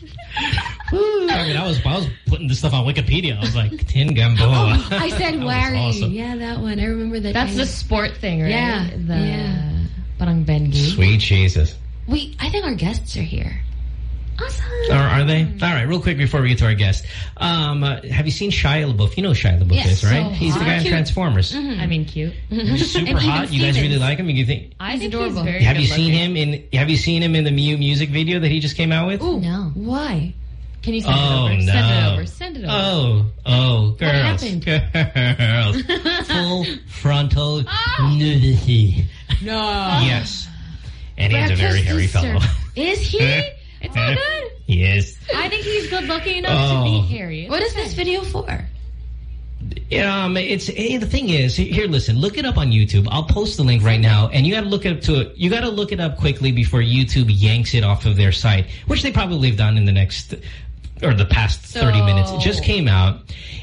Speaker 1: Woo. I mean, I was I was putting this stuff on Wikipedia. I was like, Tin Gamboa.
Speaker 2: Oh, I said
Speaker 1: That was
Speaker 2: Wary.
Speaker 1: awesome.
Speaker 2: Yeah, that one. I remember that.
Speaker 3: That's
Speaker 2: time.
Speaker 3: the sport thing, right?
Speaker 2: Yeah,
Speaker 3: The
Speaker 2: yeah.
Speaker 3: parang Bengi.
Speaker 1: Sweet Jesus.
Speaker 2: Wait, I think our guests are here. Awesome.
Speaker 1: Are, are they? All right, real quick before we get to our guest. Um, uh, have you seen Shia LaBeouf? You know who Shia LaBeouf
Speaker 2: Yes,
Speaker 1: is, right?
Speaker 2: so
Speaker 1: He's the
Speaker 2: hot.
Speaker 1: guy in
Speaker 2: Cute.
Speaker 1: Transformers.
Speaker 2: Mm-hmm.
Speaker 3: I mean, cute.
Speaker 1: He's super hot. You guys really like him? You think?
Speaker 3: I
Speaker 2: He's
Speaker 3: think
Speaker 2: adorable.
Speaker 3: he's very
Speaker 1: Have you
Speaker 3: good
Speaker 1: seen
Speaker 3: looking.
Speaker 1: him in? Have you seen him in the Mew music video that he just came out with?
Speaker 2: Ooh,
Speaker 3: No.
Speaker 2: why?
Speaker 3: Can you send
Speaker 1: Oh,
Speaker 3: it over?
Speaker 1: no.
Speaker 3: Send it over. Send it over.
Speaker 1: Oh, oh, girls,
Speaker 2: happened?
Speaker 1: girls, full frontal nudity.
Speaker 2: No.
Speaker 1: Yes, and he's a very
Speaker 2: Breakfast
Speaker 1: hairy
Speaker 2: is
Speaker 1: fellow.
Speaker 2: served. Is he?
Speaker 3: It's not good.
Speaker 1: Yes.
Speaker 3: I think he's good looking enough to
Speaker 1: Oh.
Speaker 3: be hairy. It's
Speaker 2: What is
Speaker 3: okay.
Speaker 2: this video for?
Speaker 1: Um, it's eh, the thing is here. Listen, look it up on YouTube. I'll post the link right now, and you got to look it up to it. You got to look it up quickly before YouTube yanks it off of their site, which they probably have done in the next or the past
Speaker 3: So-
Speaker 1: thirty minutes. It just came out.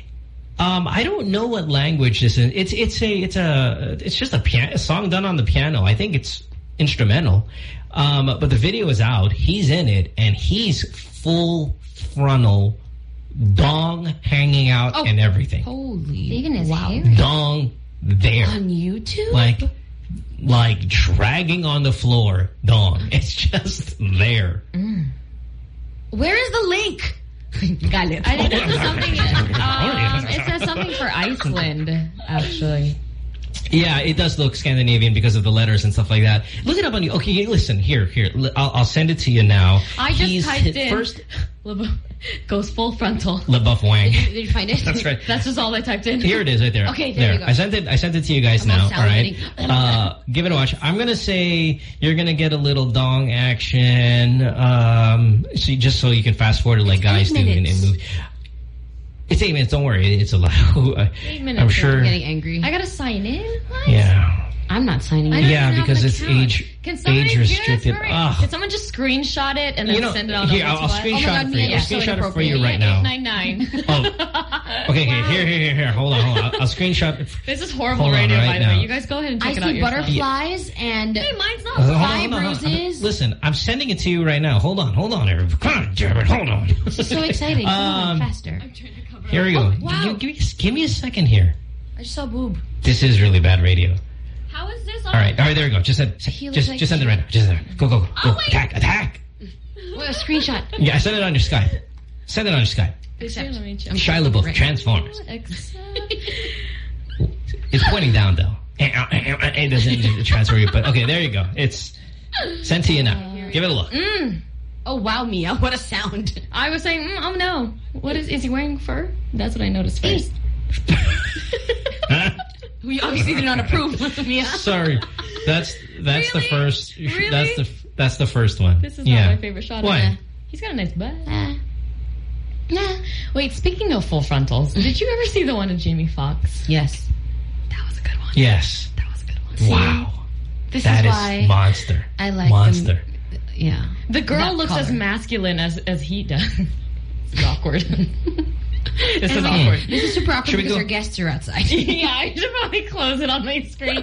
Speaker 1: Um, I don't know what language this is. It's it's a it's a it's just a, piano, a song done on the piano. I think it's instrumental. Um, but the video is out. He's in it, and he's full frontal, dong hanging out
Speaker 2: Oh.
Speaker 1: and everything.
Speaker 2: Holy.
Speaker 13: Even his
Speaker 2: wow.
Speaker 13: hair.
Speaker 1: Dong there.
Speaker 2: On YouTube?
Speaker 1: Like, like dragging on the floor, dong. It's just there.
Speaker 2: Mm. Where is the link? Galit.
Speaker 3: I think this is something. Um, it says something for Iceland, actually.
Speaker 1: Yeah, it does look Scandinavian because of the letters and stuff like that. Look it up on you. Okay, listen, here, here. I'll, I'll send it to you now.
Speaker 3: I just
Speaker 1: He's
Speaker 3: typed
Speaker 1: hit
Speaker 3: in.
Speaker 1: First,
Speaker 3: Goes full frontal.
Speaker 1: LaBeouf Wang.
Speaker 2: Did you, did you find it?
Speaker 1: That's right.
Speaker 3: That's just all I typed in.
Speaker 1: Here it is right there.
Speaker 2: Okay, there you go.
Speaker 1: I sent it I sent it to you guys
Speaker 2: I'm
Speaker 1: now,
Speaker 2: all
Speaker 1: all right?
Speaker 2: salivating.
Speaker 1: Uh, give it a watch. I'm going to say you're going to get a little dong action um so just so you can fast forward like
Speaker 2: It's
Speaker 1: guys
Speaker 2: eight
Speaker 1: do in, in
Speaker 2: minutes.
Speaker 1: movies. It's eight minutes, don't worry. It's a lot.
Speaker 3: Eight minutes.
Speaker 1: I'm sure.
Speaker 2: I'm getting angry.
Speaker 3: I gotta sign in. What?
Speaker 1: Yeah.
Speaker 2: I'm not signing
Speaker 3: I
Speaker 2: in.
Speaker 3: don't
Speaker 1: Yeah,
Speaker 3: even have
Speaker 1: because
Speaker 3: an
Speaker 1: it's
Speaker 3: account.
Speaker 1: age
Speaker 3: Can somebody,
Speaker 1: age
Speaker 3: yeah, that's
Speaker 1: restricted.
Speaker 3: right.
Speaker 1: Ugh.
Speaker 3: Can someone just screenshot it and then
Speaker 1: You know,
Speaker 3: send it on
Speaker 1: here,
Speaker 3: over
Speaker 1: I'll,
Speaker 3: to
Speaker 1: I'll
Speaker 3: us?
Speaker 1: screenshot
Speaker 2: Oh my God,
Speaker 1: it for
Speaker 2: Mia,
Speaker 1: you. I'll
Speaker 2: that's so
Speaker 1: screenshot it for you
Speaker 2: inappropriate.
Speaker 1: right now.
Speaker 3: eight nine nine.
Speaker 1: Oh, okay, okay. Here, here, here, here. Hold on, hold on. I'll, I'll screenshot it.
Speaker 3: This is horrible
Speaker 1: Hold on
Speaker 3: radio,
Speaker 1: right
Speaker 3: by the
Speaker 1: now.
Speaker 3: way. You guys go ahead and check
Speaker 2: I
Speaker 3: it out
Speaker 2: see
Speaker 3: yourself.
Speaker 2: butterflies and
Speaker 3: Hey, mine's not.
Speaker 1: Uh, hold on,
Speaker 2: thigh
Speaker 1: hold on, hold on.
Speaker 2: bruises.
Speaker 1: Listen, I'm sending it to you right now. Hold on, hold on, everybody. Come on, damn it, hold on.
Speaker 2: This is so exciting. Come on,
Speaker 1: Um,
Speaker 2: faster.
Speaker 1: Here we go.
Speaker 2: Oh, wow.
Speaker 1: Give, give, me, give me a second here.
Speaker 2: I just saw boob.
Speaker 1: This is really bad radio.
Speaker 3: How is this?
Speaker 1: All right, all right, there we go. Just send,
Speaker 2: He looks
Speaker 1: just,
Speaker 2: like
Speaker 1: just send it right now. Just send it. Go, go, go, go.
Speaker 3: Oh, wait.
Speaker 1: Attack, attack.
Speaker 2: What a screenshot.
Speaker 1: Yeah, send it on your Skype. Send it on your Skype.
Speaker 2: Accept.
Speaker 3: Let me check.
Speaker 1: Shia LaBeouf, Transformers.
Speaker 3: Accept.
Speaker 1: It's pointing down though. It doesn't transfer you, but okay, there you go. It's sent to you now. Give it a look.
Speaker 2: Mm. Oh, wow, Mia. What a sound.
Speaker 3: I was saying, mm, oh no. What is, is he wearing fur? That's what I noticed first.
Speaker 2: We obviously did not approve, Mia.
Speaker 1: Sorry, that's that's
Speaker 3: Really?
Speaker 1: the first.
Speaker 3: Really?
Speaker 1: That's the that's the first one.
Speaker 3: This is
Speaker 1: yeah.
Speaker 3: not my favorite shot.
Speaker 1: Why?
Speaker 3: Of it. He's got a nice butt.
Speaker 2: Uh,
Speaker 3: Nah. Wait, speaking of full frontals, did you ever see the one of Jamie Foxx?
Speaker 2: yes.
Speaker 3: That was a good one.
Speaker 1: Yes.
Speaker 3: That was a good one.
Speaker 1: Wow.
Speaker 2: This
Speaker 1: That
Speaker 2: is
Speaker 1: is
Speaker 2: why
Speaker 1: monster.
Speaker 2: I like
Speaker 1: monster.
Speaker 2: them. Yeah.
Speaker 3: The girl
Speaker 2: That
Speaker 3: looks
Speaker 2: color.
Speaker 3: as masculine as as he does. This is awkward. This is
Speaker 2: And
Speaker 3: awkward.
Speaker 2: This is super awkward
Speaker 1: Should we
Speaker 2: because
Speaker 1: go-
Speaker 2: our guests are outside.
Speaker 3: Yeah, I should probably close it on my screen.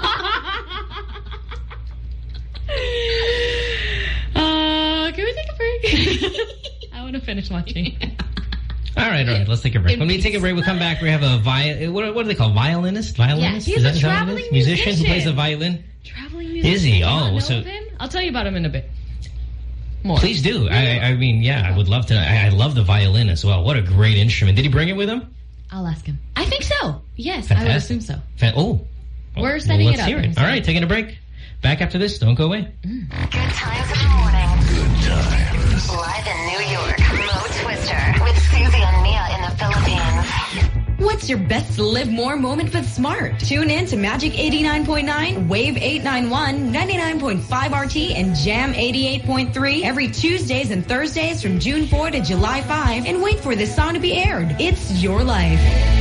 Speaker 3: uh, can we take a break? I want to finish watching.
Speaker 1: All right, all right. Let's take a break.
Speaker 2: In
Speaker 1: When we
Speaker 2: peace.
Speaker 1: take a break, we come back. We have a viol. What, what do they call violinist? Violinist?
Speaker 3: he's
Speaker 1: is
Speaker 3: a
Speaker 1: that, is that what it
Speaker 3: traveling
Speaker 1: is? musician who plays
Speaker 3: musician.
Speaker 1: the violin.
Speaker 3: Traveling musician.
Speaker 1: Is he?
Speaker 3: Do you not
Speaker 1: Oh,
Speaker 3: know
Speaker 1: so
Speaker 3: of him? I'll tell you about him in a bit. More.
Speaker 1: please do. I, I mean, yeah, I would love to. I, I love the violin as well. What a great instrument. Did he bring it with him?
Speaker 3: I'll ask him.
Speaker 2: I think so. Yes.
Speaker 3: I would
Speaker 1: Fantastic.
Speaker 3: assume so.
Speaker 1: Fan oh.
Speaker 3: We're
Speaker 1: Well,
Speaker 3: setting
Speaker 1: let's
Speaker 3: it up.
Speaker 1: hear it. All right, taking a break. Back after this. Don't go away.
Speaker 4: Good times in the morning.
Speaker 16: Good times.
Speaker 4: Live in New York, Mo Twister with Susie and Mia in the Philippines.
Speaker 2: What's
Speaker 18: It's your best live more moment with Smart. Tune in to Magic eighty-nine point nine, Wave eight ninety-one, ninety-nine point five R T, and Jam eighty-eight point three every Tuesdays and Thursdays from June fourth to July fifth, and wait for this song to be aired. It's your life.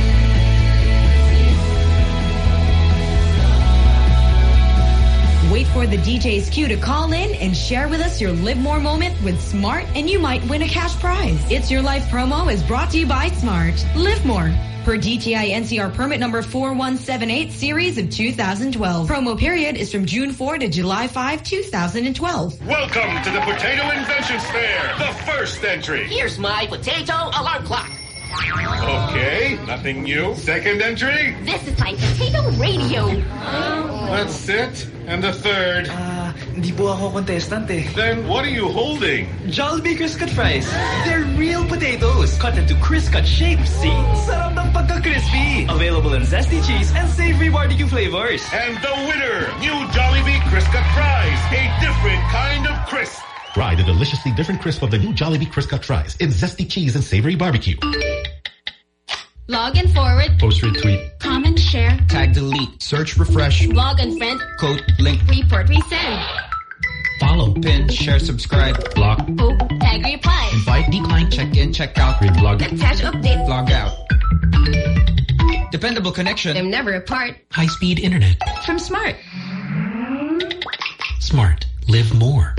Speaker 18: Wait for the D J's cue to call in and share with us your Live More moment with Smart, and you might win a cash prize. It's Your Life promo is brought to you by Smart. Live more. Per D T I N C R permit number four one seven eight, series of two thousand twelve. Promo period is from June fourth to July fifth, two thousand twelve.
Speaker 5: Welcome to the Potato Inventions Fair, the first entry.
Speaker 6: Here's my potato alarm clock.
Speaker 5: Okay, nothing new. Second entry.
Speaker 6: This is my potato radio.
Speaker 5: That's it. And the third.
Speaker 23: Ah, uh, hindi po ako contestant eh.
Speaker 5: Then what are you holding?
Speaker 23: Jollibee Crisp Cut Fries. They're real potatoes cut into crisp cut shapes. See? Sarap ng pagka-crispy. Available in zesty cheese and savory barbecue flavors.
Speaker 5: And the winner, new Jollibee Crisp Cut Fries. A different kind of crisp.
Speaker 16: Try the deliciously different crisp of the new Jollibee Crisp Cut Fries. It's zesty cheese and savory barbecue.
Speaker 2: Log and forward.
Speaker 16: Post retweet.
Speaker 2: Comment, share.
Speaker 23: Tag delete. Search refresh.
Speaker 2: Log and friend.
Speaker 23: Code link.
Speaker 2: Report resend.
Speaker 1: Follow.
Speaker 23: Pin. Share subscribe.
Speaker 16: Block.
Speaker 2: Poke. Tag reply.
Speaker 23: Invite decline. Check in. Check out.
Speaker 16: Read blog.
Speaker 2: Attach update.
Speaker 23: Log out. Dependable connection.
Speaker 2: I'm never apart.
Speaker 1: High speed internet.
Speaker 2: From Smart.
Speaker 1: Smart. Live more.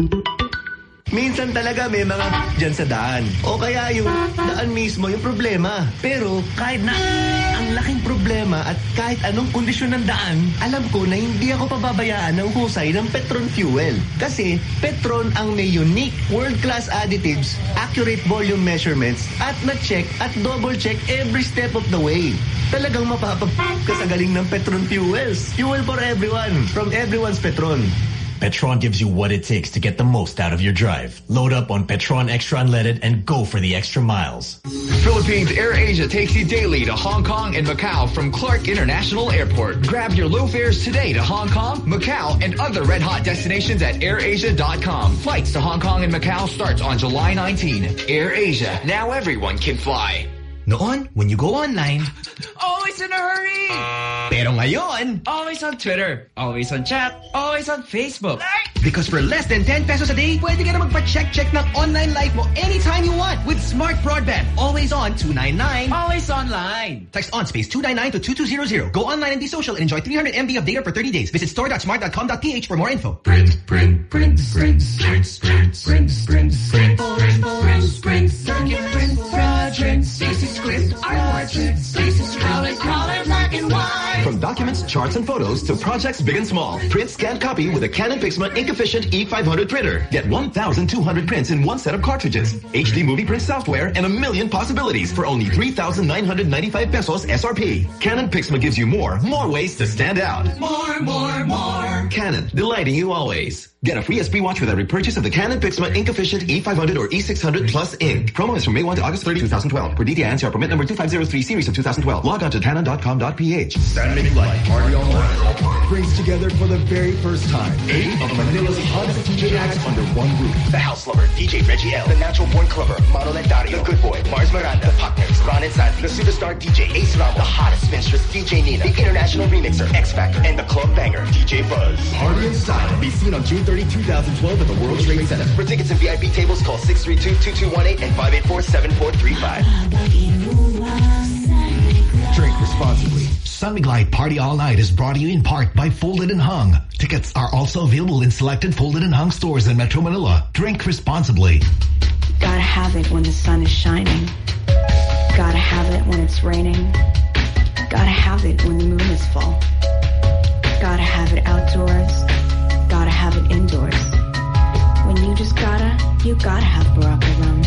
Speaker 12: Minsan talaga may mga dyan sa daan. O kaya yung daan mismo yung problema. Pero kahit na ang laking problema at kahit anong kondisyon ng daan, alam ko na hindi ako pababayaan ng husay ng Petron Fuel. Kasi Petron ang may unique world-class additives, accurate volume measurements, at na-check at double-check every step of the way. Talagang mapapag ka sa galing ng Petron Fuels. Fuel for everyone, from everyone's Petron.
Speaker 21: Petron gives you what it takes to get the most out of your drive. Load up on Petron Extra Unleaded and go for the extra miles.
Speaker 20: Philippines Air Asia takes you daily to Hong Kong and Macau from Clark International Airport. Grab your low fares today to Hong Kong, Macau, and other red-hot destinations at air asia dot com. Flights to Hong Kong and Macau starts on July nineteenth. Air Asia. Now everyone can fly.
Speaker 12: Noon, when you go online,
Speaker 23: always in a hurry.
Speaker 12: Pero ngayon,
Speaker 23: always on Twitter, always on chat, always on Facebook.
Speaker 15: Because for less than ten pesos a day, pwede ka na magpa-check-check ng online life mo anytime you want with Smart Broadband. Always on two ninety-nine.
Speaker 23: Always online.
Speaker 15: Text on space two nine nine to two two zero zero. Go online and be social and enjoy three hundred megabytes of data for thirty days. Visit store dot smart dot com dot p h for more info.
Speaker 16: Print, print, print, print, print, print, print, print, print, print, print,
Speaker 6: Circulars, projects, Stacy script, art portraits, Stacy's color, color, black and white.
Speaker 9: From documents, charts, and photos to projects big and small. Print, scan, copy with a Canon Pixma ink-efficient E five hundred printer. Get one thousand two hundred prints in one set of cartridges. H D movie print software and a million possibilities for only three thousand nine hundred ninety-five pesos S R P. Canon Pixma gives you more, more ways to stand out.
Speaker 6: More, more, more.
Speaker 9: Canon, delighting you always. Get a free S P watch with every purchase of the Canon Pixma ink-efficient E five hundred or E six hundred Plus ink. Promo is from May first to August thirtieth, twenty twelve. Per D T I N C R permit number two five zero three, series of two thousand twelve. Log on to canon dot com dot p h.
Speaker 20: Standing Light Party Online brings together for the very first time eight of Manila's hottest D J acts under one roof.
Speaker 19: The House Lover, D J Reggie L. The Natural Born Clubber, Manolo Dario. The Good Boy, Mars Miranda. The Partners, Ron and Sandy. The Superstar D J, Ace Ramos. The Hottest Minstress, D J Nina. The International Remixer, X Factor. And the Club Banger, D J Buzz.
Speaker 20: Party in style. Be seen on June thirtieth, twenty twelve at the World Trade Center.
Speaker 19: For tickets and V I P tables, call six three two, two two one eight and five eight four, seven four three five.
Speaker 20: Drink responsibly.
Speaker 9: Sunlight Party All Night is brought to you in part by Folded and Hung. Tickets are also available in selected Folded and Hung stores in Metro Manila. Drink responsibly.
Speaker 24: Gotta have it when the sun is shining. Gotta have it when it's raining. Gotta have it when the moon is full. Gotta have it outdoors. Gotta have it indoors. When you just gotta, you gotta have Baraka rum.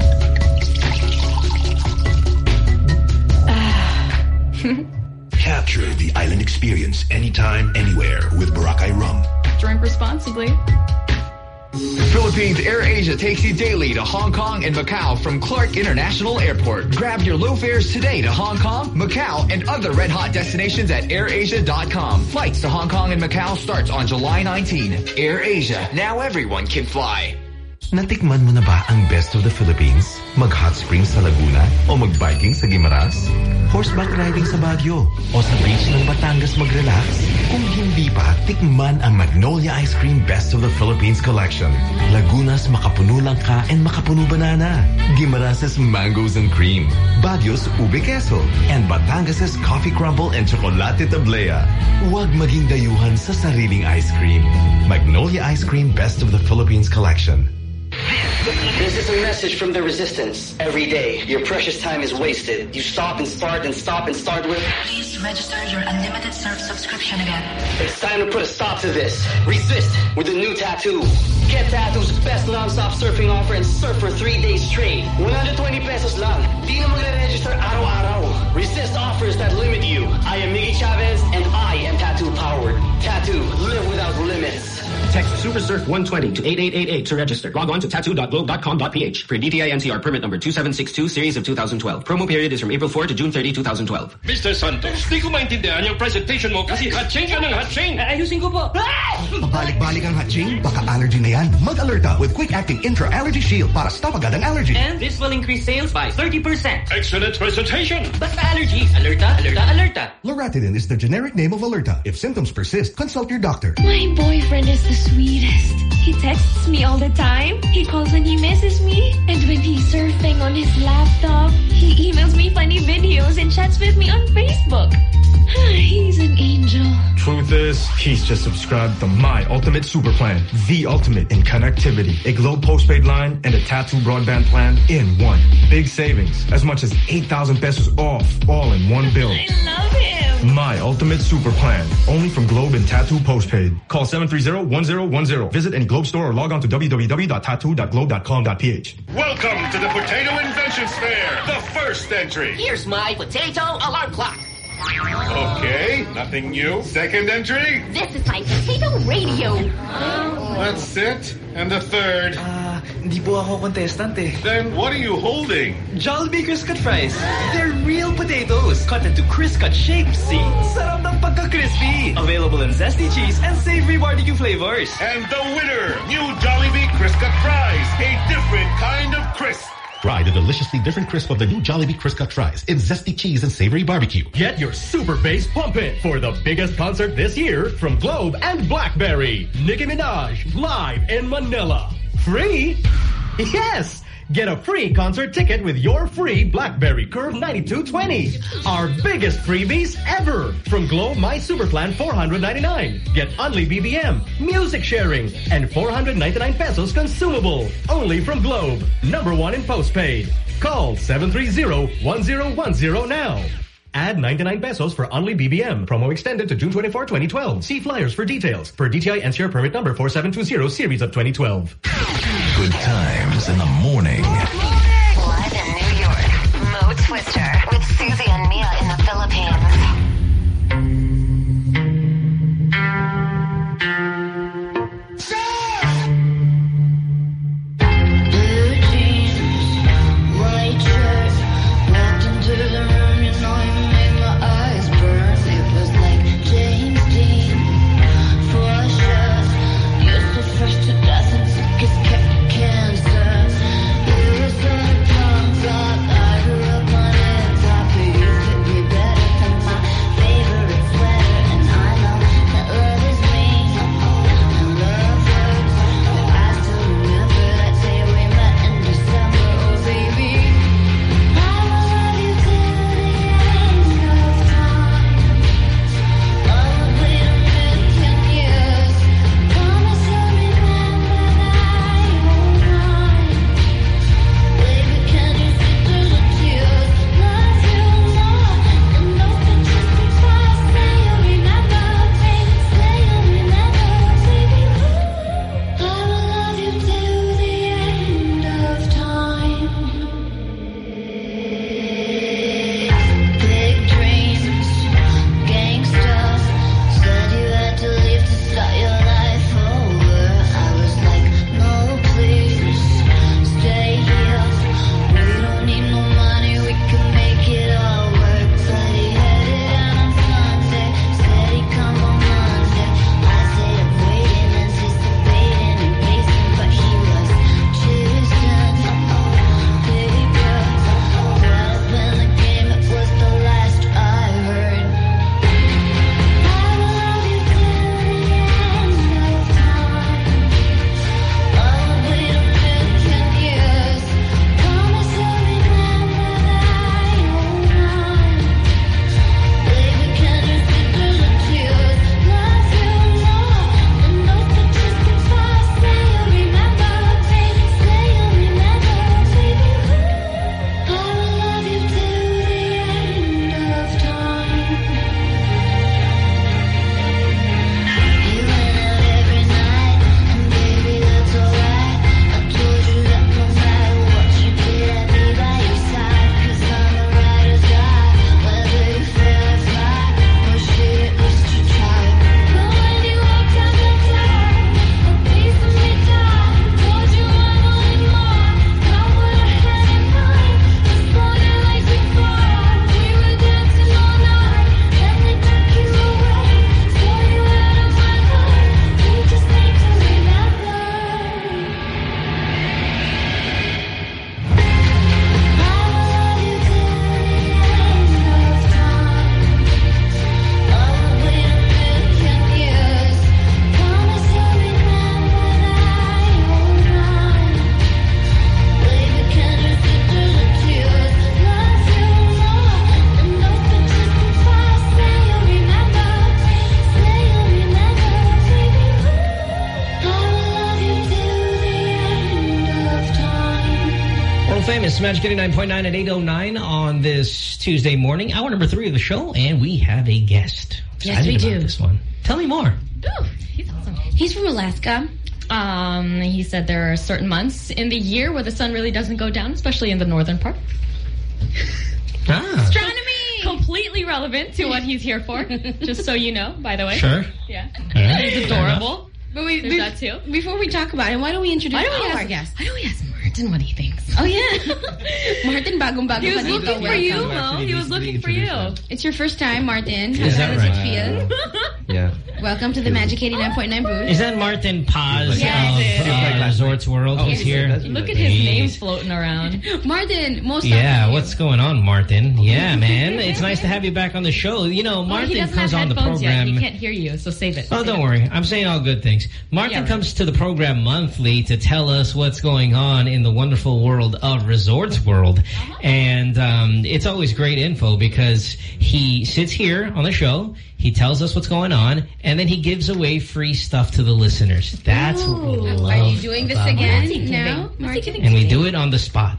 Speaker 9: Capture the island experience anytime, anywhere with Boracay Rum.
Speaker 2: Drink responsibly.
Speaker 20: Philippines Air Asia takes you daily to Hong Kong and Macau from Clark International Airport. Grab your low fares today to Hong Kong, Macau, and other red-hot destinations at air asia dot com. Flights to Hong Kong and Macau starts on July nineteenth. Air Asia. Now everyone can fly.
Speaker 9: Natikman mo na ba ang best of the Philippines? Mag-hot springs sa Laguna? O mag-biking sa Guimaras? Horseback riding sa Baguio? O sa beach ng Batangas mag-relax? Kung hindi pa, tikman ang Magnolia Ice Cream Best of the Philippines Collection. Laguna's Makapuno Langka and Makapuno Banana. Guimaras' Mangoes and Cream. Baguio's Ube Queso. And Batangas' Coffee Crumble and Chocolate Tablea. Huwag maging dayuhan sa sariling ice cream. Magnolia Ice Cream Best of the Philippines Collection.
Speaker 7: This is a message from the resistance. Every day, your precious time is wasted. You stop and start and stop and start with...
Speaker 4: Please register your unlimited surf subscription again.
Speaker 7: It's time to put a stop to this. Resist with the new Tattoo. Get Tattoo's best non-stop surfing offer and surf for three days straight. one hundred twenty pesos lang. Di na magre-register araw-araw. Resist offers that limit you. I am Miggy Chavez and I am Tattoo powered. Tattoo, live without limits.
Speaker 10: Text SuperSurf one twenty to eight eight eight eight to register. Log on to tattoo dot globe dot com dot p h for D T I N C R permit number two seven six two series of two thousand twelve. Promo period is from April fourth to June thirtieth, two thousand twelve.
Speaker 11: Mister Santos, di ko maintindihan yung presentation mo kasi hatching ka ng hatching.
Speaker 3: Ayusin ko po.
Speaker 12: Pabalik-balik ang hatching? Baka allergy na yan. Mag-alerta with quick-acting intra-allergy shield para stop agad ang allergy.
Speaker 8: And this will increase sales by thirty percent.
Speaker 11: Excellent presentation.
Speaker 8: Basta allergy. Alerta, alerta, alerta.
Speaker 12: Loratadine is the generic name of Alerta. If symptoms persist, consult your doctor.
Speaker 2: My boyfriend is the sweetest. He texts me all the time. He calls when he misses me. And when he's surfing on his laptop, he emails me funny videos and chats with me on Facebook. He's an angel.
Speaker 14: Truth is, he's just subscribed to My Ultimate Super Plan. The ultimate in connectivity. A Globe postpaid line and a Tattoo broadband plan in one. Big savings. As much as eight thousand pesos off. All in one bill.
Speaker 2: I love him.
Speaker 14: My Ultimate Super Plan. Only from Globe and Tattoo postpaid. Call seven three zero, one zero one zero. Visit any Globe store or log on to w w w dot tattoo dot globe dot com dot p h.
Speaker 5: Welcome to the Potato Inventions Fair. The first entry.
Speaker 8: Here's my potato alarm clock.
Speaker 5: Okay, nothing new. Second entry.
Speaker 13: This is my potato radio.
Speaker 5: That's it. And the third.
Speaker 25: Ah, uh, hindi po ako contestant eh.
Speaker 5: Then what are you holding?
Speaker 25: Jollibee Crisp-Cut Fries. They're real potatoes cut into crisp-cut shapes. See? Sarap ng pagka-crispy. Available in zesty cheese and savory barbecue flavors.
Speaker 5: And the winner, new Jollibee Crisp-Cut Fries. A different kind of crisp.
Speaker 26: Try the deliciously different crisp of the new Jollibee Crisp-Cut Fries in zesty cheese and savory barbecue.
Speaker 27: Get your super bass pumping for the biggest concert this year from Globe and BlackBerry. Nicki Minaj live in Manila. Free? Yes! Get a free concert ticket with your free BlackBerry Curve ninety-two twenty. Our biggest freebies ever. From Globe My Super Plan four hundred ninety-nine. Get Only B B M, music sharing, and four hundred ninety-nine pesos consumable. Only from Globe. Number one in postpaid. Call seven three zero, one zero one zero now. Add ninety-nine pesos for Only B B M. Promo extended to June twenty-fourth, twenty twelve. See flyers for details. Per D T I N C R permit number four seven two zero series of twenty twelve.
Speaker 16: Good times in the morning.
Speaker 4: Live in New York, Mo Twister with Susie and Mia in the Philippines.
Speaker 6: Cancer. You were so dumb, but I grew up on it.
Speaker 1: Magic eighty-nine point nine at eight oh nine on this Tuesday morning. Hour number three of the show, and we have a guest.
Speaker 2: Yes, we do.
Speaker 1: This one. Tell me more.
Speaker 3: Ooh, he's awesome.
Speaker 2: He's from Alaska.
Speaker 3: Um, he said there are certain months in the year where the sun really doesn't go down, especially in the northern part.
Speaker 1: Ah.
Speaker 2: Astronomy!
Speaker 3: Completely relevant to what he's here for, just so you know, by the way.
Speaker 1: Sure.
Speaker 3: Yeah.
Speaker 1: Yeah.
Speaker 3: He's adorable.
Speaker 2: But we,
Speaker 3: There's
Speaker 2: we,
Speaker 3: that too.
Speaker 2: Before we talk about it, why don't we introduce
Speaker 3: Why don't we
Speaker 2: all
Speaker 3: ask,
Speaker 2: our guests?
Speaker 3: Why don't we ask Martin what he thinks?
Speaker 2: Oh, yeah. Martin, bagong-bago
Speaker 3: He was
Speaker 2: pa dito.
Speaker 3: looking for you,
Speaker 2: Welcome.
Speaker 3: Mo. He was looking for you.
Speaker 2: It's your first time, Martin.
Speaker 1: Is
Speaker 2: How
Speaker 1: that
Speaker 2: does
Speaker 1: right?
Speaker 2: it feel?
Speaker 12: Yeah.
Speaker 2: Welcome to the Magic eighty-nine point nine booth.
Speaker 1: Is that Martin Paz
Speaker 2: Yes.
Speaker 1: of uh, Resorts World?
Speaker 12: Oh,
Speaker 1: He's here.
Speaker 3: Look at his name floating around.
Speaker 2: Martin, most
Speaker 1: Yeah,
Speaker 2: of
Speaker 1: what's going on, Martin? Yeah, man. It's nice to have you back on the show. You know,
Speaker 3: Well,
Speaker 1: Martin
Speaker 3: he doesn't
Speaker 1: comes
Speaker 3: have
Speaker 1: on the
Speaker 3: headphones
Speaker 1: program.
Speaker 3: Yet. He can't hear you, so save it.
Speaker 1: Oh,
Speaker 3: Save
Speaker 1: don't
Speaker 3: it.
Speaker 1: worry. I'm saying all good things. Martin
Speaker 3: Yeah, right.
Speaker 1: comes to the program monthly to tell us what's going on in the wonderful world of Resorts World.
Speaker 3: Uh-huh.
Speaker 1: And um, it's always great info because he sits here on the show, he tells us what's going on, and then he gives away free stuff to the listeners. That's what we
Speaker 2: Ooh.
Speaker 1: love
Speaker 2: Are you doing this
Speaker 1: about
Speaker 2: again
Speaker 1: Martin.
Speaker 2: now, Martin?
Speaker 1: And we do it on the spot.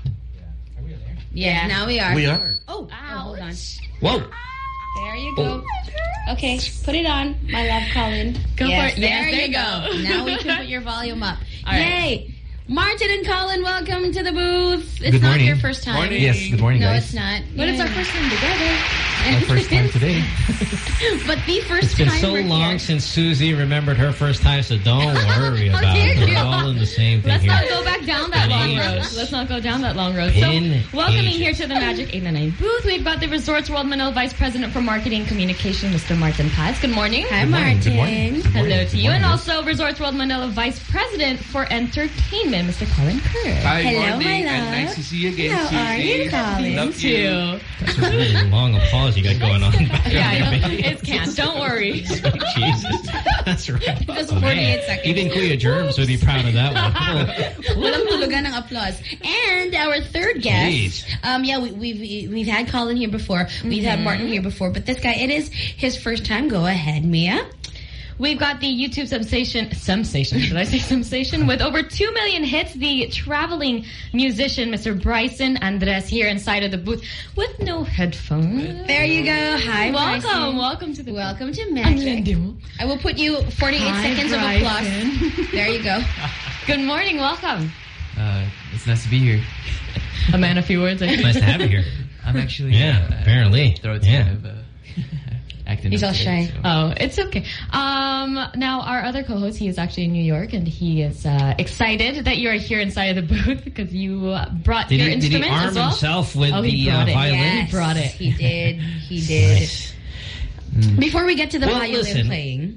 Speaker 2: Yeah, now we are.
Speaker 12: We are.
Speaker 2: Oh, oh, hold on.
Speaker 1: Whoa.
Speaker 2: There you go. Okay, put it on, my love, Colin.
Speaker 3: Go
Speaker 2: yes,
Speaker 3: for it.
Speaker 2: There,
Speaker 3: Yes, there
Speaker 2: you
Speaker 3: you
Speaker 2: go.
Speaker 3: go.
Speaker 2: Now we can put your volume up.
Speaker 3: All right.
Speaker 2: Yay! Martin and Colin, welcome to the booth. It's
Speaker 12: Good
Speaker 2: not
Speaker 12: morning.
Speaker 2: your first time.
Speaker 12: Morning. Yes, good morning,
Speaker 2: no,
Speaker 12: guys.
Speaker 2: it's not.
Speaker 3: But it's our first time together.
Speaker 12: Our first time today.
Speaker 2: But the first
Speaker 1: It's been
Speaker 2: time
Speaker 1: so
Speaker 2: we're
Speaker 1: long
Speaker 2: here.
Speaker 1: since Susie remembered her first time, so don't worry
Speaker 2: How
Speaker 1: about
Speaker 2: dare
Speaker 1: it.
Speaker 2: you.
Speaker 1: We're all in the same thing
Speaker 3: Let's
Speaker 1: here.
Speaker 3: not go back down that long
Speaker 1: Ages.
Speaker 3: road. Let's not go down that long road.
Speaker 1: Been
Speaker 3: So, welcoming
Speaker 1: ages.
Speaker 3: here to the Magic eight nine nine booth, we've got the Resorts World Manila Vice President for Marketing and Communication, Mister Martin Paz. Good morning.
Speaker 2: Hi,
Speaker 12: Good morning.
Speaker 2: Martin.
Speaker 12: Good morning. Good
Speaker 3: Hello
Speaker 12: morning.
Speaker 3: to
Speaker 12: Good
Speaker 3: you. And
Speaker 12: morning.
Speaker 3: also Resorts World Manila Vice President for Entertainment, Mister Colin Kerr.
Speaker 11: Hi,
Speaker 2: Hello,
Speaker 11: morning,
Speaker 2: my
Speaker 11: and
Speaker 2: love.
Speaker 11: nice to see you again,
Speaker 2: How are you,
Speaker 11: Susie.
Speaker 2: Colin?
Speaker 11: Love you.
Speaker 1: That's a really long applause you got going on.
Speaker 3: Yeah, I know. It's canned. Don't worry.
Speaker 1: Jesus. That's right.
Speaker 2: Just
Speaker 1: Oh,
Speaker 2: forty-eight
Speaker 1: man.
Speaker 2: seconds.
Speaker 1: Even Kuya Germs would be proud of that one.
Speaker 2: Walang tulugan ng applause. And our third guest,
Speaker 1: Jeez.
Speaker 2: um, yeah, we, we've we've had Colin here before, we've had Martin here before, but this guy, it is his first time. Go ahead, Mia.
Speaker 3: We've got the YouTube sensation, sensation, did I say sensation? With over two million hits, the traveling musician, Mister Bryson Andres, here inside of the booth with no headphones.
Speaker 2: There you go. Hi,
Speaker 3: Welcome,
Speaker 2: Bryson.
Speaker 3: welcome to the
Speaker 2: Welcome to Magic. I will put you forty-eight
Speaker 3: Hi,
Speaker 2: seconds
Speaker 3: Bryson.
Speaker 2: of applause. There you go.
Speaker 3: Good morning, welcome.
Speaker 15: Uh, it's nice to be here.
Speaker 3: A man of few words. I think.
Speaker 1: Nice to have you here.
Speaker 15: I'm actually
Speaker 1: Yeah,
Speaker 15: uh,
Speaker 1: apparently.
Speaker 15: throat's
Speaker 1: Yeah.
Speaker 15: kind of uh, acting
Speaker 2: He's
Speaker 15: up
Speaker 2: all
Speaker 15: today,
Speaker 2: shy.
Speaker 15: so.
Speaker 3: Oh, it's okay. Um, now, our other co-host, he is actually in New York, and he is uh, excited that you are here inside of the booth because you uh, brought
Speaker 1: Did
Speaker 3: your
Speaker 1: he, did he
Speaker 3: instrument
Speaker 1: arm
Speaker 3: as well.
Speaker 1: himself with
Speaker 3: Oh, he
Speaker 1: the uh,
Speaker 3: brought it.
Speaker 1: violin?
Speaker 2: Yes,
Speaker 3: He brought it.
Speaker 2: He did. He did.
Speaker 1: Nice.
Speaker 2: Before we get to the
Speaker 1: Well,
Speaker 2: violin
Speaker 1: listen.
Speaker 2: playing.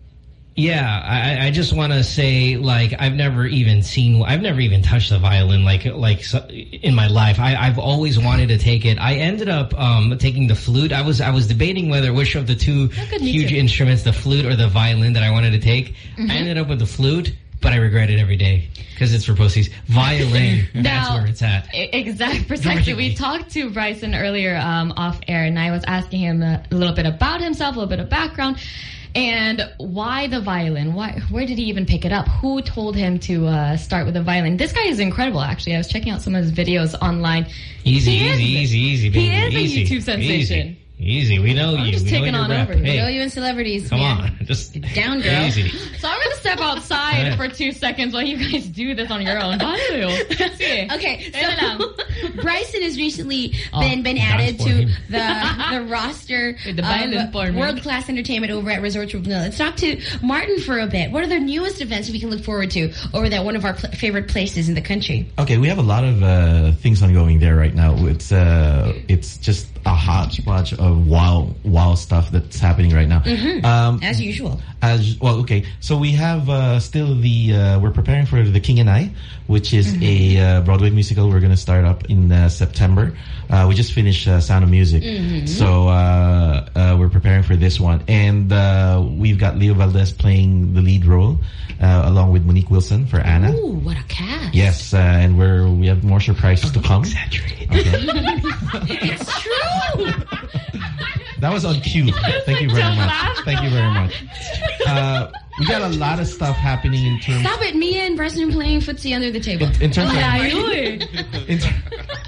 Speaker 1: Yeah, I, I just want to say, like, I've never even seen, I've never even touched the violin, like, like so- in my life. I, I've always wanted to take it. I ended up um, taking the flute. I was, I was debating whether which of the two
Speaker 3: good, me
Speaker 1: huge
Speaker 3: too.
Speaker 1: instruments, the flute or the violin, that I wanted to take.
Speaker 3: Mm-hmm.
Speaker 1: I ended up with the flute, but I regret it every day because it's for pussies. Violin, that's
Speaker 3: Now-
Speaker 1: where it's at.
Speaker 3: E- Exact, precisely. We talked to Bryson earlier um, off air, and I was asking him a little bit about himself, a little bit of background, and why the violin? Why? Where did he even pick it up? Who told him to uh, start with the violin? This guy is incredible, actually. I was checking out some of his videos online.
Speaker 1: Easy,
Speaker 3: He is-
Speaker 1: easy, easy, easy, baby.
Speaker 3: He is
Speaker 1: easy,
Speaker 3: a YouTube sensation.
Speaker 1: Easy, easy. We know
Speaker 3: I'm
Speaker 1: you.
Speaker 3: just
Speaker 1: we know
Speaker 3: taking
Speaker 1: your
Speaker 3: on
Speaker 1: rep.
Speaker 3: over you.
Speaker 1: Hey,
Speaker 2: Know you and celebrities.
Speaker 1: come
Speaker 2: man.
Speaker 1: on. Just
Speaker 2: Down, girl.
Speaker 1: easy.
Speaker 3: So I'm going to step outside
Speaker 1: Yeah.
Speaker 3: for two seconds while you guys do this on your own. Okay,
Speaker 2: Okay,
Speaker 3: Ayun lang.
Speaker 2: so Bryson has recently
Speaker 3: Oh,
Speaker 2: been been
Speaker 1: dance
Speaker 2: added
Speaker 1: for
Speaker 2: to
Speaker 1: him.
Speaker 2: the the roster
Speaker 3: With the violin for
Speaker 2: of
Speaker 3: me.
Speaker 2: World Class Entertainment over at Resorts World Manila. Let's talk to Martin for a bit. What are the newest events we can look forward to over that one of our pl favorite places in the country?
Speaker 12: Okay, we have a lot of uh, things ongoing there right now. It's uh, it's just a hodgepodge of wow, wow stuff that's happening right now.
Speaker 2: Mm-hmm.
Speaker 12: Um,
Speaker 2: As usual.
Speaker 12: As well, okay. So we have uh, still the uh, we're preparing for The King and I, which is
Speaker 2: Mm-hmm.
Speaker 12: a uh, Broadway musical. We're going to start up in uh, September. Uh, we just finished uh, Sound of Music,
Speaker 2: Mm-hmm.
Speaker 12: so uh, uh, we're preparing for this one. And uh, we've got Leo Valdez playing the lead role, uh, along with Monique Wilson for Anna.
Speaker 2: Ooh, what a cast!
Speaker 12: Yes, uh, and we're we have more surprises to come.
Speaker 1: Exaggerated.
Speaker 12: Okay.
Speaker 2: It's true.
Speaker 12: That was on cue. Thank you very
Speaker 3: Don't
Speaker 12: much.
Speaker 3: laugh.
Speaker 12: Thank you very much. Uh, we got a lot of stuff happening in terms.
Speaker 2: Stop it! Mia and Bryson playing footsie under the table.
Speaker 12: In, in terms
Speaker 3: Yeah,
Speaker 12: of
Speaker 3: yun.
Speaker 12: in, ter-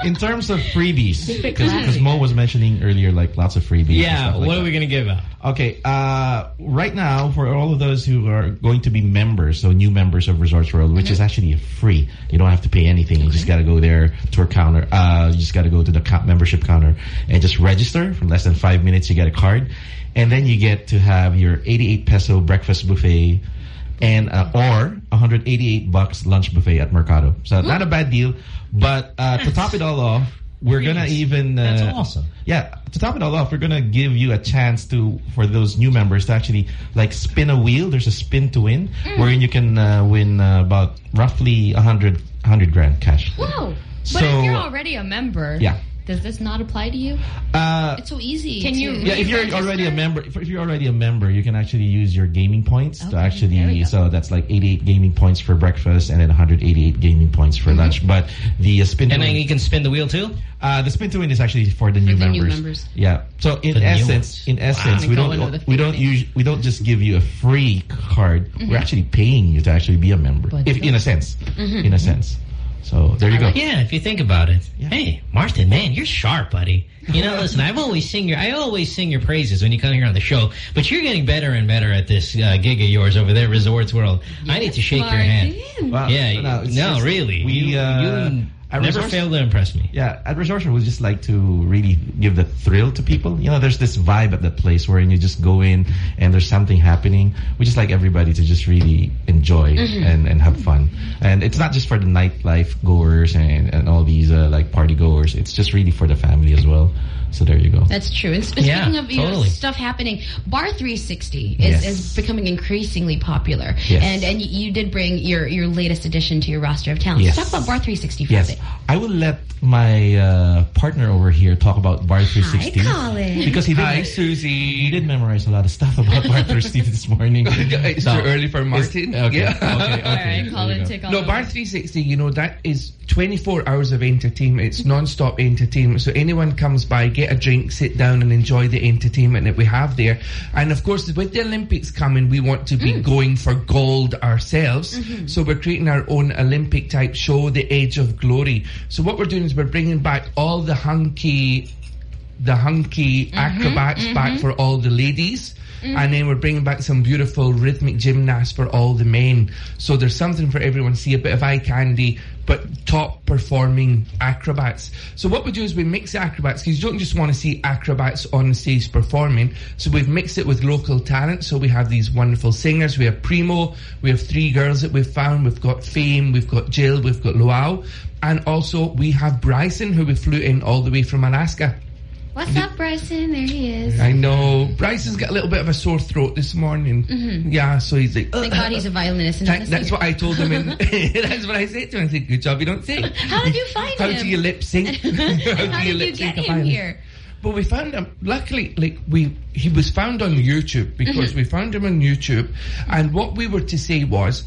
Speaker 17: in terms of freebies, because Mo was mentioning earlier, like lots of freebies.
Speaker 1: Yeah,
Speaker 17: like
Speaker 1: what
Speaker 17: that.
Speaker 1: are we going to give out?
Speaker 17: Okay, uh, right now, for all of those who are going to be members, so new members of Resorts World, which mm-hmm. is actually free. You don't have to pay anything. You just got to go there to our counter. Uh, you just got to go to the membership counter and just register. For less than five minutes, you get a card. And then you get to have your eighty-eight peso breakfast buffet and uh, or one hundred eighty-eight bucks lunch buffet at Mercado. So not a bad deal. But uh, to top it all off, we're yes. gonna even uh,
Speaker 1: that's awesome.
Speaker 17: Yeah, to top it all off, we're gonna give you a chance to for those new members to actually like spin a wheel. There's a spin to win, mm. wherein you can uh, win uh, about roughly a hundred hundred grand cash.
Speaker 3: Wow!
Speaker 17: So,
Speaker 3: but if you're already a member,
Speaker 17: yeah.
Speaker 3: does this not apply to you?
Speaker 17: Uh,
Speaker 2: it's so easy.
Speaker 3: Can you?
Speaker 17: Yeah, if you're already a member, if, if you're already a member, you can actually use your gaming points okay, to actually. So that's like eighty-eight gaming points for breakfast, and then one hundred eighty-eight gaming points for mm-hmm. lunch. But the uh, spin.
Speaker 1: And
Speaker 17: to
Speaker 1: then
Speaker 17: win,
Speaker 1: you can spin the wheel too.
Speaker 17: Uh, the spin to win is actually for the new,
Speaker 2: for the
Speaker 17: members.
Speaker 2: new members.
Speaker 17: Yeah. So in
Speaker 1: the
Speaker 17: essence, in essence, wow. we don't we don't use we don't just give you a free card. Mm-hmm. We're actually paying you to actually be a member, but if in a sense, mm-hmm. in a sense. So there you go.
Speaker 1: Yeah, if you think about it. Yeah. Hey, Martin, man, you're sharp, buddy. You know, listen, I've always sing your I always sing your praises when you come here on the show, but you're getting better and better at this uh, gig of yours over there, Resorts World. Yes, I need to shake Martin. your hand.
Speaker 17: Wow.
Speaker 1: Yeah,
Speaker 17: no,
Speaker 1: no, no really.
Speaker 17: We
Speaker 1: you,
Speaker 17: uh,
Speaker 1: you never Resorts, failed to impress me.
Speaker 17: Yeah, at Resorts World, we just like to really give the thrill to people. You know, there's this vibe at that place wherein you just go in and there's something happening. We just like everybody to just really enjoy mm-hmm. and, and have fun. And it's not just for the nightlife goers and, and all these uh, like party goers. It's just really for the family as well. So there you go.
Speaker 2: That's true. And speaking
Speaker 1: yeah,
Speaker 2: of you
Speaker 1: totally.
Speaker 2: know, stuff happening, Bar three sixty is,
Speaker 17: yes.
Speaker 2: is becoming increasingly popular.
Speaker 17: Yes.
Speaker 2: And and you did bring your, your latest addition to your roster of talents.
Speaker 17: Yes.
Speaker 2: Talk about Bar three sixty for
Speaker 17: yes.
Speaker 2: a bit.
Speaker 17: I will let my uh, partner over here talk about Bar three sixty.
Speaker 2: Hi, Colin.
Speaker 17: Because he did,
Speaker 18: Hi, Susie.
Speaker 17: He did memorize a lot of stuff about Bar three sixty this morning.
Speaker 18: It's
Speaker 17: so,
Speaker 18: too early for Martin.
Speaker 17: Okay,
Speaker 18: yeah.
Speaker 17: okay, okay.
Speaker 3: All right, Colin, take on.
Speaker 18: No, Bar three sixty, you know, that is twenty-four hours of entertainment. It's non-stop entertainment. So anyone comes by, get a drink, sit down and enjoy the entertainment that we have there. And of course, with the Olympics coming, we want to be mm. going for gold ourselves. Mm-hmm. So we're creating our own Olympic type show, The Edge of Glory. So what we're doing is we're bringing back all the hunky, the hunky mm-hmm, acrobats mm-hmm. back for all the ladies. Mm-hmm. And then we're bringing back some beautiful rhythmic gymnasts for all the men. So there's something for everyone. See a bit of eye candy, but top performing acrobats. So what we do is we mix the acrobats, because you don't just want to see acrobats on stage performing. So we've mixed it with local talent. So we have these wonderful singers. We have Primo. We have three girls that we've found. We've got Fame. We've got Jill. We've got Luau. And also we have Bryson, who we flew in all the way from Alaska.
Speaker 2: What's up, Bryson? There he is.
Speaker 18: I know. Bryson's got a little bit of a sore throat this morning. Mm-hmm. Yeah, so he's like...
Speaker 2: Thank God he's a violinist and not a
Speaker 18: That's what I told him. In, that's what I said to him. I said, good job you don't sing.
Speaker 2: How did you find
Speaker 18: How
Speaker 2: him?
Speaker 18: How do you lip sync?
Speaker 2: How, How do you did you get him here?
Speaker 18: But we found him, luckily, like, we, he was found on YouTube, because mm-hmm. we found him on YouTube, and what we were to say was,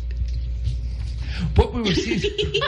Speaker 18: what we were saying...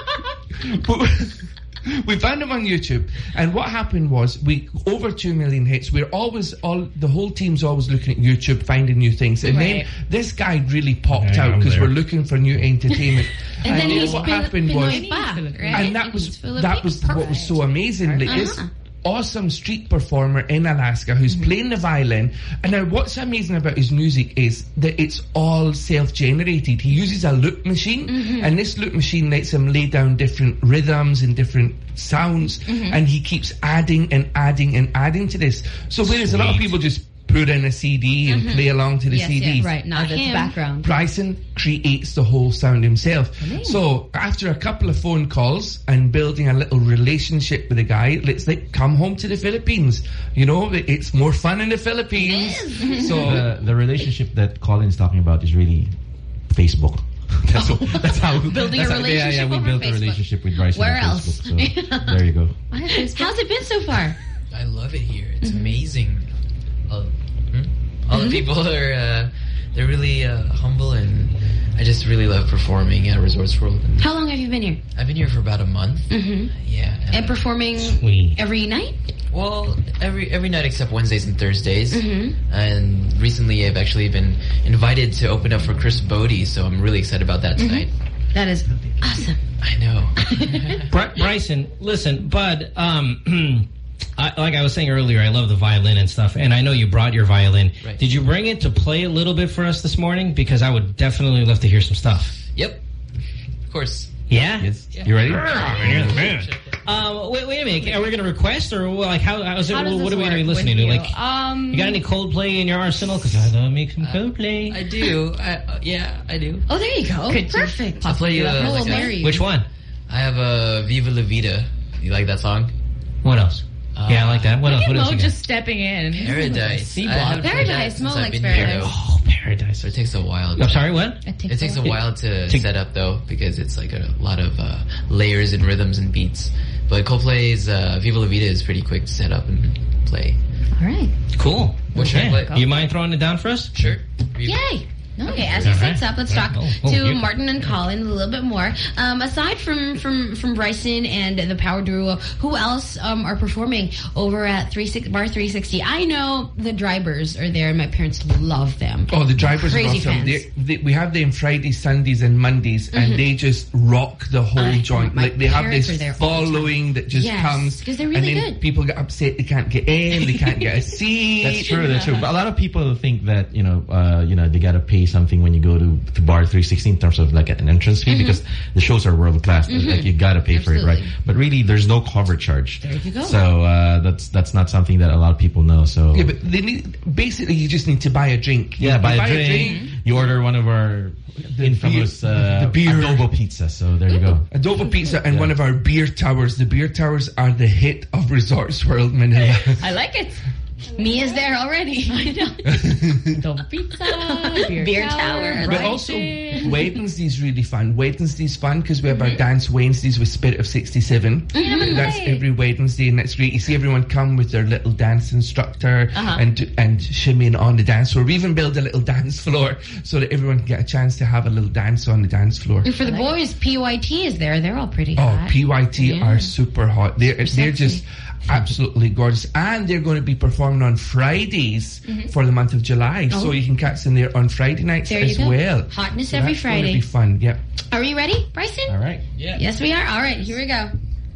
Speaker 18: We found him on YouTube, and what happened was we over two million hits. We're always all the whole team's always looking at YouTube, finding new things, and right. then this guy really popped yeah, out because we're looking for new entertainment.
Speaker 2: and, and then
Speaker 18: then
Speaker 2: he's
Speaker 18: what
Speaker 2: been,
Speaker 18: happened
Speaker 2: been
Speaker 18: was,
Speaker 2: back, right?
Speaker 18: and that was that was Perfect. what was so amazing. Like, uh-huh. this awesome street performer in Alaska who's mm-hmm. playing the violin. And now what's amazing about his music is that it's all self-generated. He uses a loop machine, mm-hmm. and this loop machine lets him lay down different rhythms and different sounds, mm-hmm. and he keeps adding and adding and adding to this. So whereas Sweet. a lot of people just put in a C D and mm-hmm. play along to the
Speaker 2: yes,
Speaker 18: C Ds.
Speaker 2: Yes, right, not his background.
Speaker 18: Bryson creates the whole sound himself. Mm-hmm. So after a couple of phone calls and building a little relationship with the guy, let's like come home to the Philippines. You know, it's more fun in the Philippines.
Speaker 17: So the, the relationship that Colin's talking about is really Facebook. That's, what, that's how
Speaker 2: building
Speaker 17: that's
Speaker 2: a
Speaker 17: how,
Speaker 2: relationship.
Speaker 17: Yeah, yeah, we built
Speaker 2: Facebook.
Speaker 17: a relationship with Bryson.
Speaker 2: Where
Speaker 17: on
Speaker 2: else?
Speaker 17: Facebook, so there you go.
Speaker 2: How's it been so far?
Speaker 15: I love it here. It's mm-hmm. amazing. All, hmm? All
Speaker 2: mm-hmm.
Speaker 15: the people are uh, they're really uh, humble, and I just really love performing at Resorts World. And
Speaker 2: how long have you been here?
Speaker 15: I've been here for about a month.
Speaker 2: Mm-hmm.
Speaker 15: Yeah,
Speaker 2: and, and performing
Speaker 1: Sweet.
Speaker 2: every night.
Speaker 15: Well, every every night except Wednesdays and Thursdays.
Speaker 2: Mm-hmm.
Speaker 15: And recently, I've actually been invited to open up for Chris Bodie, so I'm really excited about that tonight.
Speaker 2: Mm-hmm. That is Awesome.
Speaker 15: I know.
Speaker 1: Br Bryson, listen, Bud, um, I, like I was saying earlier, I love the violin and stuff, and I know you brought your violin.
Speaker 15: Right.
Speaker 1: Did you bring it to play a little bit for us this morning? Because I would definitely love to hear some stuff.
Speaker 15: Yep. Of course.
Speaker 1: Yeah?
Speaker 17: Yes.
Speaker 15: Yeah.
Speaker 17: You ready?
Speaker 1: Um, wait, wait a minute. Are we going to request, or like how? How is it?
Speaker 3: How does
Speaker 1: what
Speaker 3: this
Speaker 1: are we going to be
Speaker 3: work
Speaker 1: listening
Speaker 3: with
Speaker 1: to?
Speaker 3: you?
Speaker 1: Like,
Speaker 3: Um,
Speaker 1: you got any Coldplay in your arsenal? Because I love make some Coldplay.
Speaker 15: I do. I, uh, yeah, I do.
Speaker 2: Oh, there you go.
Speaker 3: Could
Speaker 2: Perfect.
Speaker 15: I'll play you. Uh,
Speaker 2: We'll
Speaker 15: like a-
Speaker 2: marry you.
Speaker 1: Which one?
Speaker 15: I have a Viva La Vida. You like that song?
Speaker 1: What else?
Speaker 15: Uh,
Speaker 1: yeah, I like that. What
Speaker 3: Look
Speaker 1: else?
Speaker 3: at
Speaker 1: What else?
Speaker 3: Mo
Speaker 1: you got?
Speaker 3: just stepping in.
Speaker 15: Paradise.
Speaker 3: C
Speaker 15: I haven't
Speaker 3: block.
Speaker 15: played that
Speaker 2: Paradise.
Speaker 15: since
Speaker 2: Mo
Speaker 15: I've
Speaker 2: likes
Speaker 15: been
Speaker 2: Paradise.
Speaker 15: here, though.
Speaker 1: Oh, Paradise.
Speaker 15: So it takes a while.
Speaker 1: I'm sorry, what?
Speaker 15: It takes a while to set up, though, because it's like a lot of uh, layers and rhythms and beats. But Coldplay's uh, Viva La Vida is pretty quick to set up and play.
Speaker 2: All right.
Speaker 1: Cool.
Speaker 15: What should I
Speaker 1: Okay.
Speaker 15: play?
Speaker 1: You mind throwing it down for us?
Speaker 15: Sure.
Speaker 2: Yay. Okay, as he
Speaker 1: All
Speaker 2: sets
Speaker 1: right.
Speaker 2: up, let's
Speaker 1: All
Speaker 2: talk
Speaker 1: right. Oh, oh,
Speaker 2: to
Speaker 1: you-
Speaker 2: Martin and Colin a little bit more. Um, aside from, from, from Bryson and the Power Duo, who else um, are performing over at three six, Bar three sixty? I know the Drivers are there, and my parents love them.
Speaker 18: Oh, the Drivers are
Speaker 2: Crazy
Speaker 18: awesome.
Speaker 2: fans.
Speaker 18: They, they, we have them Fridays, Sundays, and Mondays,
Speaker 2: Mhm.
Speaker 18: and they just rock the whole
Speaker 2: I-
Speaker 18: joint.
Speaker 2: my
Speaker 18: Like they have
Speaker 2: parents
Speaker 18: this
Speaker 2: are there all the
Speaker 18: following that just
Speaker 2: Yes,
Speaker 18: comes,
Speaker 2: 'cause they're
Speaker 18: and
Speaker 2: really
Speaker 18: then
Speaker 2: good.
Speaker 18: people get upset they can't get in, they can't get a seat.
Speaker 17: That's true. That's true. But a lot of people think that you know, uh, you know, they gotta pay something when you go to, to Bar three sixty in terms of like an entrance fee
Speaker 2: Mhm.
Speaker 17: because the shows are world class.
Speaker 2: Mhm.
Speaker 17: Like you gotta pay for it, right?
Speaker 2: Absolutely.
Speaker 17: But really, there's no cover charge.
Speaker 2: There you go.
Speaker 17: So uh, that's that's not something that a lot of people know. So
Speaker 18: Yeah, but they need basically you just need to buy a drink.
Speaker 17: yeah,
Speaker 18: you
Speaker 17: buy,
Speaker 18: buy
Speaker 17: a, drink, You order one of our infamous
Speaker 18: beer-
Speaker 17: uh,
Speaker 18: the beer.
Speaker 17: adobo pizza. So there you go.
Speaker 18: Adobo pizza and one of our beer towers. The beer towers are the hit of Resorts World Manila.
Speaker 3: I like it.
Speaker 2: Mia's there already.
Speaker 3: I know. Double pizza, beer,
Speaker 2: Beer
Speaker 3: tower.
Speaker 2: tower.
Speaker 18: But
Speaker 3: right
Speaker 18: also,
Speaker 3: there.
Speaker 18: Wednesday's really fun. Wednesday's fun because we have our Dance Wednesdays with Spirit of sixty-seven.
Speaker 3: Mm-hmm.
Speaker 18: That's every Wednesday, and that's great. You see everyone come with their little dance instructor
Speaker 3: Uh-huh.
Speaker 18: and and shimmying on the dance floor. We even build a little dance floor so that everyone can get a chance to have a little dance on the dance floor.
Speaker 2: And for the boys, P Y T is there. They're all pretty
Speaker 18: Oh,
Speaker 2: hot.
Speaker 18: P Y T
Speaker 2: Yeah.
Speaker 18: are super hot. They're they're
Speaker 2: sexy.
Speaker 18: just absolutely gorgeous, and they're going to be performing on Fridays
Speaker 2: Mhm.
Speaker 18: for the month of July.
Speaker 2: Oh.
Speaker 18: So you can catch them there on Friday nights
Speaker 2: There you
Speaker 18: as
Speaker 2: go.
Speaker 18: well.
Speaker 2: Hotness
Speaker 18: So
Speaker 2: every
Speaker 18: that's going
Speaker 2: Friday.
Speaker 18: to be fun. Yep.
Speaker 2: Are we ready, Bryson?
Speaker 17: All right.
Speaker 15: Yeah.
Speaker 2: Yes, we are. All right, here we go.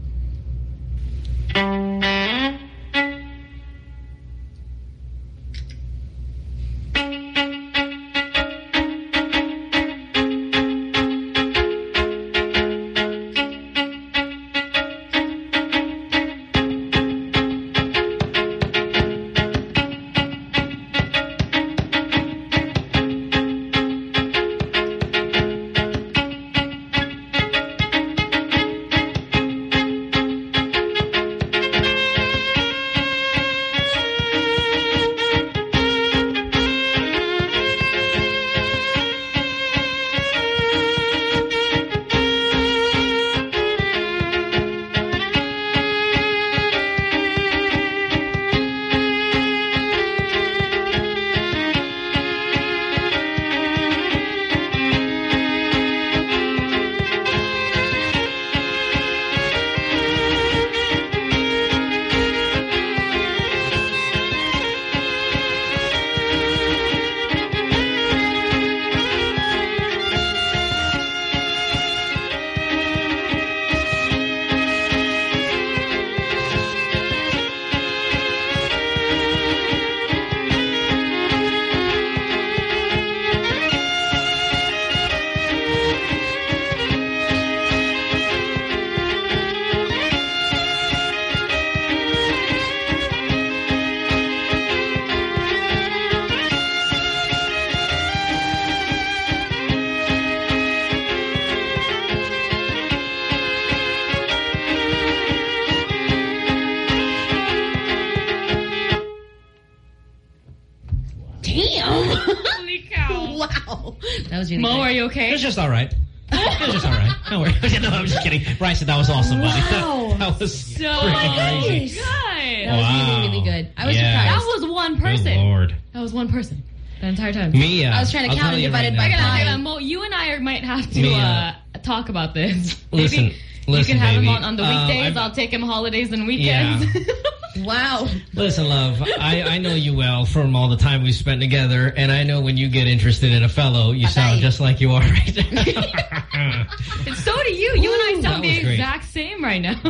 Speaker 2: Damn.
Speaker 3: Holy cow.
Speaker 2: Wow. That was really
Speaker 3: Mo,
Speaker 2: good.
Speaker 3: are you okay?
Speaker 1: It's just all right. It's just all right. Don't worry. No, I'm just kidding. Bryson, that was awesome, buddy.
Speaker 2: Wow.
Speaker 1: That was
Speaker 3: So
Speaker 1: freaking crazy.
Speaker 3: good.
Speaker 2: That was
Speaker 1: Wow.
Speaker 2: really, really good. I was
Speaker 1: Yeah.
Speaker 3: That
Speaker 2: surprised.
Speaker 3: was one
Speaker 1: Good
Speaker 3: person.
Speaker 1: Lord.
Speaker 3: That was one person. The entire time.
Speaker 1: Me, uh,
Speaker 2: I was trying to
Speaker 1: I'll
Speaker 2: count
Speaker 1: tell
Speaker 2: and
Speaker 1: you
Speaker 2: divide
Speaker 1: right
Speaker 2: it
Speaker 1: now.
Speaker 2: by
Speaker 3: I gotta
Speaker 2: nine.
Speaker 3: say that, Mo, you and I might have to
Speaker 1: Me, uh,
Speaker 3: uh, talk about this.
Speaker 1: Listen,
Speaker 3: Maybe you
Speaker 1: listen,
Speaker 3: can have
Speaker 1: baby.
Speaker 3: him on on the
Speaker 1: Uh,
Speaker 3: weekdays.
Speaker 1: I've-
Speaker 3: I'll take him holidays and weekends.
Speaker 2: Wow.
Speaker 1: Listen, love, I, I know you well from all the time we spent together, and I know when you get interested in a fellow, you sound just like you are right now.
Speaker 3: And so do you. You
Speaker 1: Ooh,
Speaker 3: and I sound the
Speaker 1: great.
Speaker 3: exact same right now.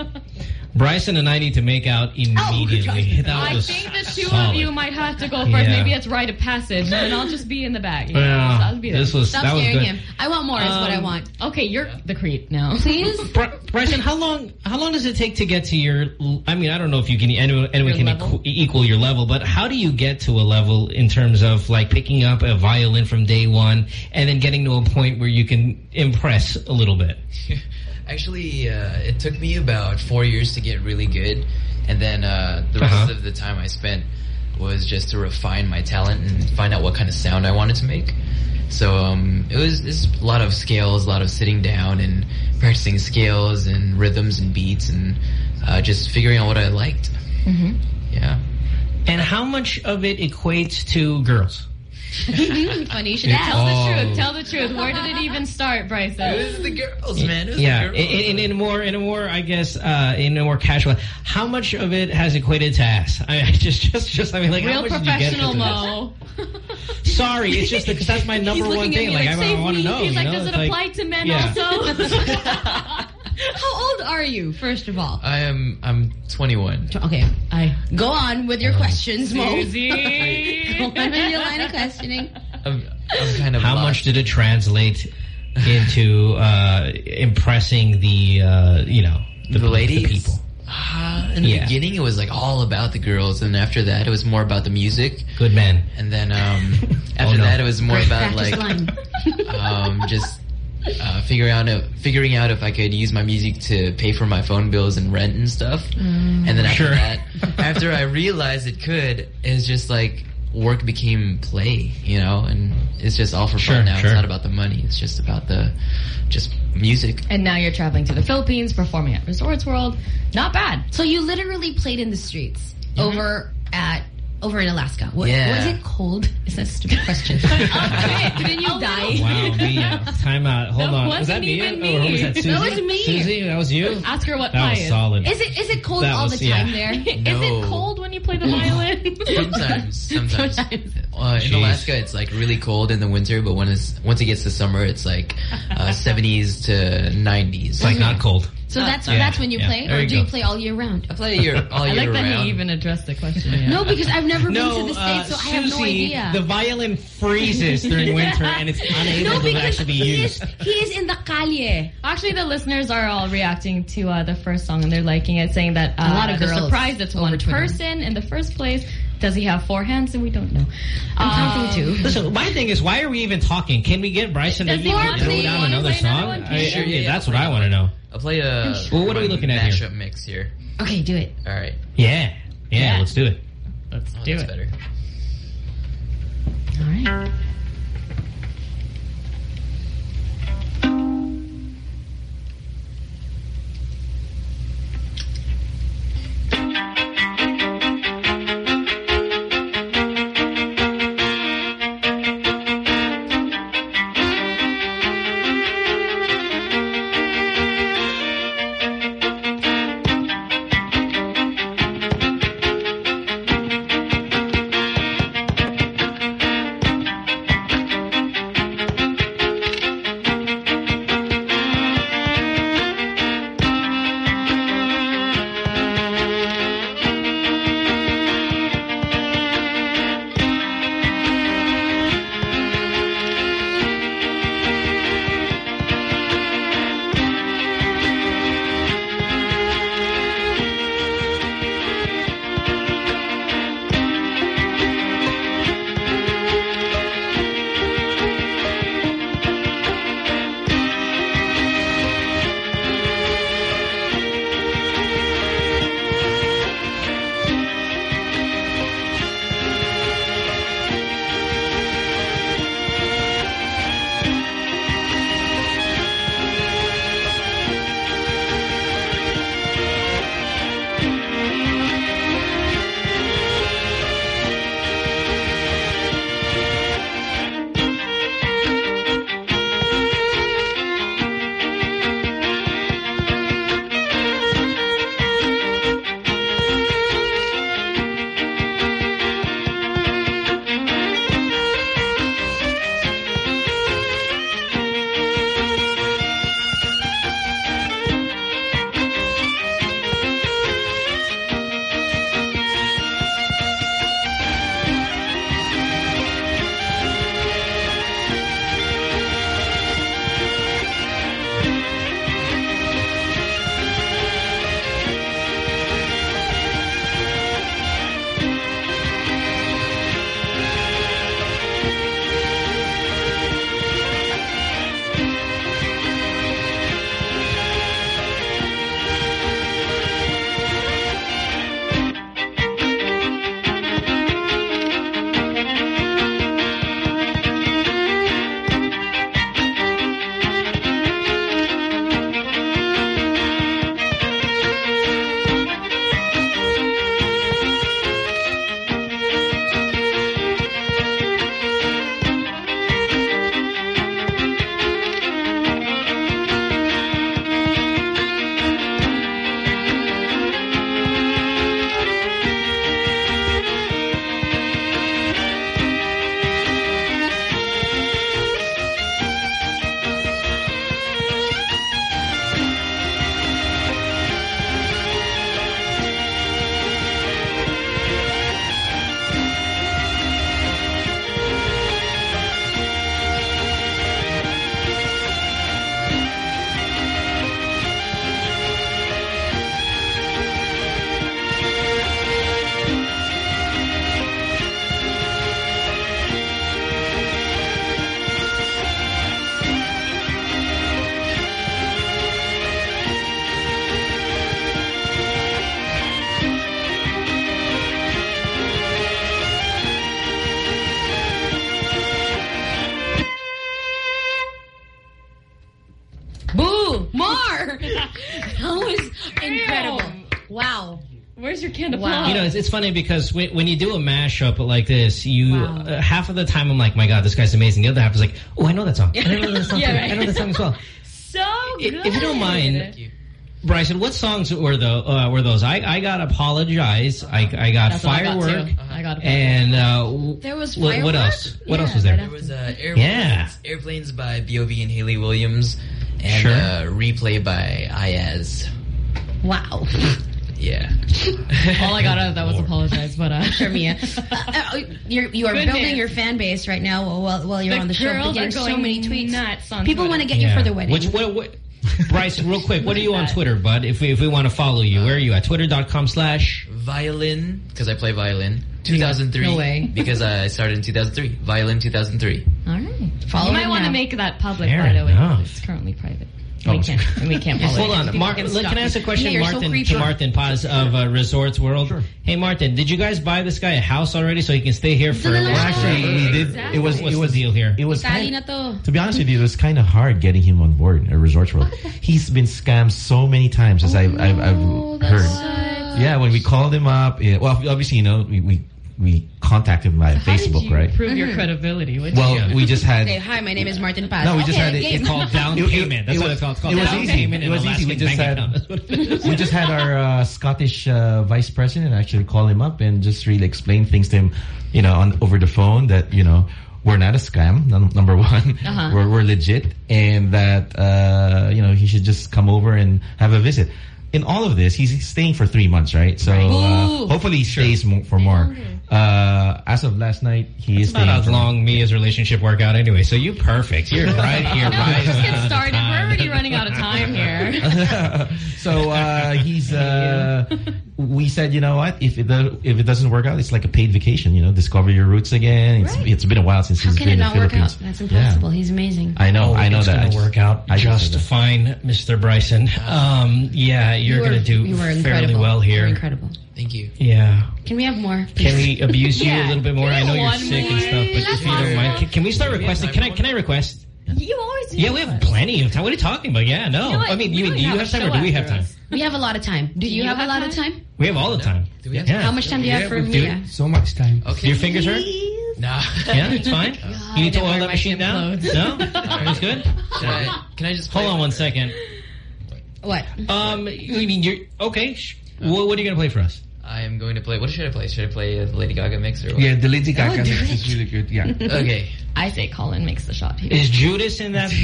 Speaker 1: Bryson and I need to make out immediately.
Speaker 3: Oh,
Speaker 1: that
Speaker 3: I
Speaker 1: was
Speaker 3: think the two
Speaker 1: solid.
Speaker 3: of you might have to go first.
Speaker 1: Yeah.
Speaker 3: Maybe it's rite of passage, and then I'll just be in the back. You know?
Speaker 1: Yeah,
Speaker 3: So I'll be there.
Speaker 1: this was-
Speaker 2: Stop
Speaker 1: that was
Speaker 2: scaring
Speaker 1: good.
Speaker 2: him. I want more is what I
Speaker 1: Um,
Speaker 2: want.
Speaker 3: Okay, you're the creep now.
Speaker 2: Please?
Speaker 1: Bry- Bryson, how long how long does it take to get to your... I mean, I don't know if you can anyone, anyone
Speaker 3: Your
Speaker 1: can
Speaker 3: level?
Speaker 1: equ equal your level, but how do you get to a level in terms of like picking up a violin from day one and then getting to a point where you can impress a little bit?
Speaker 15: Actually, uh, it took me about four years to get really good. And then uh, the rest
Speaker 1: Uh-huh.
Speaker 15: of the time I spent was just to refine my talent and find out what kind of sound I wanted to make. So um, it was it's a lot of scales, a lot of sitting down and practicing scales and rhythms and beats and uh, just figuring out what I liked.
Speaker 3: Mm-hmm.
Speaker 15: Yeah.
Speaker 1: And how much of it equates to girls?
Speaker 2: Funny you should
Speaker 1: Yeah.
Speaker 2: ask.
Speaker 3: Tell the
Speaker 1: Oh.
Speaker 3: truth. Tell the truth. Where did it even start, Bryson?
Speaker 15: It was the girls, man. It was
Speaker 1: Yeah,
Speaker 15: the girls.
Speaker 1: in, in, in a more, in a more, I guess, uh, in a more casual. How much of it has equated to ass? I, I just, just, just. I mean, like, how
Speaker 3: Real
Speaker 1: much did you get
Speaker 3: professional,
Speaker 1: to this?
Speaker 3: Mo.
Speaker 1: Sorry, it's just because that's my number
Speaker 3: He's
Speaker 1: one
Speaker 3: looking at
Speaker 1: thing.
Speaker 3: me
Speaker 1: Like,
Speaker 3: like,
Speaker 1: I,
Speaker 3: save
Speaker 1: I want to
Speaker 3: me.
Speaker 1: know.
Speaker 3: He's
Speaker 1: you
Speaker 3: like,
Speaker 1: know?
Speaker 3: does it
Speaker 1: It's
Speaker 3: apply
Speaker 1: like,
Speaker 3: to men
Speaker 1: yeah.
Speaker 3: also?
Speaker 2: How old are you, first of all?
Speaker 15: I am I'm twenty-one.
Speaker 2: Okay, I go on with your questions, Mo.
Speaker 3: Susie.
Speaker 2: Go on with your line of questioning.
Speaker 15: I'm, I'm kind of
Speaker 1: How
Speaker 15: lost.
Speaker 1: much did it translate into uh, impressing the, uh, you know, the,
Speaker 15: The ladies?
Speaker 1: the people?
Speaker 15: Uh, in the
Speaker 1: Yeah.
Speaker 15: beginning, it was like all about the girls, and after that, it was more about the music.
Speaker 1: Good man.
Speaker 15: And then um, after
Speaker 1: Oh, no.
Speaker 15: that, it was more
Speaker 2: Great
Speaker 15: about
Speaker 2: practice
Speaker 15: like
Speaker 2: line.
Speaker 15: um, just uh, figuring out if, figuring out if I could use my music to pay for my phone bills and rent and stuff.
Speaker 2: Mm.
Speaker 15: And then after
Speaker 1: Sure.
Speaker 15: that, after I realized it could, it's just like work became play, you know, and it's just all for
Speaker 1: Sure,
Speaker 15: fun now.
Speaker 1: sure.
Speaker 15: It's not about the money. It's just about the just music.
Speaker 3: And now you're traveling to the Philippines, performing at Resorts World. Not bad.
Speaker 2: So you literally played in the streets over at over in Alaska. What,
Speaker 15: Yeah.
Speaker 2: Was it cold? Is that a stupid question? Okay, didn't you die?
Speaker 1: Wow, Mia. Time out. Hold
Speaker 3: That
Speaker 1: on.
Speaker 3: wasn't
Speaker 1: Was that Mia?
Speaker 3: even
Speaker 1: Or
Speaker 3: me.
Speaker 1: was that Susie?
Speaker 2: That was me.
Speaker 1: Susie, that was you?
Speaker 3: Ask her what
Speaker 1: That
Speaker 3: pie
Speaker 1: was
Speaker 3: is.
Speaker 1: solid.
Speaker 2: Is it is it cold
Speaker 1: That
Speaker 2: all
Speaker 1: was-
Speaker 2: the time
Speaker 1: yeah.
Speaker 2: there?
Speaker 3: Is
Speaker 15: No.
Speaker 3: it cold when you play the violin?
Speaker 15: Sometimes, sometimes.
Speaker 2: Sometimes.
Speaker 15: Uh, in
Speaker 1: Jeez.
Speaker 15: Alaska, it's like really cold in the winter, but when it's once it gets to summer, it's like uh, seventies to nineties.
Speaker 1: It's like not cold.
Speaker 2: So that's
Speaker 1: Yeah,
Speaker 2: that's when you
Speaker 1: yeah.
Speaker 2: play,
Speaker 1: There
Speaker 2: or
Speaker 1: you
Speaker 2: do you
Speaker 1: go.
Speaker 2: play all year round?
Speaker 15: I play year, all
Speaker 3: I
Speaker 15: year
Speaker 3: like that
Speaker 15: round.
Speaker 3: he even addressed the question. Yeah.
Speaker 2: No, because I've never
Speaker 1: No,
Speaker 2: been to the
Speaker 1: uh,
Speaker 2: States, so I have no
Speaker 1: Susie,
Speaker 2: idea.
Speaker 1: the violin freezes during winter and it's unable
Speaker 2: no,
Speaker 1: to
Speaker 2: because
Speaker 1: actually be
Speaker 2: he
Speaker 1: used.
Speaker 2: is, he is in the calle.
Speaker 3: Actually, the listeners are all reacting to uh, the first song and they're liking it, saying that uh,
Speaker 2: A lot of
Speaker 3: they're
Speaker 2: girls
Speaker 3: surprised it's
Speaker 2: over
Speaker 3: one
Speaker 2: Twitter.
Speaker 3: person in the first place. Does he have four hands? And we don't know.
Speaker 2: I'm
Speaker 3: Um,
Speaker 2: counting two.
Speaker 1: Listen, my thing is, why are we even talking? Can we get Bryson to
Speaker 3: Does he
Speaker 1: even
Speaker 3: want-
Speaker 1: throw
Speaker 3: please?
Speaker 1: down
Speaker 3: Wanna
Speaker 1: another
Speaker 3: play another
Speaker 1: song?
Speaker 3: one,
Speaker 1: I,
Speaker 3: please?
Speaker 1: I mean,
Speaker 15: Yeah, yeah,
Speaker 1: that's
Speaker 15: I'll
Speaker 1: what
Speaker 15: play
Speaker 1: I want to know.
Speaker 15: I'll play a
Speaker 1: Well, what are we
Speaker 15: my
Speaker 1: looking at here?
Speaker 15: mashup mix here.
Speaker 2: Okay, do it.
Speaker 15: All right.
Speaker 1: Yeah. Yeah,
Speaker 3: Yeah.
Speaker 1: let's do it.
Speaker 3: Let's
Speaker 15: Oh,
Speaker 3: do
Speaker 15: that's
Speaker 3: it.
Speaker 15: better.
Speaker 2: All right. Wow.
Speaker 3: Where's your can of
Speaker 2: Wow.
Speaker 1: You know, it's, it's funny because when, when you do a mashup like this, you
Speaker 3: Wow.
Speaker 1: uh, half of the time I'm like, my God, this guy's amazing. The other half is like, oh, I know that song. I know that song.
Speaker 3: Yeah,
Speaker 1: too.
Speaker 3: right.
Speaker 1: I know that song as well.
Speaker 3: So good.
Speaker 1: If, if you don't mind, Bryson, what songs were those? Uh, were those? I I got Apologize. I I got
Speaker 3: That's what I got,
Speaker 1: Firework.
Speaker 3: too. I got
Speaker 1: and uh,
Speaker 2: there was
Speaker 1: what, what
Speaker 2: Firework?
Speaker 1: else? What
Speaker 2: Yeah,
Speaker 1: else was there?
Speaker 15: There was uh, Airplanes,
Speaker 1: Yeah.
Speaker 15: Airplanes by B O V and Haley Williams, and
Speaker 1: Sure.
Speaker 15: uh, Replay by Ayaz.
Speaker 2: Wow.
Speaker 15: Yeah.
Speaker 3: All I got out of that was apologize, but uh,
Speaker 2: Sure, Mia. Uh, you're, you are
Speaker 3: Goodness.
Speaker 2: building your fan base right now while, while you're
Speaker 3: The
Speaker 2: on the show.
Speaker 3: girls
Speaker 2: Getting
Speaker 3: are
Speaker 2: so
Speaker 3: going
Speaker 2: many tweets.
Speaker 3: nuts on
Speaker 2: People
Speaker 3: Twitter.
Speaker 2: want to get you for the wedding.
Speaker 1: Which what, what Bryce, real quick, what are you on Twitter, bud? If we if we want to follow you, where are you at? Twitter.com slash
Speaker 15: Violin, because I play violin. two thousand three.
Speaker 3: No way.
Speaker 15: Because I started in two thousand three. Violin two thousand three.
Speaker 3: all right.
Speaker 2: Follow
Speaker 3: you might
Speaker 2: him
Speaker 3: want to
Speaker 2: now.
Speaker 3: make that public,
Speaker 1: Fair
Speaker 3: by the way.
Speaker 1: enough.
Speaker 3: It's currently private.
Speaker 1: Oh,
Speaker 3: we can't. We can't follow
Speaker 1: Hold
Speaker 3: it.
Speaker 1: on,
Speaker 3: People
Speaker 1: Mar
Speaker 3: can
Speaker 1: look,
Speaker 3: stalk
Speaker 1: can I ask a
Speaker 3: you.
Speaker 1: question,
Speaker 2: Yeah, you're so
Speaker 1: Martin,
Speaker 2: creepy.
Speaker 1: to Martin Paz of uh, Resorts World? Sure. Hey, Martin, did you guys buy this guy a house already so he can stay here for?
Speaker 2: Well,
Speaker 17: Well, actually, we did.
Speaker 3: Exactly.
Speaker 17: It was.
Speaker 1: What's
Speaker 17: It was
Speaker 1: the deal here?
Speaker 17: It was.
Speaker 2: Tali
Speaker 17: Kind,
Speaker 2: na to.
Speaker 17: to be honest with you, it was kind of hard getting him on board at Resorts World. He's been scammed so many times, as I've, I've, I've heard. Yeah, when we called him up, yeah, well, obviously, you know, we we, we contacted him via
Speaker 3: How
Speaker 17: Facebook,
Speaker 3: did you
Speaker 17: right?
Speaker 3: prove your credibility? What'd
Speaker 17: Well,
Speaker 3: you do?
Speaker 17: we just had.
Speaker 2: Say, hi, my name is Martin Paz.
Speaker 17: No, we just
Speaker 2: Okay,
Speaker 17: had it.
Speaker 2: game.
Speaker 1: It's called down
Speaker 17: It- it-
Speaker 1: payment. That's
Speaker 17: it
Speaker 1: what
Speaker 17: was-
Speaker 1: it's called. It's called
Speaker 17: it was
Speaker 1: down
Speaker 17: easy.
Speaker 1: payment
Speaker 17: It
Speaker 1: in
Speaker 17: was
Speaker 1: Alaskan
Speaker 17: easy. We just
Speaker 1: bank
Speaker 17: had-
Speaker 1: account. That's what it is.
Speaker 17: We just had our uh, Scottish uh, vice president actually call him up and just really explain things to him, you know, on over the phone that, you know, we're not a scam, num number one.
Speaker 3: Uh-huh.
Speaker 17: We're, we're legit, and that, uh, you know, he should just come over and have a visit. In all of this, he's staying for three months, right? So uh, hopefully he stays mo for more. Uh, as of last night, he
Speaker 1: It's
Speaker 17: is
Speaker 1: about
Speaker 17: staying
Speaker 1: how
Speaker 17: for
Speaker 1: long Mia's relationship work out anyway. So you perfect. You're right here,
Speaker 3: No,
Speaker 1: right?
Speaker 3: let's get
Speaker 1: on
Speaker 3: started.
Speaker 1: time.
Speaker 3: We're already running out of time here.
Speaker 17: So uh, he's. Uh, we said, you know what? If it do, if it doesn't work out, it's like a paid vacation. You know, discover your roots again. It's,
Speaker 2: Right.
Speaker 17: it's been a while since
Speaker 2: How
Speaker 17: he's
Speaker 2: can
Speaker 17: been
Speaker 2: it
Speaker 17: in the
Speaker 2: not work
Speaker 17: Philippines.
Speaker 2: out? That's impossible.
Speaker 17: Yeah.
Speaker 2: He's amazing.
Speaker 17: I know.
Speaker 1: Oh,
Speaker 17: I know
Speaker 1: it's
Speaker 17: that.
Speaker 1: going
Speaker 17: I
Speaker 1: to work out
Speaker 17: I
Speaker 1: just
Speaker 17: just-
Speaker 1: fine, Mister Bryson. Um, yeah, you're
Speaker 2: You were-
Speaker 1: going to do
Speaker 2: you were
Speaker 1: fairly
Speaker 2: incredible.
Speaker 1: well
Speaker 2: You
Speaker 1: here.
Speaker 2: were incredible.
Speaker 15: Thank you.
Speaker 1: Yeah.
Speaker 2: Can we have more?
Speaker 1: Can we abuse you
Speaker 3: Yeah.
Speaker 1: a little bit more? I know you're
Speaker 3: One
Speaker 1: sick and
Speaker 3: more.
Speaker 1: stuff, but if you don't mind, can, can we start requesting? Can I? Can I request?
Speaker 3: You always do.
Speaker 1: Yeah, we have plenty of time. What are you talking about? Yeah, no.
Speaker 3: You know what?
Speaker 1: I mean,
Speaker 3: We
Speaker 1: you,
Speaker 3: don't
Speaker 1: do you
Speaker 3: have
Speaker 1: have
Speaker 3: a
Speaker 1: time or
Speaker 3: show
Speaker 1: do we have
Speaker 3: after
Speaker 1: time?
Speaker 3: us.
Speaker 2: We have a lot of time. Do you,
Speaker 3: you
Speaker 2: have,
Speaker 3: have
Speaker 2: a lot of
Speaker 3: time?
Speaker 2: time?
Speaker 1: We have all the time.
Speaker 15: Do we have
Speaker 1: Yeah.
Speaker 2: How much time do you have
Speaker 18: Yeah,
Speaker 2: for
Speaker 18: we
Speaker 2: me?
Speaker 18: do. So much time.
Speaker 15: Okay.
Speaker 1: Do your fingers hurt?
Speaker 15: Nah.
Speaker 1: Yeah, it's fine. You need to
Speaker 2: I
Speaker 1: oil
Speaker 2: wear
Speaker 1: that
Speaker 2: my
Speaker 1: machine
Speaker 2: gym
Speaker 1: down?
Speaker 2: clothes.
Speaker 1: No? That's good?
Speaker 15: Should I, can I just play
Speaker 1: Hold on one second.
Speaker 2: What?
Speaker 1: Um, you mean you're okay? sh- What, what are you gonna play for us?
Speaker 15: I am going to play. What should I play? Should I play the Lady Gaga mix or what?
Speaker 18: Yeah, the Lady Gaga
Speaker 2: Oh, do
Speaker 18: mix
Speaker 2: it.
Speaker 18: is really good. Yeah.
Speaker 15: Okay.
Speaker 3: I say Colin makes the shot here.
Speaker 1: Is Judas in that?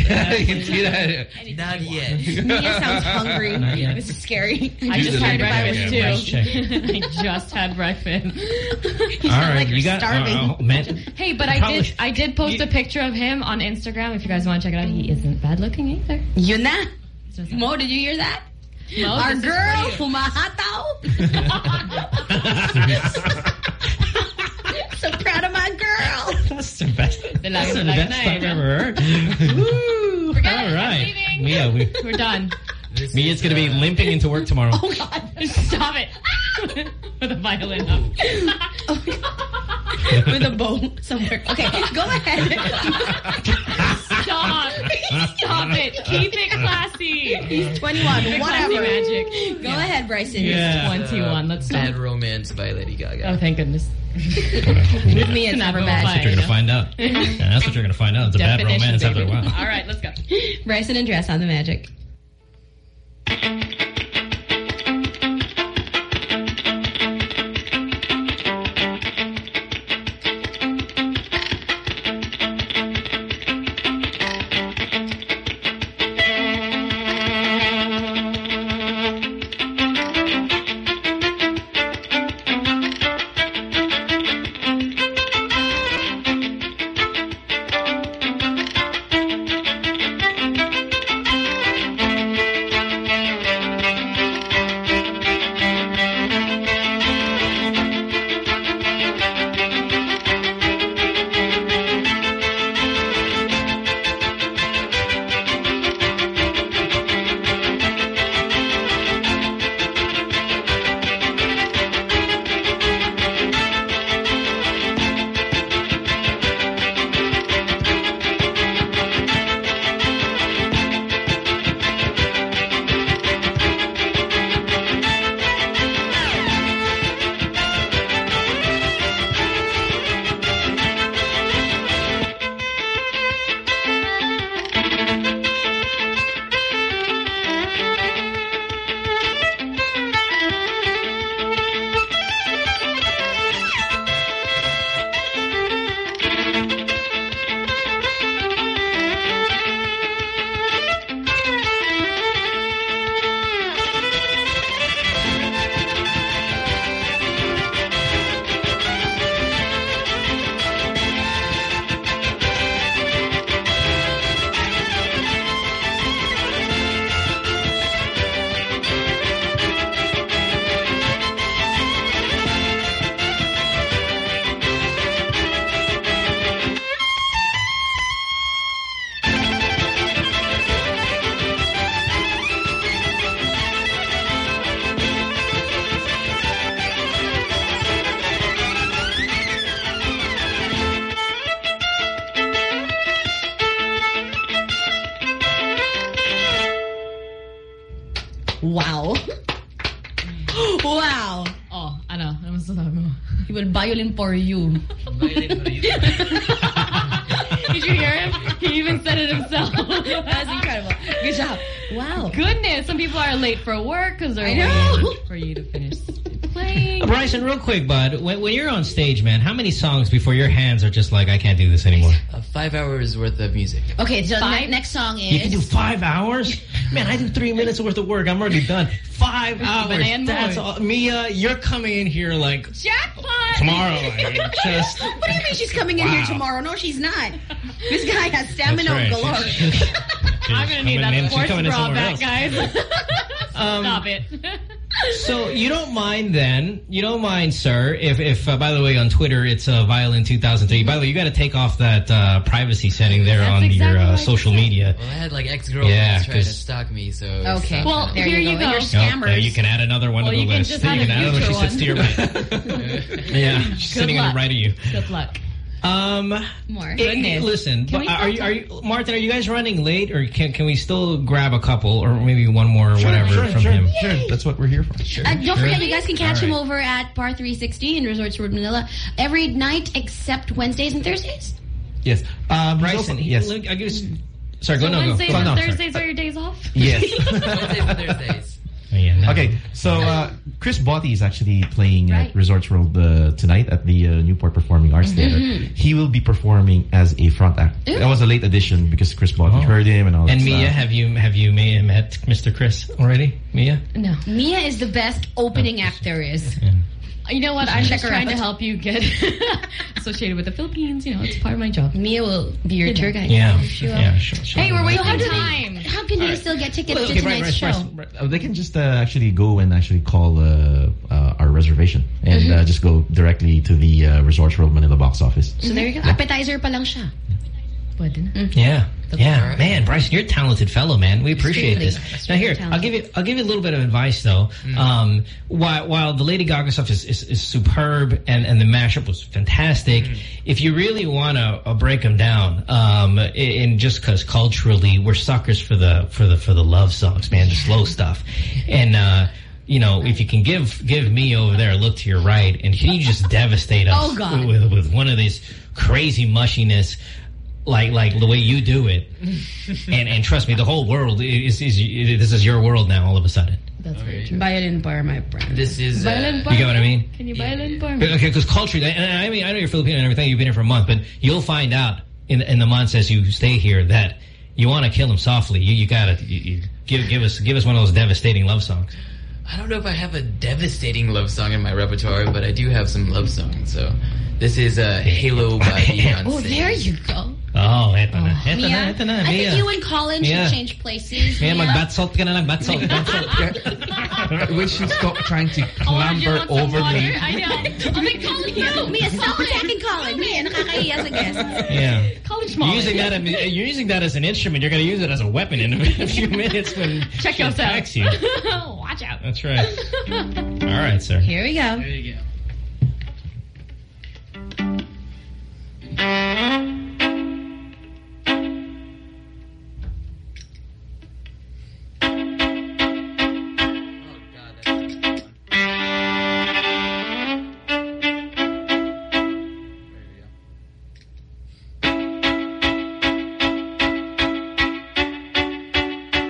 Speaker 15: Not yet.
Speaker 2: Mia sounds hungry.
Speaker 1: Not yet.
Speaker 2: This is scary.
Speaker 3: I just had
Speaker 1: Yeah,
Speaker 3: breakfast
Speaker 1: yeah,
Speaker 3: too. I just had breakfast.
Speaker 2: You
Speaker 1: All
Speaker 2: sound
Speaker 1: right,
Speaker 2: like you're
Speaker 1: you got.
Speaker 2: starving.
Speaker 1: Uh, oh, man.
Speaker 3: Hey, but I
Speaker 1: Probably-
Speaker 3: did I did post a picture of him on Instagram. If you guys want to check it out, he isn't bad looking either.
Speaker 2: Yun na. Mo, did you hear that?
Speaker 3: Mo,
Speaker 2: Our
Speaker 3: this is
Speaker 2: girl,
Speaker 3: for you.
Speaker 2: humahataw. So proud of my girl.
Speaker 1: That's the best.
Speaker 3: The
Speaker 1: That's the
Speaker 3: Laga-
Speaker 1: best
Speaker 3: Laga
Speaker 1: I've
Speaker 3: night.
Speaker 1: ever heard. Woo!
Speaker 3: Forget
Speaker 1: All
Speaker 3: it, I'm
Speaker 1: right,
Speaker 3: leaving.
Speaker 1: Mia, we,
Speaker 3: We're done.
Speaker 15: This
Speaker 1: Mia's
Speaker 15: is,
Speaker 1: gonna be
Speaker 15: uh,
Speaker 1: limping into work tomorrow.
Speaker 2: Oh, God.
Speaker 3: Stop it. With a violin up.
Speaker 2: With a bow somewhere. Okay, go ahead.
Speaker 3: Stop. Stop it. Keep it classy.
Speaker 2: He's twenty-one.
Speaker 3: Keep it
Speaker 2: Whatever.
Speaker 3: classy, Magic.
Speaker 2: Go ahead, Bryson.
Speaker 1: Yeah.
Speaker 3: twenty-one. Let's
Speaker 15: Bad
Speaker 3: stop.
Speaker 15: Romance by Lady Gaga.
Speaker 3: Oh, thank goodness.
Speaker 2: With me, it's never
Speaker 3: That's
Speaker 1: That's what
Speaker 2: bad.
Speaker 1: you're gonna find out. Yeah, that's what you're gonna find out. It's a bad
Speaker 3: Definition,
Speaker 1: romance after a
Speaker 3: baby.
Speaker 1: while.
Speaker 3: All right, let's go.
Speaker 2: Bryson and Dress on the Magic.
Speaker 6: Thank
Speaker 2: He will violin for you.
Speaker 15: Violin for you.
Speaker 3: Did you hear him? He even said it himself.
Speaker 2: That's incredible. Good job. Wow.
Speaker 3: Goodness, some people are late for work because they're
Speaker 2: I know.
Speaker 3: waiting for you to finish playing.
Speaker 1: Uh, Bryson, real quick, bud, when, when you're on stage, man, how many songs before your hands are just like, I can't do this anymore?
Speaker 15: Uh, five hours worth of music.
Speaker 2: Okay, so
Speaker 3: Five?
Speaker 2: the next song is...
Speaker 1: You can do five hours? Man, I do three minutes worth of work. I'm already done. Five hours.
Speaker 3: And
Speaker 1: That's
Speaker 3: more.
Speaker 1: all. Mia, you're coming in here like...
Speaker 3: Jackpot!
Speaker 1: Tomorrow. I just...
Speaker 2: What do you mean she's coming in
Speaker 1: Wow.
Speaker 2: here tomorrow? No, she's not. This guy has stamina
Speaker 1: That's right.
Speaker 2: galore.
Speaker 1: She's- she's
Speaker 3: I'm going to need
Speaker 1: coming in-
Speaker 3: that
Speaker 1: she's
Speaker 3: sports
Speaker 1: coming in
Speaker 3: bra
Speaker 1: somewhere
Speaker 3: back,
Speaker 1: else.
Speaker 3: guys.
Speaker 1: Um,
Speaker 3: Stop it.
Speaker 1: So you don't mind then, you don't mind, sir, if, if uh, by the way, on Twitter, it's uh, Violin two thousand three. By the way, you got to take off that uh, privacy setting there
Speaker 3: That's
Speaker 1: on
Speaker 3: exactly
Speaker 1: your uh,
Speaker 3: what I
Speaker 1: social
Speaker 3: said.
Speaker 1: media.
Speaker 15: Well, I had like ex-girlfriends
Speaker 1: Yeah,
Speaker 15: trying to
Speaker 1: 'cause-
Speaker 15: stalk me, so...
Speaker 2: Okay.
Speaker 15: stop
Speaker 3: Well,
Speaker 15: that.
Speaker 2: There
Speaker 3: here
Speaker 2: you
Speaker 3: you
Speaker 2: go.
Speaker 3: go.
Speaker 2: You're
Speaker 1: Oh,
Speaker 2: scammers.
Speaker 1: there you can add another one
Speaker 3: Well,
Speaker 1: to the
Speaker 3: you can
Speaker 1: list.
Speaker 3: just
Speaker 1: You
Speaker 3: have
Speaker 1: can
Speaker 3: a
Speaker 1: add another. She
Speaker 3: future
Speaker 1: sits to your right. Yeah, she's
Speaker 3: Good
Speaker 1: sitting
Speaker 3: luck.
Speaker 1: on the right of you.
Speaker 3: Good luck.
Speaker 1: Um,
Speaker 2: More.
Speaker 1: eh,
Speaker 3: Goodness.
Speaker 1: listen,
Speaker 3: Can
Speaker 1: but
Speaker 3: we
Speaker 1: are you,
Speaker 3: stop
Speaker 1: are you, Martin? Are you guys running late, or can can we still grab a couple, or maybe one more, or whatever
Speaker 17: sure,
Speaker 1: from
Speaker 17: sure,
Speaker 1: him?
Speaker 17: Sure, that's what we're here for. Sure.
Speaker 2: Uh, don't forget, you guys can catch
Speaker 1: All
Speaker 2: him
Speaker 1: right.
Speaker 2: over at Bar three sixty in Resorts World Manila every night except Wednesdays and Thursdays.
Speaker 17: Yes. Um, he's
Speaker 1: Bryson,
Speaker 17: also- yes.
Speaker 1: I guess. Sorry,
Speaker 3: So
Speaker 1: go no go.
Speaker 3: Wednesdays
Speaker 1: go,
Speaker 3: and
Speaker 1: no, sorry.
Speaker 3: Thursdays are your days off?
Speaker 17: Yes.
Speaker 15: Wednesdays and Thursdays.
Speaker 1: Oh, yeah, no.
Speaker 17: Okay, so uh, Chris Botti is actually playing
Speaker 2: Right.
Speaker 17: at Resorts World uh, tonight at the uh, Newport Performing Arts Theater. He will be performing as a front act.
Speaker 2: Ooh.
Speaker 17: That was a late addition because Chris Botti
Speaker 1: Oh.
Speaker 17: heard him and all that
Speaker 1: And Mia,
Speaker 17: stuff.
Speaker 1: have you have you ma- met Mister Chris already? Mia?
Speaker 3: No.
Speaker 2: Mia is the best opening act there is.
Speaker 3: You know what? I'm
Speaker 2: Check
Speaker 3: just
Speaker 2: her
Speaker 3: trying
Speaker 2: out.
Speaker 3: to help you get associated with the Philippines. You know, it's part of my job.
Speaker 2: Mia will be your
Speaker 3: You know.
Speaker 2: tour guide.
Speaker 1: Yeah,
Speaker 2: She will.
Speaker 1: yeah, sure, sure.
Speaker 2: Hey, we're wasting
Speaker 3: How do
Speaker 2: time.
Speaker 3: they-
Speaker 2: How can they still get tickets
Speaker 1: Well,
Speaker 2: to
Speaker 1: okay, right,
Speaker 2: tonight's
Speaker 1: right,
Speaker 2: show?
Speaker 1: right,
Speaker 17: Uh, they can just uh, actually go and actually call uh, uh, our reservation and
Speaker 2: Mm-hmm.
Speaker 17: uh, just go directly to the uh, Resorts World Manila box office.
Speaker 2: So there you go. Appetizer pa lang siya.
Speaker 3: Pwede na.
Speaker 1: Yeah, yeah,
Speaker 15: all right.
Speaker 1: man, Bryson, you're a talented fellow, man. We appreciate
Speaker 2: Extremely.
Speaker 1: this. Now here, I'll give you, I'll give you a little bit of advice though. Um, while while the Lady Gaga stuff is is, is superb and and the mashup was fantastic, if you really want to uh, break them down, um, and just because culturally we're suckers for the for the for the love songs, man, the slow stuff, and. uh You know, if you can give give me over there a look to your right, and can you just devastate us
Speaker 2: Oh, God.
Speaker 1: with with one of these crazy mushiness, like like the way you do it, and and trust me, the whole world is is, is this is your world now. All of a sudden,
Speaker 3: That's very true.
Speaker 2: Violin bar, my friend.
Speaker 15: This is...
Speaker 3: Violin
Speaker 15: Uh,
Speaker 3: bar.
Speaker 1: you get what I mean?
Speaker 3: Can you violin bar me?
Speaker 1: Okay, because culture. And I mean, I know you're Filipino and everything. You've been here for a month, but you'll find out in in the months as you stay here that you want to kill him softly. You you gotta you, you give give us give us one of those devastating love songs.
Speaker 15: I don't know if I have a devastating love song in my repertoire, but I do have some love songs. So this is uh, Halo by Beyonce.
Speaker 2: Oh, there you go.
Speaker 1: Oh, eto na. Eto
Speaker 2: Mia,
Speaker 1: na, eto na,
Speaker 2: I
Speaker 1: Mia.
Speaker 2: think you and Colin
Speaker 1: Mia.
Speaker 2: should change places.
Speaker 1: Mia,
Speaker 2: Mia.
Speaker 1: mag-bat salt ka na lang. Bat salt. Bat salt.
Speaker 18: We should stop trying to
Speaker 3: Oh, do you
Speaker 18: clamber
Speaker 3: want some
Speaker 18: over
Speaker 3: water?
Speaker 18: me.
Speaker 3: I know. Oh, my Colin, no.
Speaker 2: Mia, stop attacking Colin. Mia, nakakahiya sa guest.
Speaker 1: Yeah.
Speaker 3: Colin
Speaker 1: You're
Speaker 3: Schmalling.
Speaker 1: using that. You're using that as an instrument. You're going to use it as a weapon in a few minutes when
Speaker 3: Check
Speaker 1: she
Speaker 3: yourself.
Speaker 1: attacks you.
Speaker 3: Watch out.
Speaker 1: That's right. All right, sir.
Speaker 2: Here we go.
Speaker 15: There you go.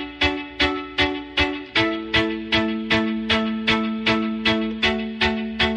Speaker 6: Thank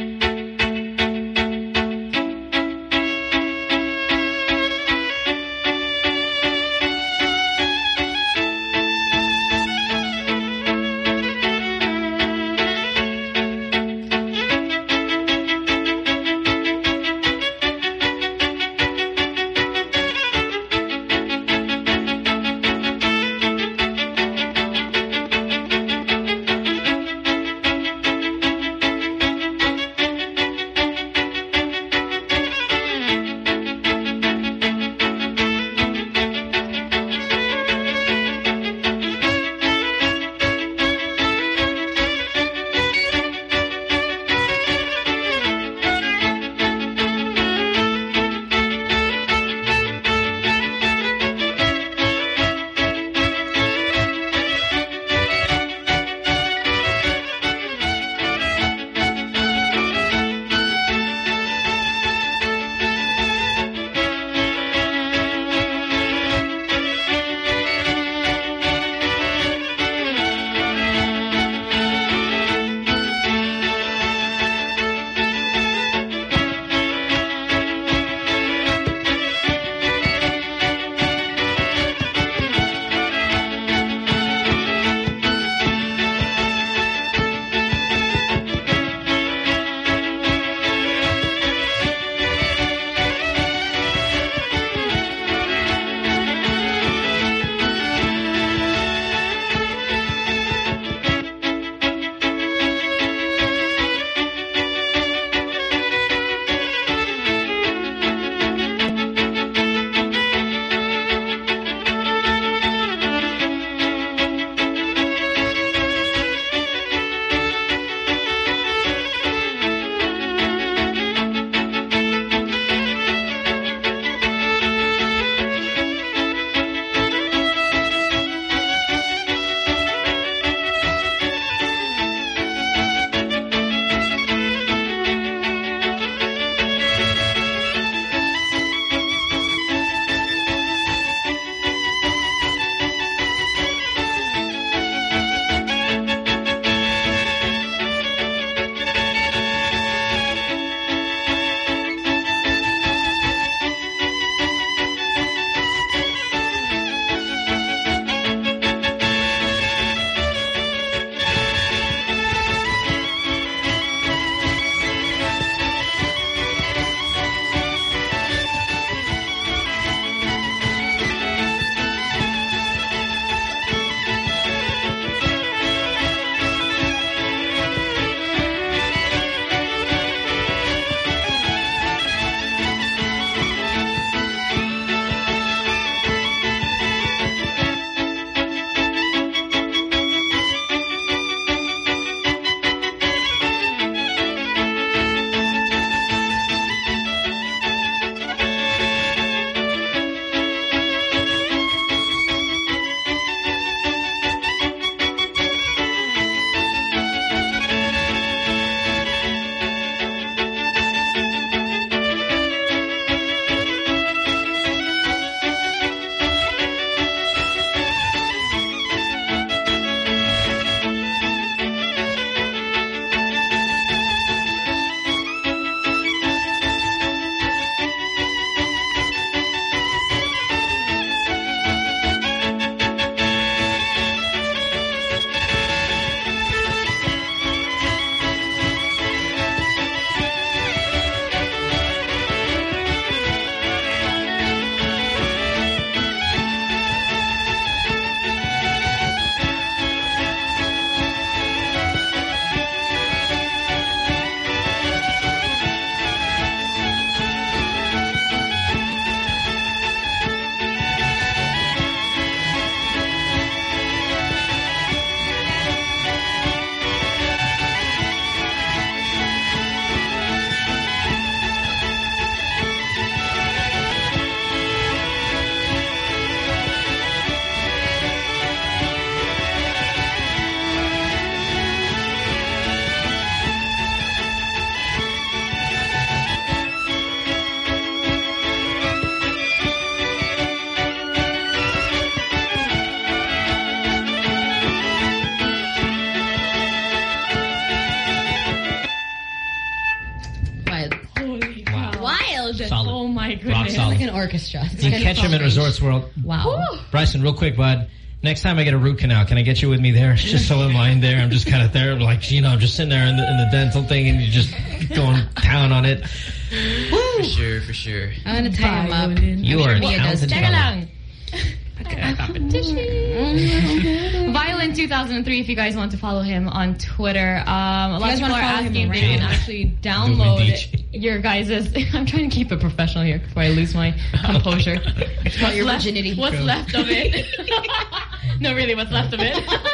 Speaker 1: Solid.
Speaker 3: Oh my goodness.
Speaker 1: Rock solid.
Speaker 2: Like an orchestra. It's
Speaker 1: You
Speaker 2: kind
Speaker 1: catch
Speaker 2: of
Speaker 1: him at Resorts World.
Speaker 2: Wow.
Speaker 1: Bryson, real quick, bud. Next time I get a root canal, can I get you with me there? It's just so in line there. I'm just kind of there, like, you know, I'm just sitting there in the, in the dental thing and you're just going down on it.
Speaker 15: Woo! For sure, for sure.
Speaker 2: I'm going to tie him up.
Speaker 1: You are a talented
Speaker 3: Teka
Speaker 1: fellow.
Speaker 3: lang. Competition. Violent two thousand three, if you guys want to follow him on Twitter. Um, a lot of people are asking if they can actually download your guys'... I'm trying to keep it professional here before I lose my composure.
Speaker 2: It's about your
Speaker 3: left,
Speaker 2: virginity.
Speaker 3: What's
Speaker 2: Go.
Speaker 3: left of it? No, really, what's left of it?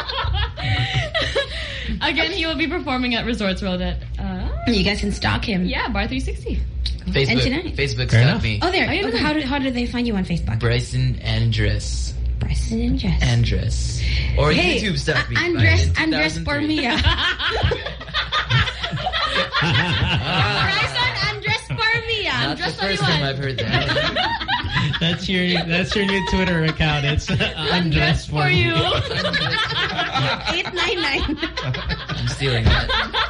Speaker 3: Again, he will be performing at Resorts World at... Uh,
Speaker 2: you guys can stalk him.
Speaker 3: Yeah, Bar three sixty.
Speaker 15: Facebook.
Speaker 2: And tonight.
Speaker 15: Facebook
Speaker 1: Fair
Speaker 15: stalk
Speaker 1: enough.
Speaker 15: me.
Speaker 2: Oh, there.
Speaker 3: Oh, yeah,
Speaker 2: Okay, how, do, how do they find you on Facebook?
Speaker 15: Bryson Andress.
Speaker 2: Bryson Andres.
Speaker 15: Andress. Or
Speaker 2: hey,
Speaker 15: YouTube stalk me.
Speaker 2: Andres,
Speaker 15: Bryson
Speaker 2: Andres por Mia. Bryson Andres por Mia.
Speaker 15: Not
Speaker 2: Andres
Speaker 15: the first time I've heard that.
Speaker 1: That's your that's your new Twitter account. It's uh, Andres for you.
Speaker 2: eight nine nine.
Speaker 15: I'm stealing that.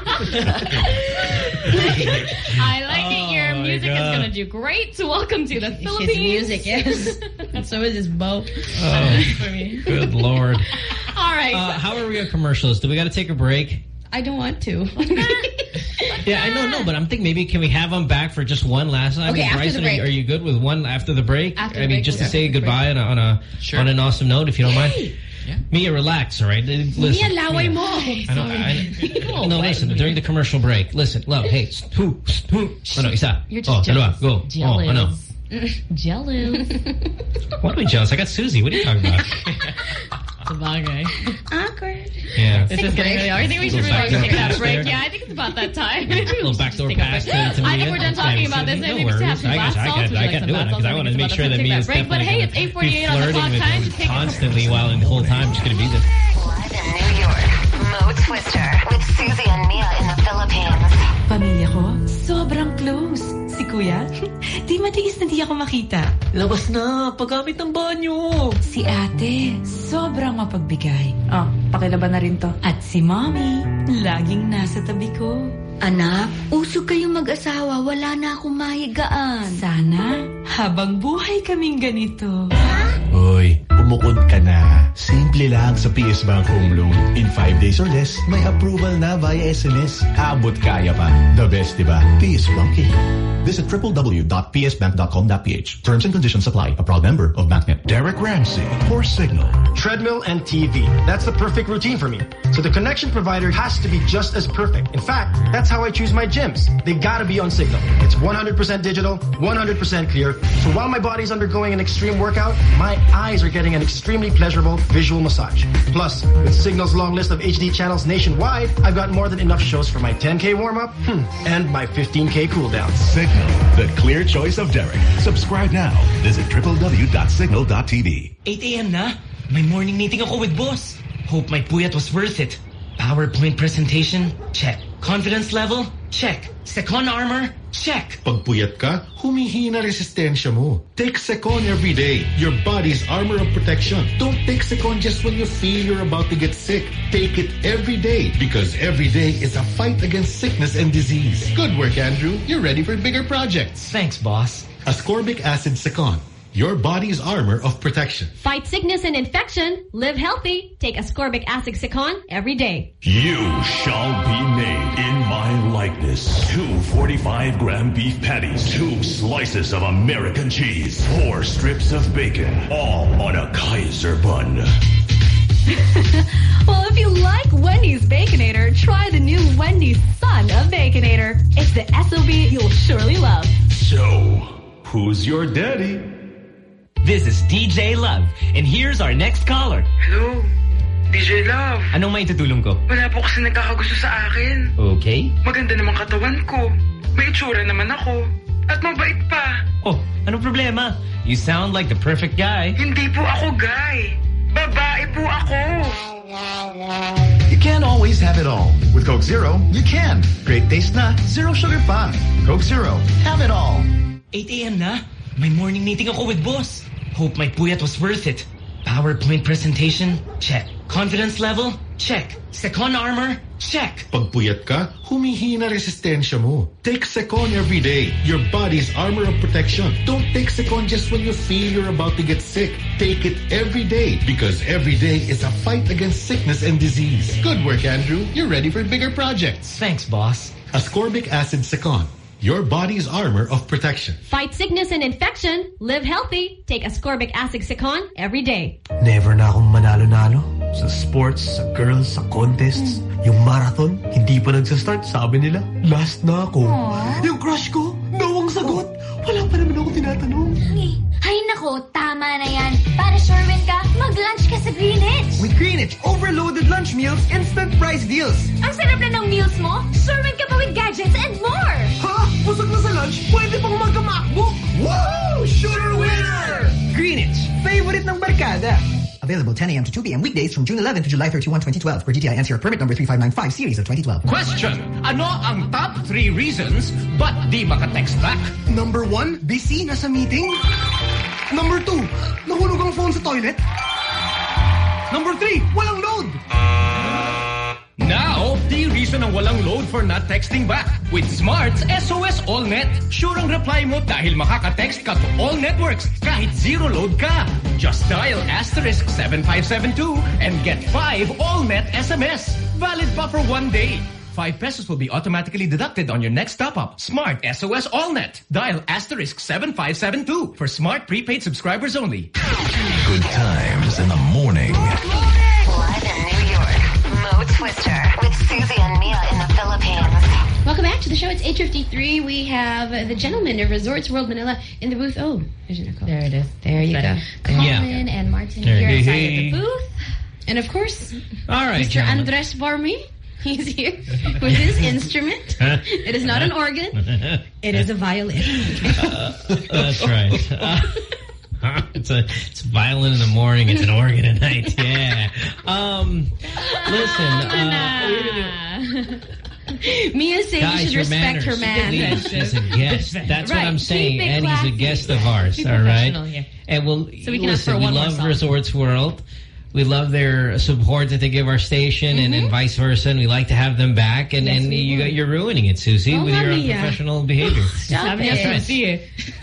Speaker 3: I like it. Your
Speaker 1: Oh, my
Speaker 3: music
Speaker 1: God.
Speaker 3: is going to do great. So welcome to the Philippines.
Speaker 2: His music, yes. And so is his bow.
Speaker 1: Oh, good Lord.
Speaker 3: All right.
Speaker 1: Uh, how are we on commercials? Do we got to take a break?
Speaker 2: I don't want to.
Speaker 1: Yeah, I know, no, but I'm thinking maybe can we have them back for just one last time?
Speaker 2: Okay, after
Speaker 1: Bryson,
Speaker 2: the break.
Speaker 1: Are you good with one after the break?
Speaker 3: After
Speaker 1: I
Speaker 3: the
Speaker 1: mean,
Speaker 3: break,
Speaker 1: just to
Speaker 3: yeah.
Speaker 1: say goodbye on a on, a,
Speaker 15: Sure.
Speaker 1: on an awesome note, if you don't mind.
Speaker 15: Yeah.
Speaker 1: Mia, relax, all right? Listen,
Speaker 2: Mia, laway mo.
Speaker 1: I know, I, no, listen, during the commercial break, listen, love, hey, who, who, ano, isa.
Speaker 3: You're
Speaker 1: Oh,
Speaker 3: just
Speaker 1: dalawa, go.
Speaker 3: jealous.
Speaker 1: Oh, ano.
Speaker 3: Jealous.
Speaker 1: What are we jealous? I got Susie. What are you talking about?
Speaker 3: Sabagay.
Speaker 2: Awkward.
Speaker 1: Yeah.
Speaker 3: This is getting really hard. I think we should
Speaker 1: Little
Speaker 3: really
Speaker 1: backdoor
Speaker 3: take that
Speaker 1: pass
Speaker 3: break.
Speaker 1: there.
Speaker 3: Yeah, I think it's about that time.
Speaker 1: A little backdoor
Speaker 3: Take a
Speaker 1: pass to,
Speaker 3: break.
Speaker 1: to Mia.
Speaker 3: I think we're done talking about this.
Speaker 1: No
Speaker 3: Maybe we should have
Speaker 1: worries.
Speaker 3: some
Speaker 1: I
Speaker 3: last
Speaker 1: got- I
Speaker 3: songs.
Speaker 1: got-
Speaker 3: Would you
Speaker 1: I
Speaker 3: like
Speaker 1: can
Speaker 3: some
Speaker 1: do it
Speaker 3: last
Speaker 1: because I
Speaker 3: songs?
Speaker 1: want to
Speaker 3: It's
Speaker 1: make
Speaker 3: about
Speaker 1: sure
Speaker 3: to
Speaker 1: that
Speaker 3: take
Speaker 1: Mia's
Speaker 3: that break. But
Speaker 1: definitely
Speaker 3: hey,
Speaker 1: gonna
Speaker 3: it's eight
Speaker 1: be
Speaker 3: forty-eight on the
Speaker 1: flirting
Speaker 3: clock.
Speaker 1: with
Speaker 3: Time
Speaker 1: him
Speaker 3: to take a
Speaker 1: constantly while in the whole time she's going to be there.
Speaker 4: Live in New York, Mo Twister with Susie and Mia in the Philippines.
Speaker 9: Pamilya ko, sobrang close. Si Kuya, di matiis na di ako makita.
Speaker 6: Labas na, paggamit ng banyo.
Speaker 9: Si Ate, sobrang mapagbigay. Oh, pakilaban na rin to. At si Mommy, laging nasa tabi ko.
Speaker 2: Anak, usog kayong mag-asawa. Wala na akong mahigaan.
Speaker 9: Sana, habang buhay kaming ganito.
Speaker 12: Hoy, umukod ka na. Simple lang sa P S Bank Home Loan. In five days or less, may approval na via S M S. Abot kaya pa. The best, diba? P S Banking. Visit w w w dot p s bank dot com dot p h. Terms and conditions apply. A proud member of BankNet.
Speaker 26: Derek Ramsey for Signal.
Speaker 19: Treadmill and T V. That's the perfect routine for me. So the connection provider has to be just as perfect. In fact, that's how I choose my gyms. They gotta be on Signal. It's one hundred percent digital, one hundred percent clear. So while my body's undergoing an extreme workout, my eyes are getting an extremely pleasurable visual massage. Plus, with Signal's long list of H D channels nationwide, I've got more than enough shows for my ten K warm-up hmm, and my fifteen K cool-down.
Speaker 26: Signal, the clear choice of Derek. Subscribe now. Visit w w w dot signal dot t v.
Speaker 8: eight a m na. May morning meeting ako with boss. Hope my puyat was worth it. PowerPoint presentation? Check. Confidence level? Check. Secon armor? Check.
Speaker 26: Pag puyat ka, humihina resistensya mo. Take Secon every day. Your body's armor of protection. Don't take Secon just when you feel you're about to get sick. Take it every day because every day is a fight against sickness and disease. Good work, Andrew. You're ready for bigger projects.
Speaker 8: Thanks, boss.
Speaker 26: Ascorbic acid Secon. Your body's armor of protection.
Speaker 20: Fight sickness and infection. Live healthy. Take ascorbic acid Secon every day.
Speaker 21: You shall be made in my likeness. Two forty-five gram beef patties, two slices of American cheese, four strips of bacon, all on a Kaiser bun.
Speaker 20: Well, if you like Wendy's Baconator, try the new Wendy's Son of Baconator. It's the S O B you'll surely love.
Speaker 21: So, who's your daddy?
Speaker 8: This is D J Love, and here's our next caller.
Speaker 22: Hello, D J Love.
Speaker 8: Anong may tutulong ko?
Speaker 22: Wala po kasi nagkakagusto sa akin.
Speaker 8: Okay.
Speaker 22: Maganda naman katawan ko. May itsura naman ako. At mabait pa.
Speaker 8: Oh, anong problema? You sound like the perfect guy.
Speaker 22: Hindi po ako guy. Babae po ako.
Speaker 12: You can't always have it all. With Coke Zero, you can. Great taste na, zero sugar pa. Coke Zero, have it all.
Speaker 8: eight a m na. May morning meeting ako with boss. Hope my puyat was worth it. PowerPoint presentation? Check. Confidence level? Check. Secon armor? Check.
Speaker 26: Pag puyat ka, humihina resistensya mo. Take Secon every day. Your body's armor of protection. Don't take Secon just when you feel you're about to get sick. Take it every day because every day is a fight against sickness and disease. Good work, Andrew. You're ready for bigger projects.
Speaker 8: Thanks, boss.
Speaker 26: Ascorbic acid Secon. Your body's armor of protection.
Speaker 20: Fight sickness and infection. Live healthy. Take Ascorbic acid Secon every day.
Speaker 7: Never na akong manalo-nalo. Sa sports, sa girls, sa contests. Yung marathon, hindi pa nagsastart, sabi nila. Last na ako.
Speaker 20: Aww.
Speaker 7: Yung crush ko, no ang sagot. Wala pa naman ako tinatanong.
Speaker 10: Ay nako, tama na yan. Para sure win ka, mag-lunch ka sa Greenwich.
Speaker 7: With Greenwich, overloaded lunch meals, instant price deals.
Speaker 10: Ang sarap na ng meals mo, sure win ka pa with gadgets and more.
Speaker 7: Ha? Busog na sa lunch, pwede pang mag-MacBook. Woo! Sure winner! Greenwich, favorite ng barkada.
Speaker 13: Available ten a m to two p m weekdays from June eleventh to July thirty-first, twenty twelve. Per D T I N C R permit number three five nine five series of twenty twelve.
Speaker 14: Question. Ano ang top three reasons ba't di maka-text back?
Speaker 7: Number one, busy, nasa meeting. Number two, nahulog ang phone sa toilet. Number three, walang load.
Speaker 14: Now, the reason ang walang load for not texting back. With Smart's S O S AllNet, sure ang reply mo dahil makaka-text ka to all networks kahit zero load ka. Just dial asterisk seven five seven two and get five AllNet S M S. Valid pa for one day. Five pesos will be automatically deducted on your next top-up. Smart S O S AllNet. Dial asterisk seven five seven two for Smart prepaid subscribers only.
Speaker 21: Good times in the morning.
Speaker 4: Live in New York, Mo Twister with Susie and Mia in the Philippines.
Speaker 2: Welcome back to the show. It's eight fifty-three. We have the gentleman of Resorts World Manila in the booth. Oh, there's an echo.
Speaker 3: There it is.
Speaker 2: There you go. Colin
Speaker 1: Yeah.
Speaker 2: and Martin
Speaker 1: There
Speaker 2: here
Speaker 1: it is.
Speaker 2: inside
Speaker 1: Hey.
Speaker 2: of the booth. And of course,
Speaker 1: All right,
Speaker 2: Mister
Speaker 1: gentlemen.
Speaker 2: Andres Bormi. He's here with his instrument. It is not an organ. It is a violin.
Speaker 1: Uh, that's right. Uh, it's a it's a violin in the morning. It's an organ at night. Yeah. Um, listen. Uh,
Speaker 2: Mia said
Speaker 1: Guys,
Speaker 2: you should
Speaker 1: her
Speaker 2: respect
Speaker 1: manners.
Speaker 2: her manners.
Speaker 1: Please, he's a guest. That's
Speaker 2: Right.
Speaker 1: what I'm saying.
Speaker 2: Keep it
Speaker 1: And he's a
Speaker 2: classy.
Speaker 1: guest of ours.
Speaker 3: Be
Speaker 1: All right.
Speaker 3: professional here.
Speaker 1: And we'll
Speaker 3: So we can ask
Speaker 1: listen.
Speaker 3: for
Speaker 1: We
Speaker 3: one more
Speaker 1: love
Speaker 3: song.
Speaker 1: Resorts World. We love their support that they give our station, and, and vice versa. And we like to have them back. And
Speaker 2: Yes,
Speaker 1: and
Speaker 2: we
Speaker 1: you
Speaker 2: would.
Speaker 1: you're ruining it, Susie,
Speaker 2: Oh,
Speaker 1: with your
Speaker 2: Mia.
Speaker 1: unprofessional behavior.
Speaker 2: Stop
Speaker 3: Sabi niya,
Speaker 2: it.
Speaker 3: Susie.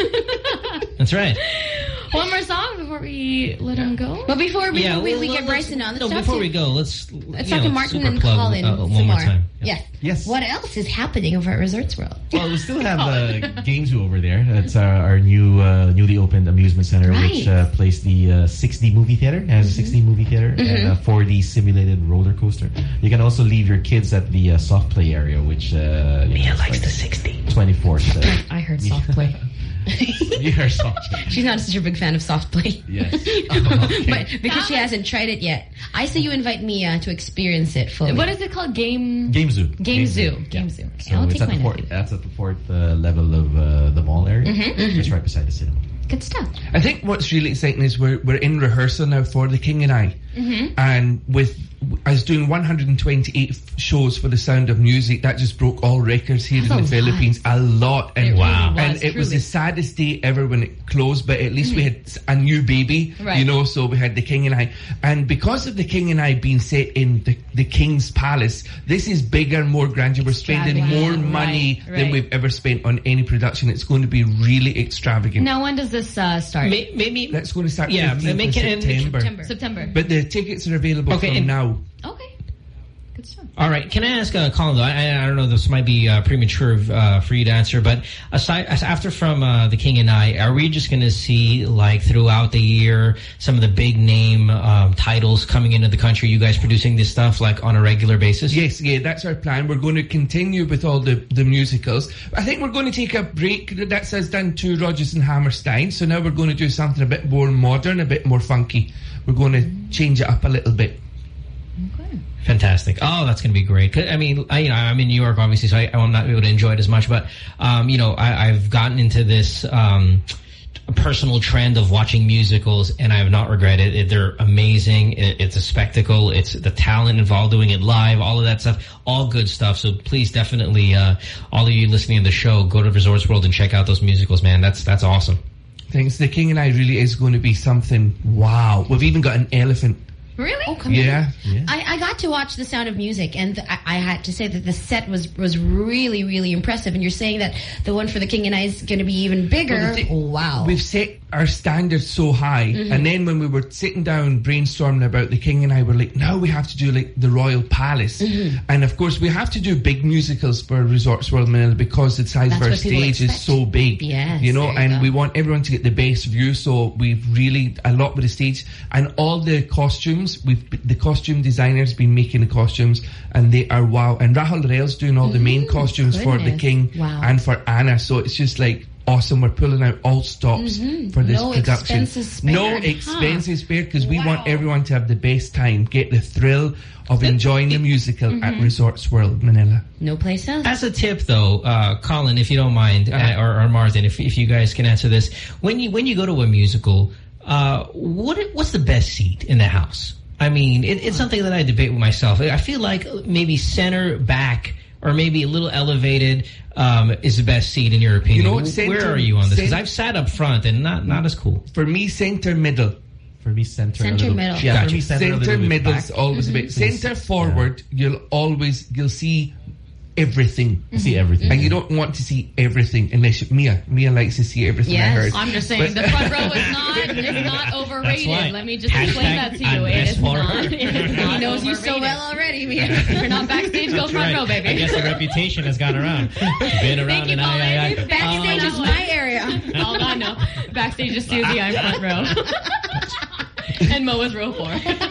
Speaker 1: That's right.
Speaker 3: One more song before we let him go.
Speaker 2: But before we,
Speaker 1: Yeah,
Speaker 2: we,
Speaker 1: well,
Speaker 2: we
Speaker 1: well,
Speaker 2: get
Speaker 1: let's-
Speaker 2: Bryson on, let's
Speaker 1: No,
Speaker 2: talk
Speaker 1: before
Speaker 2: to,
Speaker 1: we go, let's
Speaker 2: let's
Speaker 1: you
Speaker 2: talk to
Speaker 1: know,
Speaker 2: Martin
Speaker 1: super
Speaker 2: and
Speaker 1: plug,
Speaker 2: Colin
Speaker 1: uh,
Speaker 2: some
Speaker 1: one more
Speaker 2: more.
Speaker 1: time.
Speaker 2: Yes.
Speaker 17: Yes.
Speaker 2: What else is happening over at Resorts World?
Speaker 17: Well, we still have uh, Game Zoo over there. That's our, our new, uh, newly opened amusement center,
Speaker 2: Right.
Speaker 17: which uh, plays the uh, six D movie theater. It has a six D movie theater and a four D simulated roller coaster. You can also leave your kids at the uh, soft play area, which uh, Mia likes like the six D. twenty-four. So.
Speaker 2: I heard soft play.
Speaker 17: You heard soft play.
Speaker 2: She's not such a big fan of soft play.
Speaker 17: Yes.
Speaker 2: But because she hasn't tried it yet. I say you invite Mia to experience it fully.
Speaker 3: What is it called? Game...
Speaker 17: Game Zoo.
Speaker 3: Game, Zoo. Game Zoo. Okay,
Speaker 17: So
Speaker 3: I'll
Speaker 17: it's
Speaker 3: take
Speaker 17: at
Speaker 3: my
Speaker 17: the fourth,
Speaker 3: nephew.
Speaker 17: that's at the fourth uh, level of uh, the mall area.
Speaker 2: Mhm, mhm.
Speaker 17: Just right beside the cinema.
Speaker 2: Good stuff.
Speaker 18: I think what's really exciting is we're we're in rehearsal now for The King and I,
Speaker 2: Mhm.
Speaker 18: and with I was doing one hundred twenty-eight shows for The Sound of Music. That just broke all records here
Speaker 2: That's
Speaker 18: in
Speaker 2: a
Speaker 18: the Philippines. A lot, and
Speaker 2: It really Wow.
Speaker 18: and
Speaker 2: was,
Speaker 18: it was
Speaker 2: truly.
Speaker 18: the saddest day ever when it closed. But at least we had a new baby,
Speaker 2: Right.
Speaker 18: you know. So we had The King and I, and because of The King and I being set in the the King's Palace, this is bigger, more grandeur. We're spending more
Speaker 3: Extravagant.
Speaker 18: money
Speaker 3: Right,
Speaker 18: than
Speaker 3: right.
Speaker 18: we've ever spent on any production. It's going to be really extravagant.
Speaker 3: Now, when does this uh, start?
Speaker 1: May- Maybe
Speaker 18: That's going to start
Speaker 1: Yeah,
Speaker 18: fifteenth
Speaker 1: make
Speaker 18: of
Speaker 1: it in
Speaker 18: September.
Speaker 3: September. September.
Speaker 18: But the tickets are available
Speaker 1: Okay,
Speaker 18: from
Speaker 1: and-
Speaker 18: now.
Speaker 3: Okay. Good stuff.
Speaker 1: All right. Can I ask uh, Colin, though? I, I don't know, this might be uh, premature uh, for you to answer, but aside as- after from uh, The King and I, are we just going to see, like, throughout the year, some of the big name um, titles coming into the country, you guys producing this stuff, like, on a regular basis?
Speaker 18: Yes, yeah, that's our plan. We're going to continue with all the, the musicals. I think we're going to take a break. That's us done to Rodgers and Hammerstein. So now we're going to do something a bit more modern, a bit more funky. We're going to change it up a little bit.
Speaker 1: Fantastic. Oh, that's going to be great. 'Cause, I mean, I, you know, I'm in New York, obviously, so I, I'm not able to enjoy it as much. But, um, you know, I, I've gotten into this um, personal trend of watching musicals, and I have not regretted it. They're amazing. It, it's a spectacle. It's the talent involved doing it live, all of that stuff, all good stuff. So please definitely, uh, all of you listening to the show, go to Resorts World and check out those musicals, man. That's that's awesome.
Speaker 18: Thanks. The King and I really is going to be something. Wow. We've even got an elephant.
Speaker 2: Really? Oh, come
Speaker 18: yeah.
Speaker 2: on. Yeah. I, I got to watch The Sound of Music, and I, I had to say that the set was was really, really impressive. And you're saying that the one for The King and I is going to be even bigger.
Speaker 18: Well, the,
Speaker 2: oh, wow.
Speaker 18: We've set our standards so high. Mm-hmm. And then when we were sitting down brainstorming about The King and I, we're like, now we have to do like the Royal Palace. Mm-hmm. And of course, we have to do big musicals for Resorts World Manila because the size
Speaker 2: That's
Speaker 18: of our stage is so big.
Speaker 2: Yes,
Speaker 18: you know,
Speaker 2: you
Speaker 18: and
Speaker 2: go.
Speaker 18: we want everyone to get the best view. So we've really, a lot with the stage. And all the costumes, we've the costume designers been making the costumes, and they are wow. And Rahul Rail's doing all the main costumes
Speaker 2: goodness.
Speaker 18: for the King
Speaker 2: wow.
Speaker 18: and for Anna. So it's just like awesome. We're pulling out all stops
Speaker 2: mm-hmm.
Speaker 18: for this
Speaker 2: no
Speaker 18: production.
Speaker 2: Expenses spared,
Speaker 18: no expenses
Speaker 2: huh?
Speaker 18: spared because
Speaker 2: wow.
Speaker 18: we want everyone to have the best time, get the thrill of enjoying the musical mm-hmm. at Resorts World Manila.
Speaker 2: No place else.
Speaker 1: As a tip, though, uh, Colin, if you don't mind, uh-huh. uh, or, or Martin, if if you guys can answer this, when you when you go to a musical, uh, what what's the best seat in the house? I mean, it, it's something that I debate with myself. I feel like maybe center back or maybe a little elevated um, is the best seat in your opinion.
Speaker 18: You know what, center,
Speaker 1: where are you on this? Because I've sat up front and not not as cool.
Speaker 18: For me, center middle.
Speaker 17: For me, center.
Speaker 2: Center
Speaker 17: a little,
Speaker 2: middle.
Speaker 17: Yeah,
Speaker 18: gotcha.
Speaker 17: for me, center,
Speaker 18: center middle is
Speaker 17: back.
Speaker 18: always mm-hmm. a bit. Center forward, yeah. you'll always you'll see everything.
Speaker 17: Mm-hmm. See everything,
Speaker 18: and you don't want to see everything unless you, Mia. Mia likes to see everything.
Speaker 2: Yes.
Speaker 18: I heard.
Speaker 3: I'm just saying the front row is not is not overrated. Let me just explain that to you. It is not. It is not
Speaker 2: he knows
Speaker 3: overrated.
Speaker 2: you so well already, Mia.
Speaker 3: You're not backstage. Go front
Speaker 1: right.
Speaker 3: row, baby.
Speaker 1: I guess the reputation has gone around. Been around and I, I, I.
Speaker 2: Backstage is my area.
Speaker 3: All I know. Backstage is Susie. I'm front row. And Mo is row four.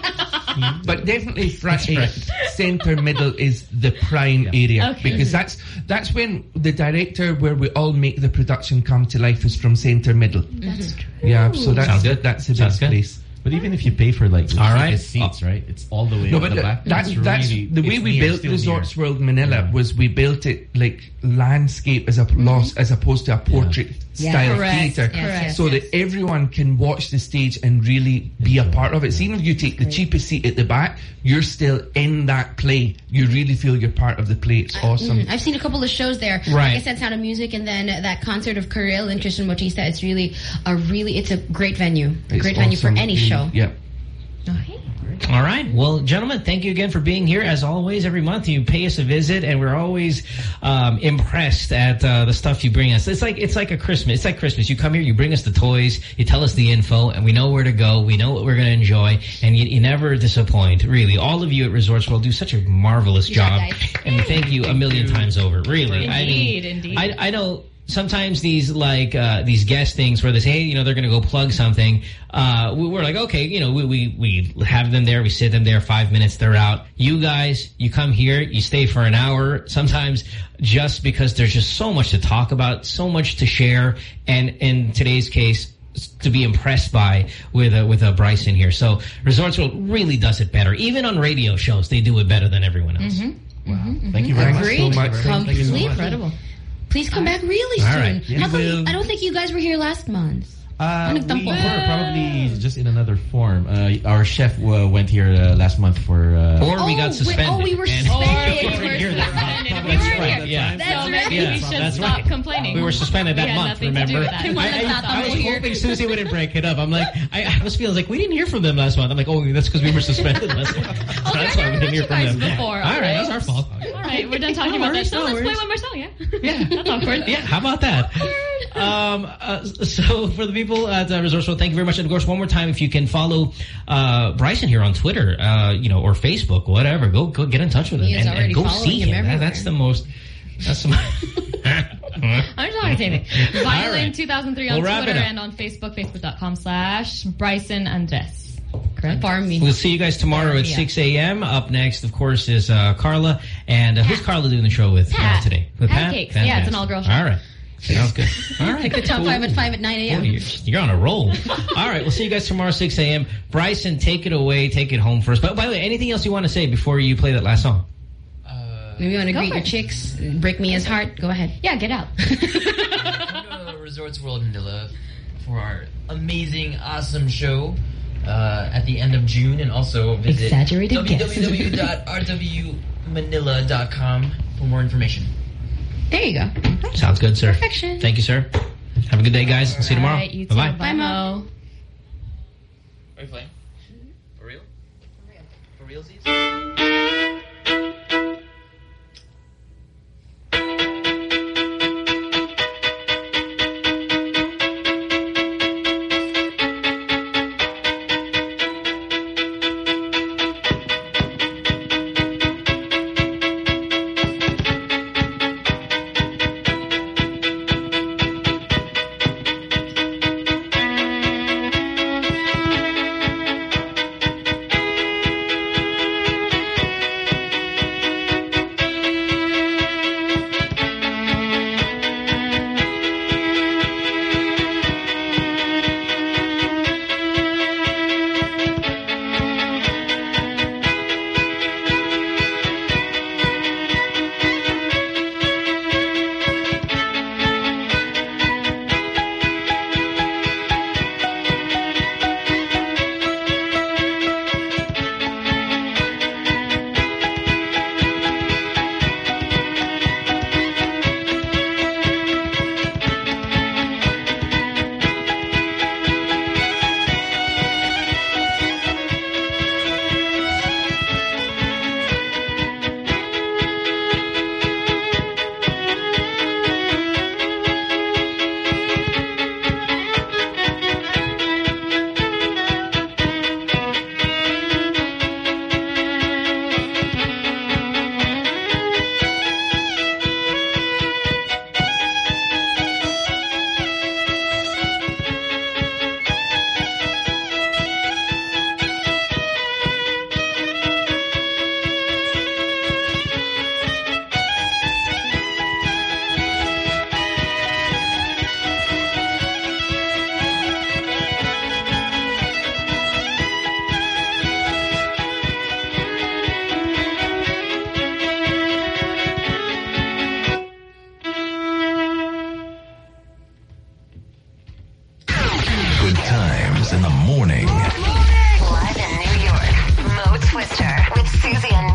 Speaker 18: But definitely front right. center middle is the prime yeah. area
Speaker 3: okay.
Speaker 18: because that's that's when the director where we all make the production come to life is from center middle.
Speaker 2: That's true.
Speaker 18: Yeah, so that's
Speaker 1: Sounds good.
Speaker 18: that's the
Speaker 1: Sounds
Speaker 18: best
Speaker 1: good.
Speaker 18: place.
Speaker 17: But even if you pay for like the
Speaker 1: all right.
Speaker 17: seats, right? It's all the way
Speaker 18: no,
Speaker 17: at
Speaker 18: but
Speaker 17: the
Speaker 18: the,
Speaker 17: back.
Speaker 18: that's
Speaker 17: it's
Speaker 18: that's
Speaker 17: really,
Speaker 18: the way we
Speaker 17: near,
Speaker 18: built Resorts
Speaker 17: near.
Speaker 18: World Manila
Speaker 17: yeah.
Speaker 18: was we built it like landscape as a loss as opposed to a portrait
Speaker 2: Yeah.
Speaker 18: style
Speaker 2: Correct.
Speaker 18: theater,
Speaker 2: Yes, yes,
Speaker 18: so
Speaker 2: yes.
Speaker 18: that everyone can watch the stage and really be a part of it. So even if you take the cheapest seat at the back, you're still in that play. You really feel you're part of the play. It's awesome.
Speaker 2: Mm, I've seen a couple of shows there.
Speaker 1: Right.
Speaker 2: Like I said, Sound of Music, and then that concert of Karel and Tristan Bautista. It's really a really, it's a great venue. A
Speaker 18: It's
Speaker 2: great venue for
Speaker 18: awesome.
Speaker 2: any show.
Speaker 18: Yeah.
Speaker 2: Okay.
Speaker 1: All right. Well, gentlemen, thank you again for being here. As always, every month you pay us a visit, and we're always um, impressed at uh, the stuff you bring us. It's like it's like a Christmas. It's like Christmas. You come here, you bring us the toys, you tell us the info, and we know where to go. We know what we're going to enjoy, and you, you never disappoint. Really, all of you at Resorts World do such a marvelous job, and thank you a million times over. Really,
Speaker 3: Indeed,
Speaker 1: I mean,
Speaker 3: indeed.
Speaker 1: I, I know. Sometimes these like uh, these guest things where they say, hey, you know, they're going to go plug something. Uh, we, we're like, okay, you know, we, we we have them there, we sit them there, five minutes, they're out. You guys, you come here, you stay for an hour. Sometimes just because there's just so much to talk about, so much to share, and in today's case, to be impressed by with uh, with uh, Bryson here. So Resorts World really does it better. Even on radio shows, they do it better than everyone else.
Speaker 2: Mm-hmm.
Speaker 1: Wow!
Speaker 2: Mm-hmm.
Speaker 1: Thank you very much.
Speaker 2: Agreed.
Speaker 1: So much.
Speaker 2: Completely
Speaker 3: incredible.
Speaker 2: Please come back really
Speaker 1: All
Speaker 2: soon.
Speaker 1: right.
Speaker 2: How
Speaker 17: Yeah.
Speaker 2: come you,
Speaker 17: Will.
Speaker 2: I don't think you guys were here last month.
Speaker 17: Uh,
Speaker 2: Ano
Speaker 17: we
Speaker 2: nagtampo?
Speaker 17: were probably just in another form. Uh, our chef uh, went here uh, last month for... Uh,
Speaker 1: or we
Speaker 2: Oh,
Speaker 1: got
Speaker 2: we-
Speaker 1: suspended.
Speaker 2: oh, we were
Speaker 1: And-
Speaker 2: suspended.
Speaker 1: Or we were here that month.
Speaker 3: We
Speaker 1: That's
Speaker 3: were
Speaker 1: right.
Speaker 3: here.
Speaker 1: Yeah.
Speaker 2: That's
Speaker 3: So
Speaker 2: right.
Speaker 3: maybe
Speaker 1: Yeah,
Speaker 3: we should
Speaker 1: that's
Speaker 3: stop
Speaker 1: right.
Speaker 3: complaining.
Speaker 1: We were suspended that
Speaker 3: We had
Speaker 1: month,
Speaker 3: nothing to do
Speaker 1: remember?
Speaker 3: with that.
Speaker 1: I, I, I was hoping Susie wouldn't break it up. I'm like, I, I was feeling like we didn't hear from them last month. I'm like, oh, that's because we were suspended last month.
Speaker 3: Oh,
Speaker 1: That's why we didn't hear from them.
Speaker 3: Before.
Speaker 1: All right, that's our fault.
Speaker 3: All right, we're done talking
Speaker 1: No
Speaker 3: about that.
Speaker 1: worries,
Speaker 3: So
Speaker 1: no
Speaker 3: let's play
Speaker 1: worries.
Speaker 3: one more song, yeah? Yeah, that's awkward.
Speaker 1: Yeah, how about that? um, uh, so for the people at uh, Resorts World, thank you very much. And of course, one more time, if you can follow uh, Bryson here on Twitter, uh, you know, or Facebook, whatever, go go get in touch with him
Speaker 2: He is
Speaker 1: and, and
Speaker 2: already
Speaker 1: go
Speaker 2: following
Speaker 1: see
Speaker 2: him
Speaker 1: him. That-
Speaker 2: everywhere.
Speaker 1: that's the most. That's the.
Speaker 3: I'm not saying anything. Violin
Speaker 1: right.
Speaker 3: two thousand three on
Speaker 1: We'll wrap it
Speaker 3: Twitter
Speaker 1: up.
Speaker 3: and on Facebook, facebook.com slash Bryson Andres. Correct?
Speaker 2: Farm me.
Speaker 1: We'll see you guys tomorrow at
Speaker 2: Yeah.
Speaker 1: six A M Up next, of course, is uh, Carla. And uh, who's Carla doing the show with uh,
Speaker 3: Pat.
Speaker 1: today? With Pat?
Speaker 3: Pancakes. Yeah, it's an
Speaker 1: Fantastic.
Speaker 3: all-girl show.
Speaker 1: All right. Sounds good. All right.
Speaker 2: Like the top
Speaker 1: Cool.
Speaker 2: five at five at nine A
Speaker 1: Oh,
Speaker 2: M
Speaker 1: you're, you're on a roll. All right. We'll see you guys tomorrow, six A M Bryson, take it away. Take it home for us. But by the way, anything else you want to say before you play that last song?
Speaker 2: Maybe you want to
Speaker 3: Go
Speaker 2: greet
Speaker 3: for
Speaker 2: your
Speaker 3: it.
Speaker 2: chicks, break Mia's heart. Go ahead.
Speaker 3: Yeah, get out.
Speaker 15: Come to Resorts World Manila for our amazing, awesome show uh, at the end of June, and also visit
Speaker 2: Exaggerated guess.
Speaker 15: w w w dot r w manila dot com for more information.
Speaker 2: There you go.
Speaker 1: Sounds good, sir.
Speaker 2: Perfection.
Speaker 1: Thank you, sir. Have a good day, guys. We'll see you tomorrow.
Speaker 3: Right, you too.
Speaker 1: Bye-bye.
Speaker 3: Bye, Mo.
Speaker 15: Are you playing? For real? For real? For realsies?
Speaker 21: In the morning.
Speaker 4: Live in New York, Mo Twister with Susie and